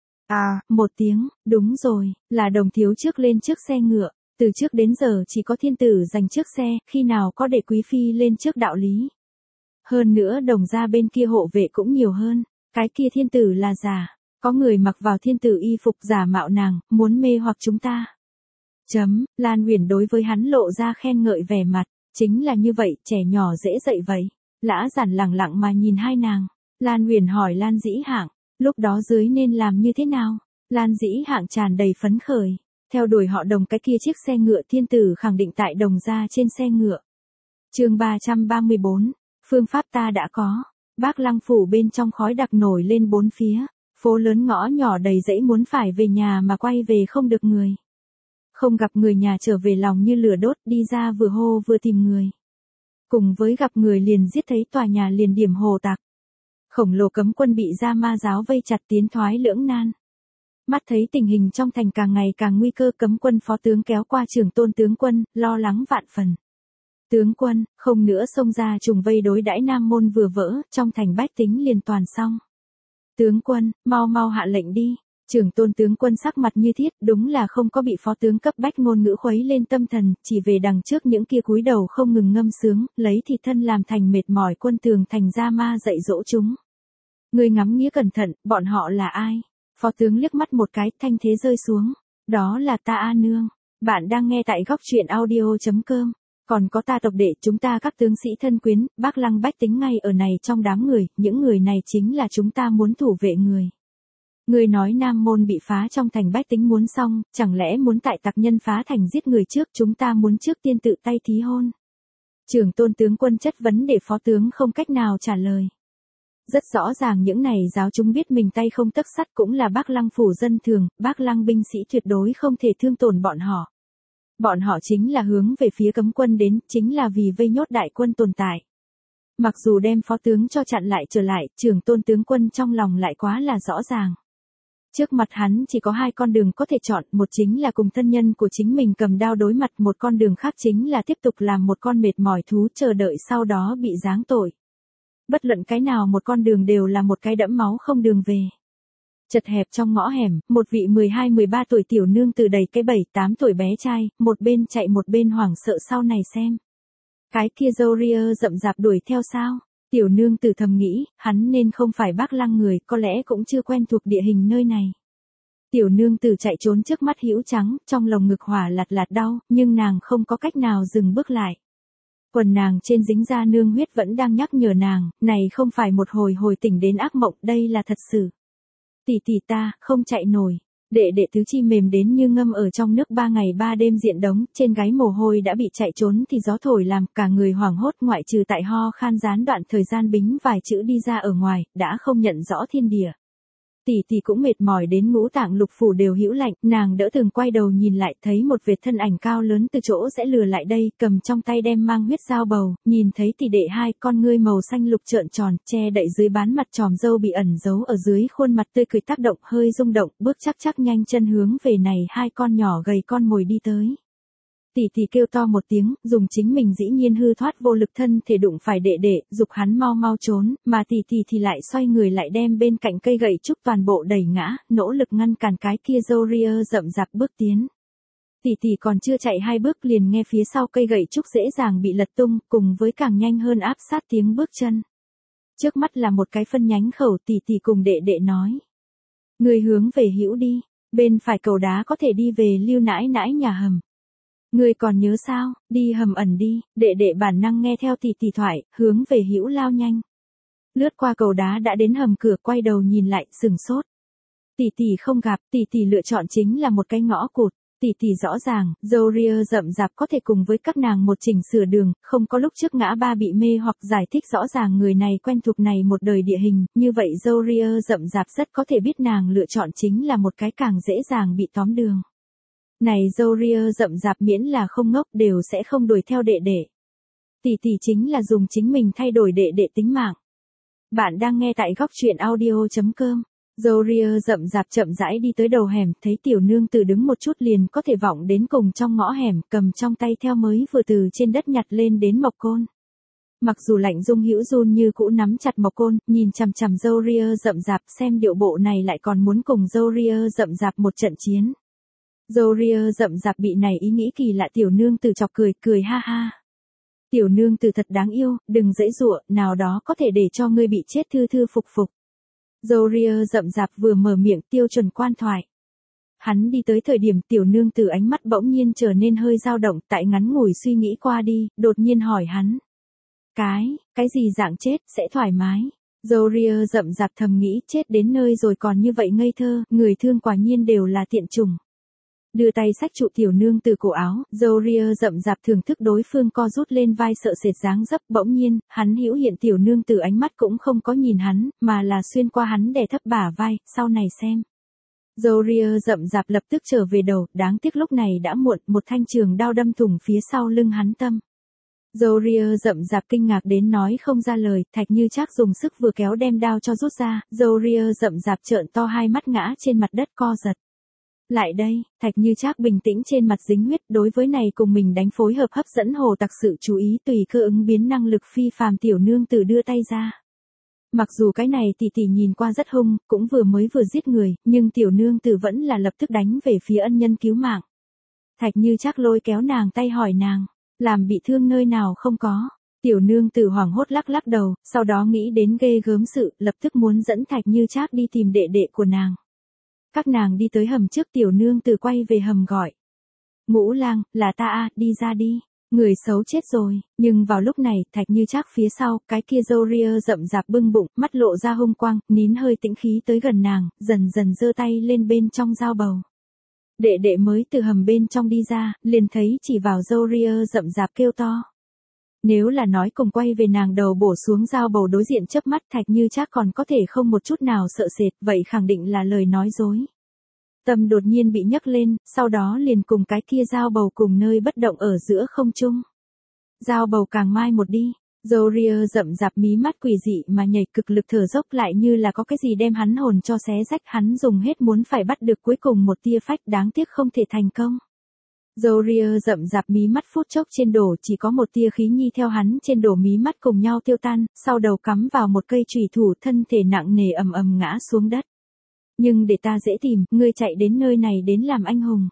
À, một tiếng, đúng rồi, là Đồng Thiếu trước lên trước xe ngựa, từ trước đến giờ chỉ có thiên tử giành trước xe, khi nào có để quý phi lên trước đạo lý. Hơn nữa Đồng gia bên kia hộ vệ cũng nhiều hơn, cái kia thiên tử là giả, có người mặc vào thiên tử y phục giả mạo nàng, muốn mê hoặc chúng ta. Chấm, Lan Huyền đối với hắn lộ ra khen ngợi vẻ mặt, chính là như vậy, trẻ nhỏ dễ dạy vậy. Lã Giản lẳng lặng mà nhìn hai nàng, Lan Huyền hỏi Lan Dĩ Hạng, lúc đó dưới nên làm như thế nào? Lan Dĩ Hạng tràn đầy phấn khởi, theo đuổi họ Đồng cái kia chiếc xe ngựa, thiên tử khẳng định tại Đồng gia trên xe ngựa. Chương ba trăm ba mươi bốn, phương pháp ta đã có. Bác Lăng phủ bên trong khói đặc nổi lên bốn phía, phố lớn ngõ nhỏ đầy dãy muốn phải về nhà mà quay về không được người. Không gặp người nhà trở về lòng như lửa đốt, đi ra vừa hô vừa tìm người. Cùng với gặp người liền giết, thấy tòa nhà liền điểm hồ tạc. Khổng lồ cấm quân bị Gia Ma giáo vây chặt, tiến thoái lưỡng nan. Mắt thấy tình hình trong thành càng ngày càng nguy cơ, cấm quân phó tướng kéo qua Trưởng Tôn tướng quân, lo lắng vạn phần. Tướng quân, không nữa xông ra trùng vây đối đãi Nam môn vừa vỡ, trong thành bách tính liền toàn xong. Tướng quân, mau mau hạ lệnh đi. Trưởng Tôn tướng quân sắc mặt như thiết, đúng là không có bị phó tướng cấp bách ngôn ngữ khuấy lên tâm thần, chỉ về đằng trước những kia cúi đầu không ngừng ngâm sướng, lấy thịt thân làm thành mệt mỏi quân tường thành Gia Ma dạy dỗ chúng. Ngươi ngắm nghĩa cẩn thận, bọn họ là ai? Phó tướng liếc mắt một cái, thanh thế rơi xuống. Đó là ta A nương. Bạn đang nghe tại góc truyện audio chấm com. Còn có ta tộc đệ, chúng ta các tướng sĩ thân quyến, Bác Lăng bách tính ngay ở này trong đám người, những người này chính là chúng ta muốn thủ vệ người. Người nói Nam môn bị phá, trong thành bách tính muốn xong, chẳng lẽ muốn tại tặc nhân phá thành giết người trước, chúng ta muốn trước tiên tự tay thí hôn. Trưởng Tôn tướng quân chất vấn để phó tướng không cách nào trả lời. Rất rõ ràng những này giáo chúng biết mình tay không tấc sắt, cũng là Bác Lăng phủ dân thường, Bác Lăng binh sĩ tuyệt đối không thể thương tổn bọn họ. Bọn họ chính là hướng về phía cấm quân đến, chính là vì vây nhốt đại quân tồn tại. Mặc dù đem phó tướng cho chặn lại trở lại, Trưởng Tôn tướng quân trong lòng lại quá là rõ ràng. Trước mặt hắn chỉ có hai con đường có thể chọn, một chính là cùng thân nhân của chính mình cầm đao đối mặt, một con đường khác chính là tiếp tục làm một con mệt mỏi thú chờ đợi sau đó bị giáng tội. Bất luận cái nào một con đường đều là một cái đẫm máu không đường về. Chật hẹp trong ngõ hẻm, một vị mười hai mười ba tuổi tiểu nương từ đầy cái bảy tám tuổi bé trai, một bên chạy một bên hoảng sợ sau này xem. Cái kia Zoria rậm rạp đuổi theo sao? Tiểu nương tử thầm nghĩ, hắn nên không phải Bác Lăng người, có lẽ cũng chưa quen thuộc địa hình nơi này. Tiểu nương tử chạy trốn trước mắt hữu trắng, trong lồng ngực hỏa lạt lạt đau, nhưng nàng không có cách nào dừng bước lại. Quần nàng trên dính ra nương huyết vẫn đang nhắc nhở nàng, này không phải một hồi hồi tỉnh đến ác mộng, đây là thật sự. Tỷ tỷ ta, không chạy nổi. Đệ đệ tứ chi mềm đến như ngâm ở trong nước ba ngày ba đêm diện đống, trên gáy mồ hôi đã bị chạy trốn thì gió thổi làm cả người hoảng hốt, ngoại trừ tại ho khan gián đoạn thời gian bính vài chữ đi ra ở ngoài, đã không nhận rõ thiên địa. Tỷ tỷ cũng mệt mỏi đến ngũ tạng lục phủ đều hữu lạnh, nàng đỡ thường quay đầu nhìn lại, thấy một vệt thân ảnh cao lớn từ chỗ sẽ lừa lại đây, cầm trong tay đem mang huyết dao bầu, nhìn thấy tỷ đệ hai con ngươi màu xanh lục trợn tròn, che đậy dưới bán mặt tròm râu bị ẩn giấu ở dưới khuôn mặt tươi cười tác động, hơi rung động, bước chắc chắc nhanh chân hướng về này hai con nhỏ gầy con mồi đi tới. Tỷ tỷ kêu to một tiếng, dùng chính mình dĩ nhiên hư thoát vô lực thân thể đụng phải đệ đệ, dục hắn mau mau trốn, mà tỷ tỷ thì lại xoay người lại đem bên cạnh cây gậy trúc toàn bộ đẩy ngã, nỗ lực ngăn cản cái kia Zoria rậm rạp bước tiến. Tỷ tỷ còn chưa chạy hai bước liền nghe phía sau cây gậy trúc dễ dàng bị lật tung, cùng với càng nhanh hơn áp sát tiếng bước chân. Trước mắt là một cái phân nhánh khẩu, tỷ tỷ cùng đệ đệ nói. Người hướng về hữu đi, bên phải cầu đá có thể đi về Lưu nãi nãi nhà hầm. Người còn nhớ sao, đi hầm ẩn đi, đệ đệ bản năng nghe theo tỷ tỷ thoại, hướng về hữu lao nhanh. Lướt qua cầu đá đã đến hầm cửa, quay đầu nhìn lại, sừng sốt. Tỷ tỷ không gặp, tỷ tỷ lựa chọn chính là một cái ngõ cụt. Tỷ tỷ rõ ràng, Zoria rậm rạp có thể cùng với các nàng một chỉnh sửa đường, không có lúc trước ngã ba bị mê hoặc giải thích rõ ràng người này quen thuộc này một đời địa hình, như vậy Zoria rậm rạp rất có thể biết nàng lựa chọn chính là một cái càng dễ dàng bị tóm đường. Này Zoria rậm rạp miễn là không ngốc đều sẽ không đuổi theo đệ đệ. Tỷ tỷ chính là dùng chính mình thay đổi đệ đệ tính mạng. Bạn đang nghe tại góc truyện audio.com. Zoria rậm rạp chậm rãi đi tới đầu hẻm, thấy tiểu nương tử đứng một chút liền có thể vọng đến cùng trong ngõ hẻm, cầm trong tay theo mới vừa từ trên đất nhặt lên đến mộc côn. Mặc dù lạnh Dung Hữu run như cũ nắm chặt mộc côn, nhìn chằm chằm Zoria rậm rạp, xem điệu bộ này lại còn muốn cùng Zoria rậm rạp một trận chiến. Zoria rậm rạp bị này ý nghĩ kỳ lạ tiểu nương tử chọc cười, cười ha ha. Tiểu nương tử thật đáng yêu, đừng giãy giụa, nào đó có thể để cho ngươi bị chết thư thư phục phục. Zoria rậm rạp vừa mở miệng tiêu chuẩn quan thoại. Hắn đi tới thời điểm tiểu nương tử ánh mắt bỗng nhiên trở nên hơi dao động, tại ngắn ngủi suy nghĩ qua đi, đột nhiên hỏi hắn. Cái, cái gì dạng chết, sẽ thoải mái. Zoria rậm rạp thầm nghĩ chết đến nơi rồi còn như vậy ngây thơ, người thương quả nhiên đều là tiện chủng. Đưa tay xách trụ tiểu nương từ cổ áo, Zoria rậm rạp thưởng thức đối phương co rút lên vai sợ sệt dáng dấp, bỗng nhiên, hắn hữu hiện tiểu nương từ ánh mắt cũng không có nhìn hắn, mà là xuyên qua hắn đè thấp bả vai, sau này xem. Zoria rậm rạp lập tức trở về đầu, đáng tiếc lúc này đã muộn, một thanh trường đao đâm thủng phía sau lưng hắn tâm. Zoria rậm rạp kinh ngạc đến nói không ra lời, Thạch Như Trác dùng sức vừa kéo đem đao cho rút ra, Zoria rậm rạp trợn to hai mắt ngã trên mặt đất co giật. Lại đây, Thạch Như Trác bình tĩnh trên mặt dính huyết, đối với này cùng mình đánh phối hợp hấp dẫn hồ tặc sự chú ý tùy cơ ứng biến năng lực phi phàm tiểu nương tử đưa tay ra. Mặc dù cái này tỷ tỷ nhìn qua rất hung, cũng vừa mới vừa giết người, nhưng tiểu nương tử vẫn là lập tức đánh về phía ân nhân cứu mạng. Thạch Như Trác lôi kéo nàng tay hỏi nàng, làm bị thương nơi nào không có. Tiểu nương tử hoảng hốt lắc lắc đầu, sau đó nghĩ đến ghê gớm sự, lập tức muốn dẫn Thạch Như Trác đi tìm đệ đệ của nàng. Các nàng đi tới hầm trước tiểu nương tử quay về hầm gọi. Ngũ lang, là ta a, đi ra đi. Người xấu chết rồi, nhưng vào lúc này, Thạch Như Trác phía sau, cái kia Zoria rậm rạp bưng bụng, mắt lộ ra hung quang, nín hơi tĩnh khí tới gần nàng, dần dần giơ tay lên bên trong dao bầu. Đệ đệ mới từ hầm bên trong đi ra, liền thấy chỉ vào Zoria rậm rạp kêu to. Nếu là nói cùng quay về nàng đầu bổ xuống dao bầu đối diện chớp mắt Thạch Như Trác còn có thể không một chút nào sợ sệt, vậy khẳng định là lời nói dối. Tâm đột nhiên bị nhấc lên, sau đó liền cùng cái kia dao bầu cùng nơi bất động ở giữa không trung. Dao bầu càng mai một đi, Zoria rậm rạp mí mắt quỷ dị mà nhảy cực lực thở dốc lại như là có cái gì đem hắn hồn cho xé rách, hắn dùng hết muốn phải bắt được cuối cùng một tia phách, đáng tiếc không thể thành công. Zoria rậm rạp mí mắt phút chốc trên đổ, chỉ có một tia khí nhi theo hắn trên đổ mí mắt cùng nhau tiêu tan, sau đầu cắm vào một cây chùy thủ, thân thể nặng nề ầm ầm ngã xuống đất. Nhưng để ta dễ tìm, ngươi chạy đến nơi này đến làm anh hùng.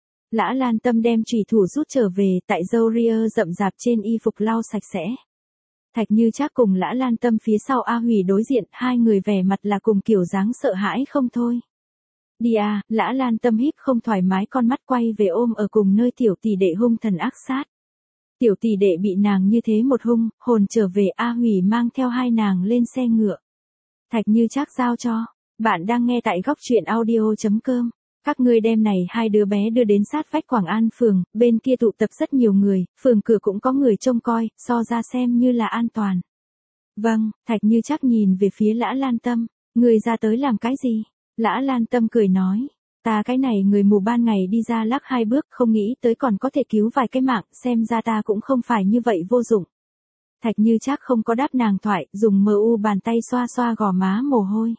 Lã Lan Tâm đem chùy thủ rút trở về, tại Zoria rậm rạp trên y phục lau sạch sẽ. Thạch Như Trác cùng Lã Lan Tâm phía sau A Hủy đối diện, hai người vẻ mặt là cùng kiểu dáng sợ hãi không thôi. Đi à, Lã Lan Tâm hít không thoải mái con mắt quay về ôm ở cùng nơi tiểu tỷ đệ hung thần ác sát. Tiểu tỷ đệ bị nàng như thế một hung, hồn trở về A Hủy mang theo hai nàng lên xe ngựa. Thạch Như Trác giao cho, bạn đang nghe tại góc truyện audio.com. Các ngươi đem này hai đứa bé đưa đến sát vách Quảng An phường, bên kia tụ tập rất nhiều người, phường cửa cũng có người trông coi, so ra xem như là an toàn. Vâng, Thạch Như Trác nhìn về phía Lã Lan Tâm, người ra tới làm cái gì? Lã Lan Tâm cười nói, ta cái này người mù ban ngày đi ra lắc hai bước không nghĩ tới còn có thể cứu vài cái mạng, xem ra ta cũng không phải như vậy vô dụng. Thạch Như Trác không có đáp nàng thoại, dùng mờ u bàn tay xoa xoa gò má mồ hôi.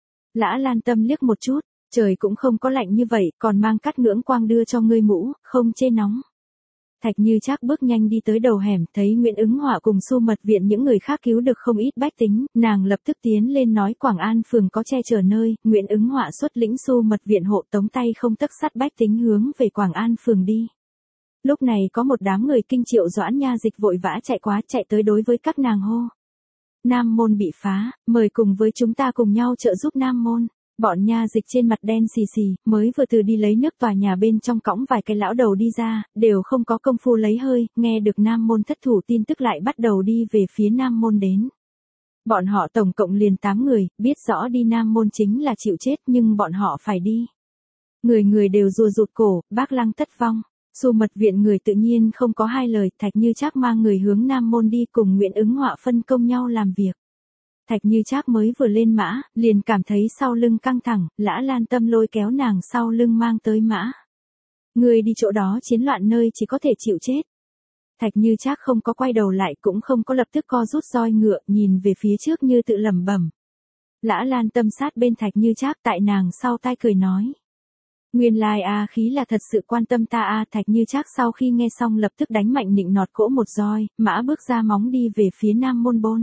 Lã Lan Tâm liếc một chút, trời cũng không có lạnh như vậy, còn mang cắt ngưỡng quang đưa cho ngươi mũ, không chê nóng. Thạch Như Trác bước nhanh đi tới đầu hẻm, thấy Nguyễn Ứng Họa cùng Xu Mật Viện những người khác cứu được không ít bách tính, nàng lập tức tiến lên nói Quảng An phường có che chở nơi, Nguyễn Ứng Họa xuất lĩnh Xu Mật Viện hộ tống tay không tấc sắt bách tính hướng về Quảng An phường đi. Lúc này có một đám người kinh Triệu Doãn Nha Dịch vội vã chạy quá chạy tới đối với các nàng hô. Nam môn bị phá, mời cùng với chúng ta cùng nhau trợ giúp Nam môn. Bọn nha dịch trên mặt đen xì xì, mới vừa từ đi lấy nước tòa nhà bên trong cõng vài cái lão đầu đi ra, đều không có công phu lấy hơi, nghe được Nam môn thất thủ tin tức lại bắt đầu đi về phía Nam môn đến. Bọn họ tổng cộng liền tám người, biết rõ đi Nam môn chính là chịu chết nhưng bọn họ phải đi. Người người đều rùa rụt cổ, Bác Lăng thất vong. Xu Mật viện người tự nhiên không có hai lời, Thạch Như Trác mang người hướng Nam môn đi cùng Nguyễn Ứng Họa phân công nhau làm việc. Thạch Như Trác mới vừa lên mã, liền cảm thấy sau lưng căng thẳng, Lã Lan Tâm lôi kéo nàng sau lưng mang tới mã. Người đi chỗ đó chiến loạn nơi chỉ có thể chịu chết. Thạch Như Trác không có quay đầu lại cũng không có lập tức co rút roi ngựa, nhìn về phía trước như tự lẩm bẩm. Lã Lan Tâm sát bên Thạch Như Trác tại nàng sau tai cười nói. Nguyên lai a khí là thật sự quan tâm ta a. Thạch Như Trác sau khi nghe xong lập tức đánh mạnh nịnh nọt cỗ một roi, mã bước ra móng đi về phía Nam môn bôn.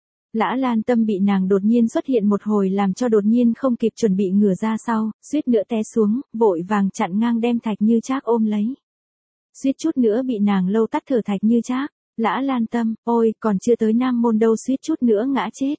Lã Lan Tâm bị nàng đột nhiên xuất hiện một hồi làm cho đột nhiên không kịp chuẩn bị ngửa ra sau, suýt nữa té xuống, vội vàng chặn ngang đem Thạch Như Trác ôm lấy. Suýt chút nữa bị nàng lâu tắt thở Thạch Như Trác. Lã Lan Tâm, ôi, còn chưa tới Nam môn đâu suýt chút nữa ngã chết.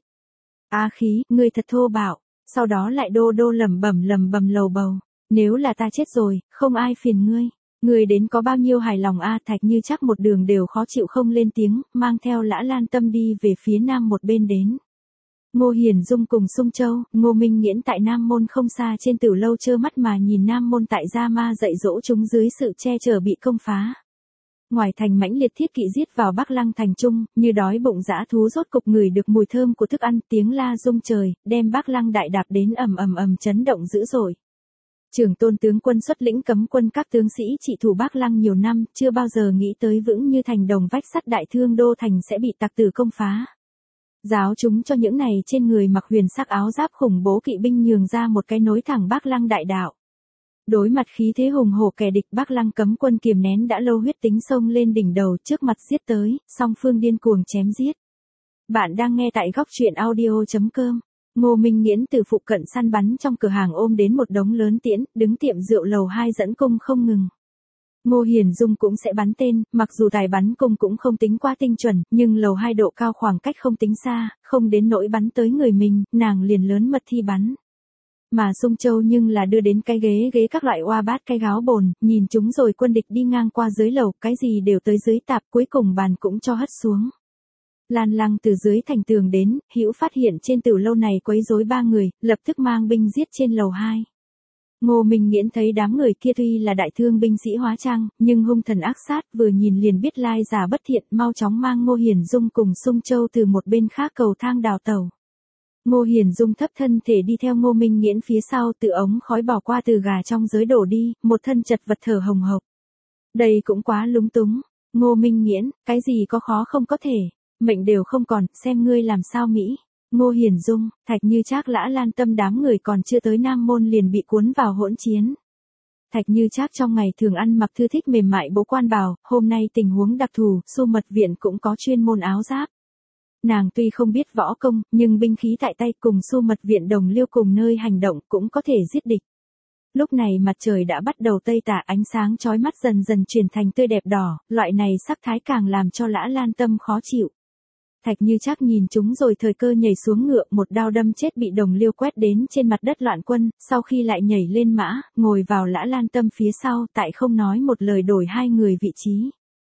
A khí, ngươi thật thô bạo. Sau đó lại đô đô lẩm bẩm lẩm bẩm lầu bầu. Nếu là ta chết rồi, không ai phiền ngươi. Ngươi đến có bao nhiêu hài lòng a. Thạch Như Trác một đường đều khó chịu không lên tiếng, mang theo Lã Lan Tâm đi về phía nam một bên đến. Ngô Hiển Dung cùng Sung Châu, Ngô Minh Nghiễn tại Nam môn không xa trên tử lâu trơ mắt mà nhìn Nam môn tại Gia Ma dạy dỗ chúng dưới sự che chở bị công phá. Ngoài thành mãnh liệt thiết kỵ giết vào Bắc Lăng thành trung, như đói bụng dã thú rốt cục ngửi được mùi thơm của thức ăn, tiếng la rung trời, đem Bắc Lăng đại đạp đến ầm ầm ầm chấn động dữ dội. Trưởng tôn tướng quân xuất lĩnh cấm quân các tướng sĩ trị thủ Bắc Lăng nhiều năm, chưa bao giờ nghĩ tới vững như thành đồng vách sắt đại thương đô thành sẽ bị tặc tử công phá. Giáo chúng cho những này trên người mặc huyền sắc áo giáp khủng bố kỵ binh nhường ra một cái nối thẳng Bắc Lăng đại đạo. Đối mặt khí thế hùng hổ kẻ địch, Bắc Lăng cấm quân kiềm nén đã lâu huyết tính xông lên đỉnh đầu, trước mặt giết tới, song phương điên cuồng chém giết. Bạn đang nghe tại góc truyện audio chấm com. Ngô Minh Nghiễn từ phụ cận săn bắn trong cửa hàng ôm đến một đống lớn tiễn, đứng tiệm rượu lầu hai dẫn cung không ngừng. Ngô Hiển Dung cũng sẽ bắn tên, mặc dù tài bắn cung cũng không tính quá tinh chuẩn, nhưng lầu hai độ cao khoảng cách không tính xa, không đến nỗi bắn tới người mình, nàng liền lớn mật thi bắn. Mà Sung Châu nhưng là đưa đến cái ghế ghế các loại oa bát cái gáo bồn, nhìn chúng rồi quân địch đi ngang qua dưới lầu, cái gì đều tới dưới tạp, cuối cùng bàn cũng cho hất xuống. Lan Lăng từ dưới thành tường đến, hữu phát hiện trên tử lâu này quấy rối ba người, lập tức mang binh giết trên lầu hai. Ngô Minh Nghiễn thấy đám người kia tuy là đại thương binh sĩ hóa trang, nhưng hung thần ác sát, vừa nhìn liền biết lai giả bất thiện, mau chóng mang Ngô Hiển Dung cùng Sung Châu từ một bên khác cầu thang đào tẩu. Ngô Hiển Dung thấp thân thể đi theo Ngô Minh Nghiễn phía sau, từ ống khói bỏ qua từ gà trong giới đổ đi, một thân chật vật thở hồng hộc. Đây cũng quá lúng túng. Ngô Minh Nghiễn, cái gì có khó không có thể, mệnh đều không còn, xem ngươi làm sao Mỹ. Ngô Hiển Dung, Thạch Như Trác Lã Lan Tâm đám người còn chưa tới Nam môn liền bị cuốn vào hỗn chiến. Thạch Như Trác trong ngày thường ăn mặc thư thích mềm mại bố quan bào, hôm nay tình huống đặc thù, Xu Mật viện cũng có chuyên môn áo giáp. Nàng tuy không biết võ công, nhưng binh khí tại tay cùng Xu Mật viện đồng liêu cùng nơi hành động cũng có thể giết địch. Lúc này mặt trời đã bắt đầu tây tả, ánh sáng chói mắt dần dần chuyển thành tươi đẹp đỏ, loại này sắc thái càng làm cho Lã Lan Tâm khó chịu. Thạch Như Trác nhìn chúng rồi thời cơ nhảy xuống ngựa, một đao đâm chết bị đồng liêu quét đến trên mặt đất loạn quân, sau khi lại nhảy lên mã, ngồi vào Lã Lan Tâm phía sau, tại không nói một lời đổi hai người vị trí.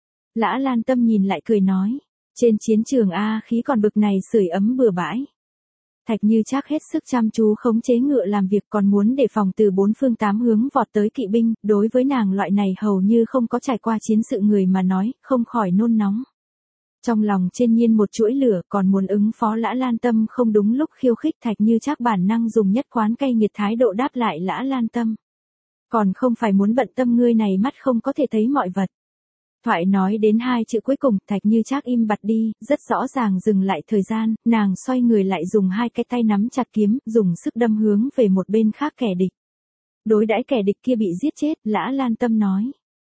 Lã Lan Tâm nhìn lại cười nói, trên chiến trường a khí còn bực này sưởi ấm bừa bãi. Thạch Như Trác hết sức chăm chú khống chế ngựa làm việc, còn muốn đề phòng từ bốn phương tám hướng vọt tới kỵ binh, đối với nàng loại này hầu như không có trải qua chiến sự người mà nói, không khỏi nôn nóng. Trong lòng trên nhiên một chuỗi lửa, còn muốn ứng phó Lã Lan Tâm không đúng lúc khiêu khích, Thạch Như Trác bản năng dùng nhất quán cay nghiệt thái độ đáp lại Lã Lan Tâm. Còn không phải muốn bận tâm ngươi này mắt không có thể thấy mọi vật. Thoại nói đến hai chữ cuối cùng, Thạch Như Trác im bặt đi, rất rõ ràng dừng lại thời gian, nàng xoay người lại dùng hai cái tay nắm chặt kiếm, dùng sức đâm hướng về một bên khác kẻ địch. Đối đãi kẻ địch kia bị giết chết, Lã Lan Tâm nói.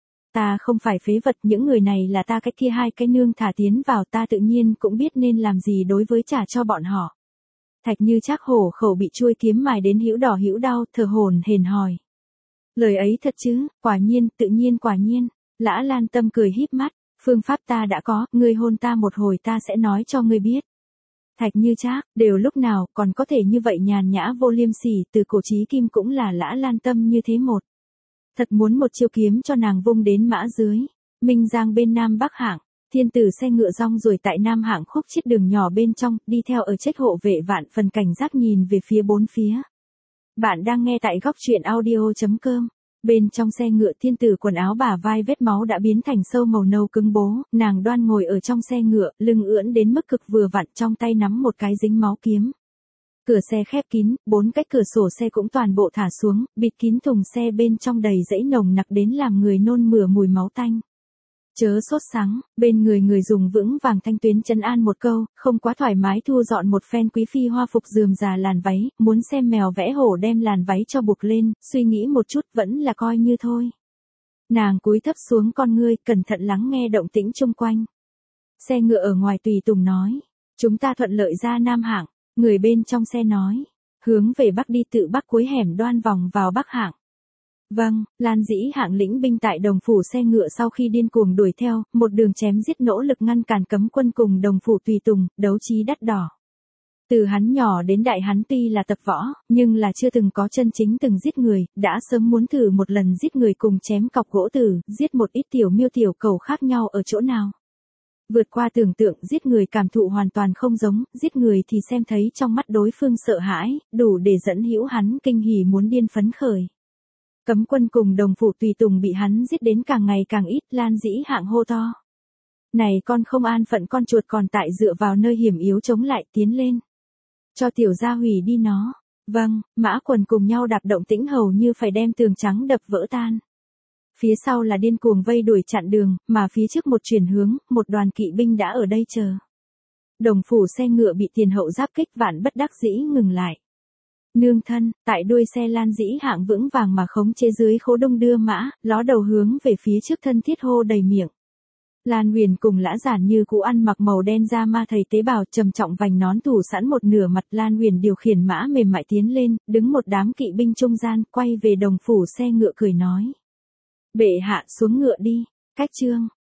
Ta không phải phế vật, những người này là ta cái kia hai cái nương thả tiến vào, ta tự nhiên cũng biết nên làm gì đối với trả cho bọn họ. Thạch Như Trác hổ khẩu bị chuôi kiếm mài đến hữu đỏ hữu đau, thở hổn hển hỏi. Lời ấy thật chứ, quả nhiên, tự nhiên quả nhiên. Lã Lan Tâm cười híp mắt, phương pháp ta đã có, ngươi hôn ta một hồi ta sẽ nói cho ngươi biết. Thạch Như Trác, đều lúc nào còn có thể như vậy nhàn nhã vô liêm sỉ, từ cổ chí kim cũng là Lã Lan Tâm như thế một. Thật muốn một chiêu kiếm cho nàng vung đến mã dưới. Minh Giang bên Nam Bắc hạng, thiên tử xe ngựa rong ruổi tại Nam hạng khúc chiết đường nhỏ bên trong, đi theo ở chết hộ vệ vạn phần cảnh giác nhìn về phía bốn phía. Bạn đang nghe tại góc truyện audio.com. Bên trong xe ngựa thiên tử quần áo bả vai vết máu đã biến thành sâu màu nâu cứng bố, nàng đoan ngồi ở trong xe ngựa, lưng ưỡn đến mức cực vừa vặn, trong tay nắm một cái dính máu kiếm. Cửa xe khép kín, bốn cái cửa sổ xe cũng toàn bộ thả xuống, bịt kín thùng xe bên trong đầy dẫy nồng nặc đến làm người nôn mửa mùi máu tanh. Chớ sốt sắng, bên người người dùng vững vàng thanh tuyến trấn an một câu, không quá thoải mái thu dọn một phen quý phi hoa phục rườm rà làn váy, muốn xem mèo vẽ hổ đem làn váy cho buộc lên, suy nghĩ một chút vẫn là coi như thôi. Nàng cúi thấp xuống con ngươi, cẩn thận lắng nghe động tĩnh chung quanh. Xe ngựa ở ngoài tùy tùng nói, chúng ta thuận lợi ra Nam hạng, người bên trong xe nói, hướng về Bắc đi, tự Bắc cuối hẻm đoan vòng vào Bắc hạng. Vâng, Lan Dĩ Hạng lĩnh binh tại Đồng phủ xe ngựa sau khi điên cuồng đuổi theo, một đường chém giết nỗ lực ngăn cản cấm quân cùng Đồng phủ tùy tùng, đấu trí đắt đỏ. Từ hắn nhỏ đến đại hắn tuy là tập võ, nhưng là chưa từng có chân chính từng giết người, đã sớm muốn thử một lần giết người cùng chém cọc gỗ tử, giết một ít tiểu miêu tiểu cầu khác nhau ở chỗ nào. Vượt qua tưởng tượng, giết người cảm thụ hoàn toàn không giống, giết người thì xem thấy trong mắt đối phương sợ hãi, đủ để dẫn hữu hắn kinh hỉ muốn điên phấn khởi. Cấm quân cùng Đồng phủ tùy tùng bị hắn giết đến càng ngày càng ít, Lan Dĩ Hạng hô to. Này con không an phận con chuột còn tại dựa vào nơi hiểm yếu chống lại, tiến lên. Cho tiểu gia hủy đi nó. Vâng, mã quần cùng nhau đạp động tĩnh hầu như phải đem tường trắng đập vỡ tan. Phía sau là điên cuồng vây đuổi chặn đường, mà phía trước một chuyển hướng, một đoàn kỵ binh đã ở đây chờ. Đồng phủ xe ngựa bị tiền hậu giáp kích, vạn bất đắc dĩ ngừng lại. Nương thân, tại đuôi xe Lan Dĩ Hạng vững vàng mà khống chế dưới khố đông đưa mã, ló đầu hướng về phía trước thân thiết hô đầy miệng. Lan Huyền cùng Lã Giản như cũ ăn mặc màu đen da ma thầy tế bào, trầm trọng vành nón thủ sẵn một nửa mặt. Lan Huyền điều khiển mã mềm mại tiến lên, đứng một đám kỵ binh trung gian, quay về Đồng phủ xe ngựa cười nói. Bệ hạ xuống ngựa đi, cách trương,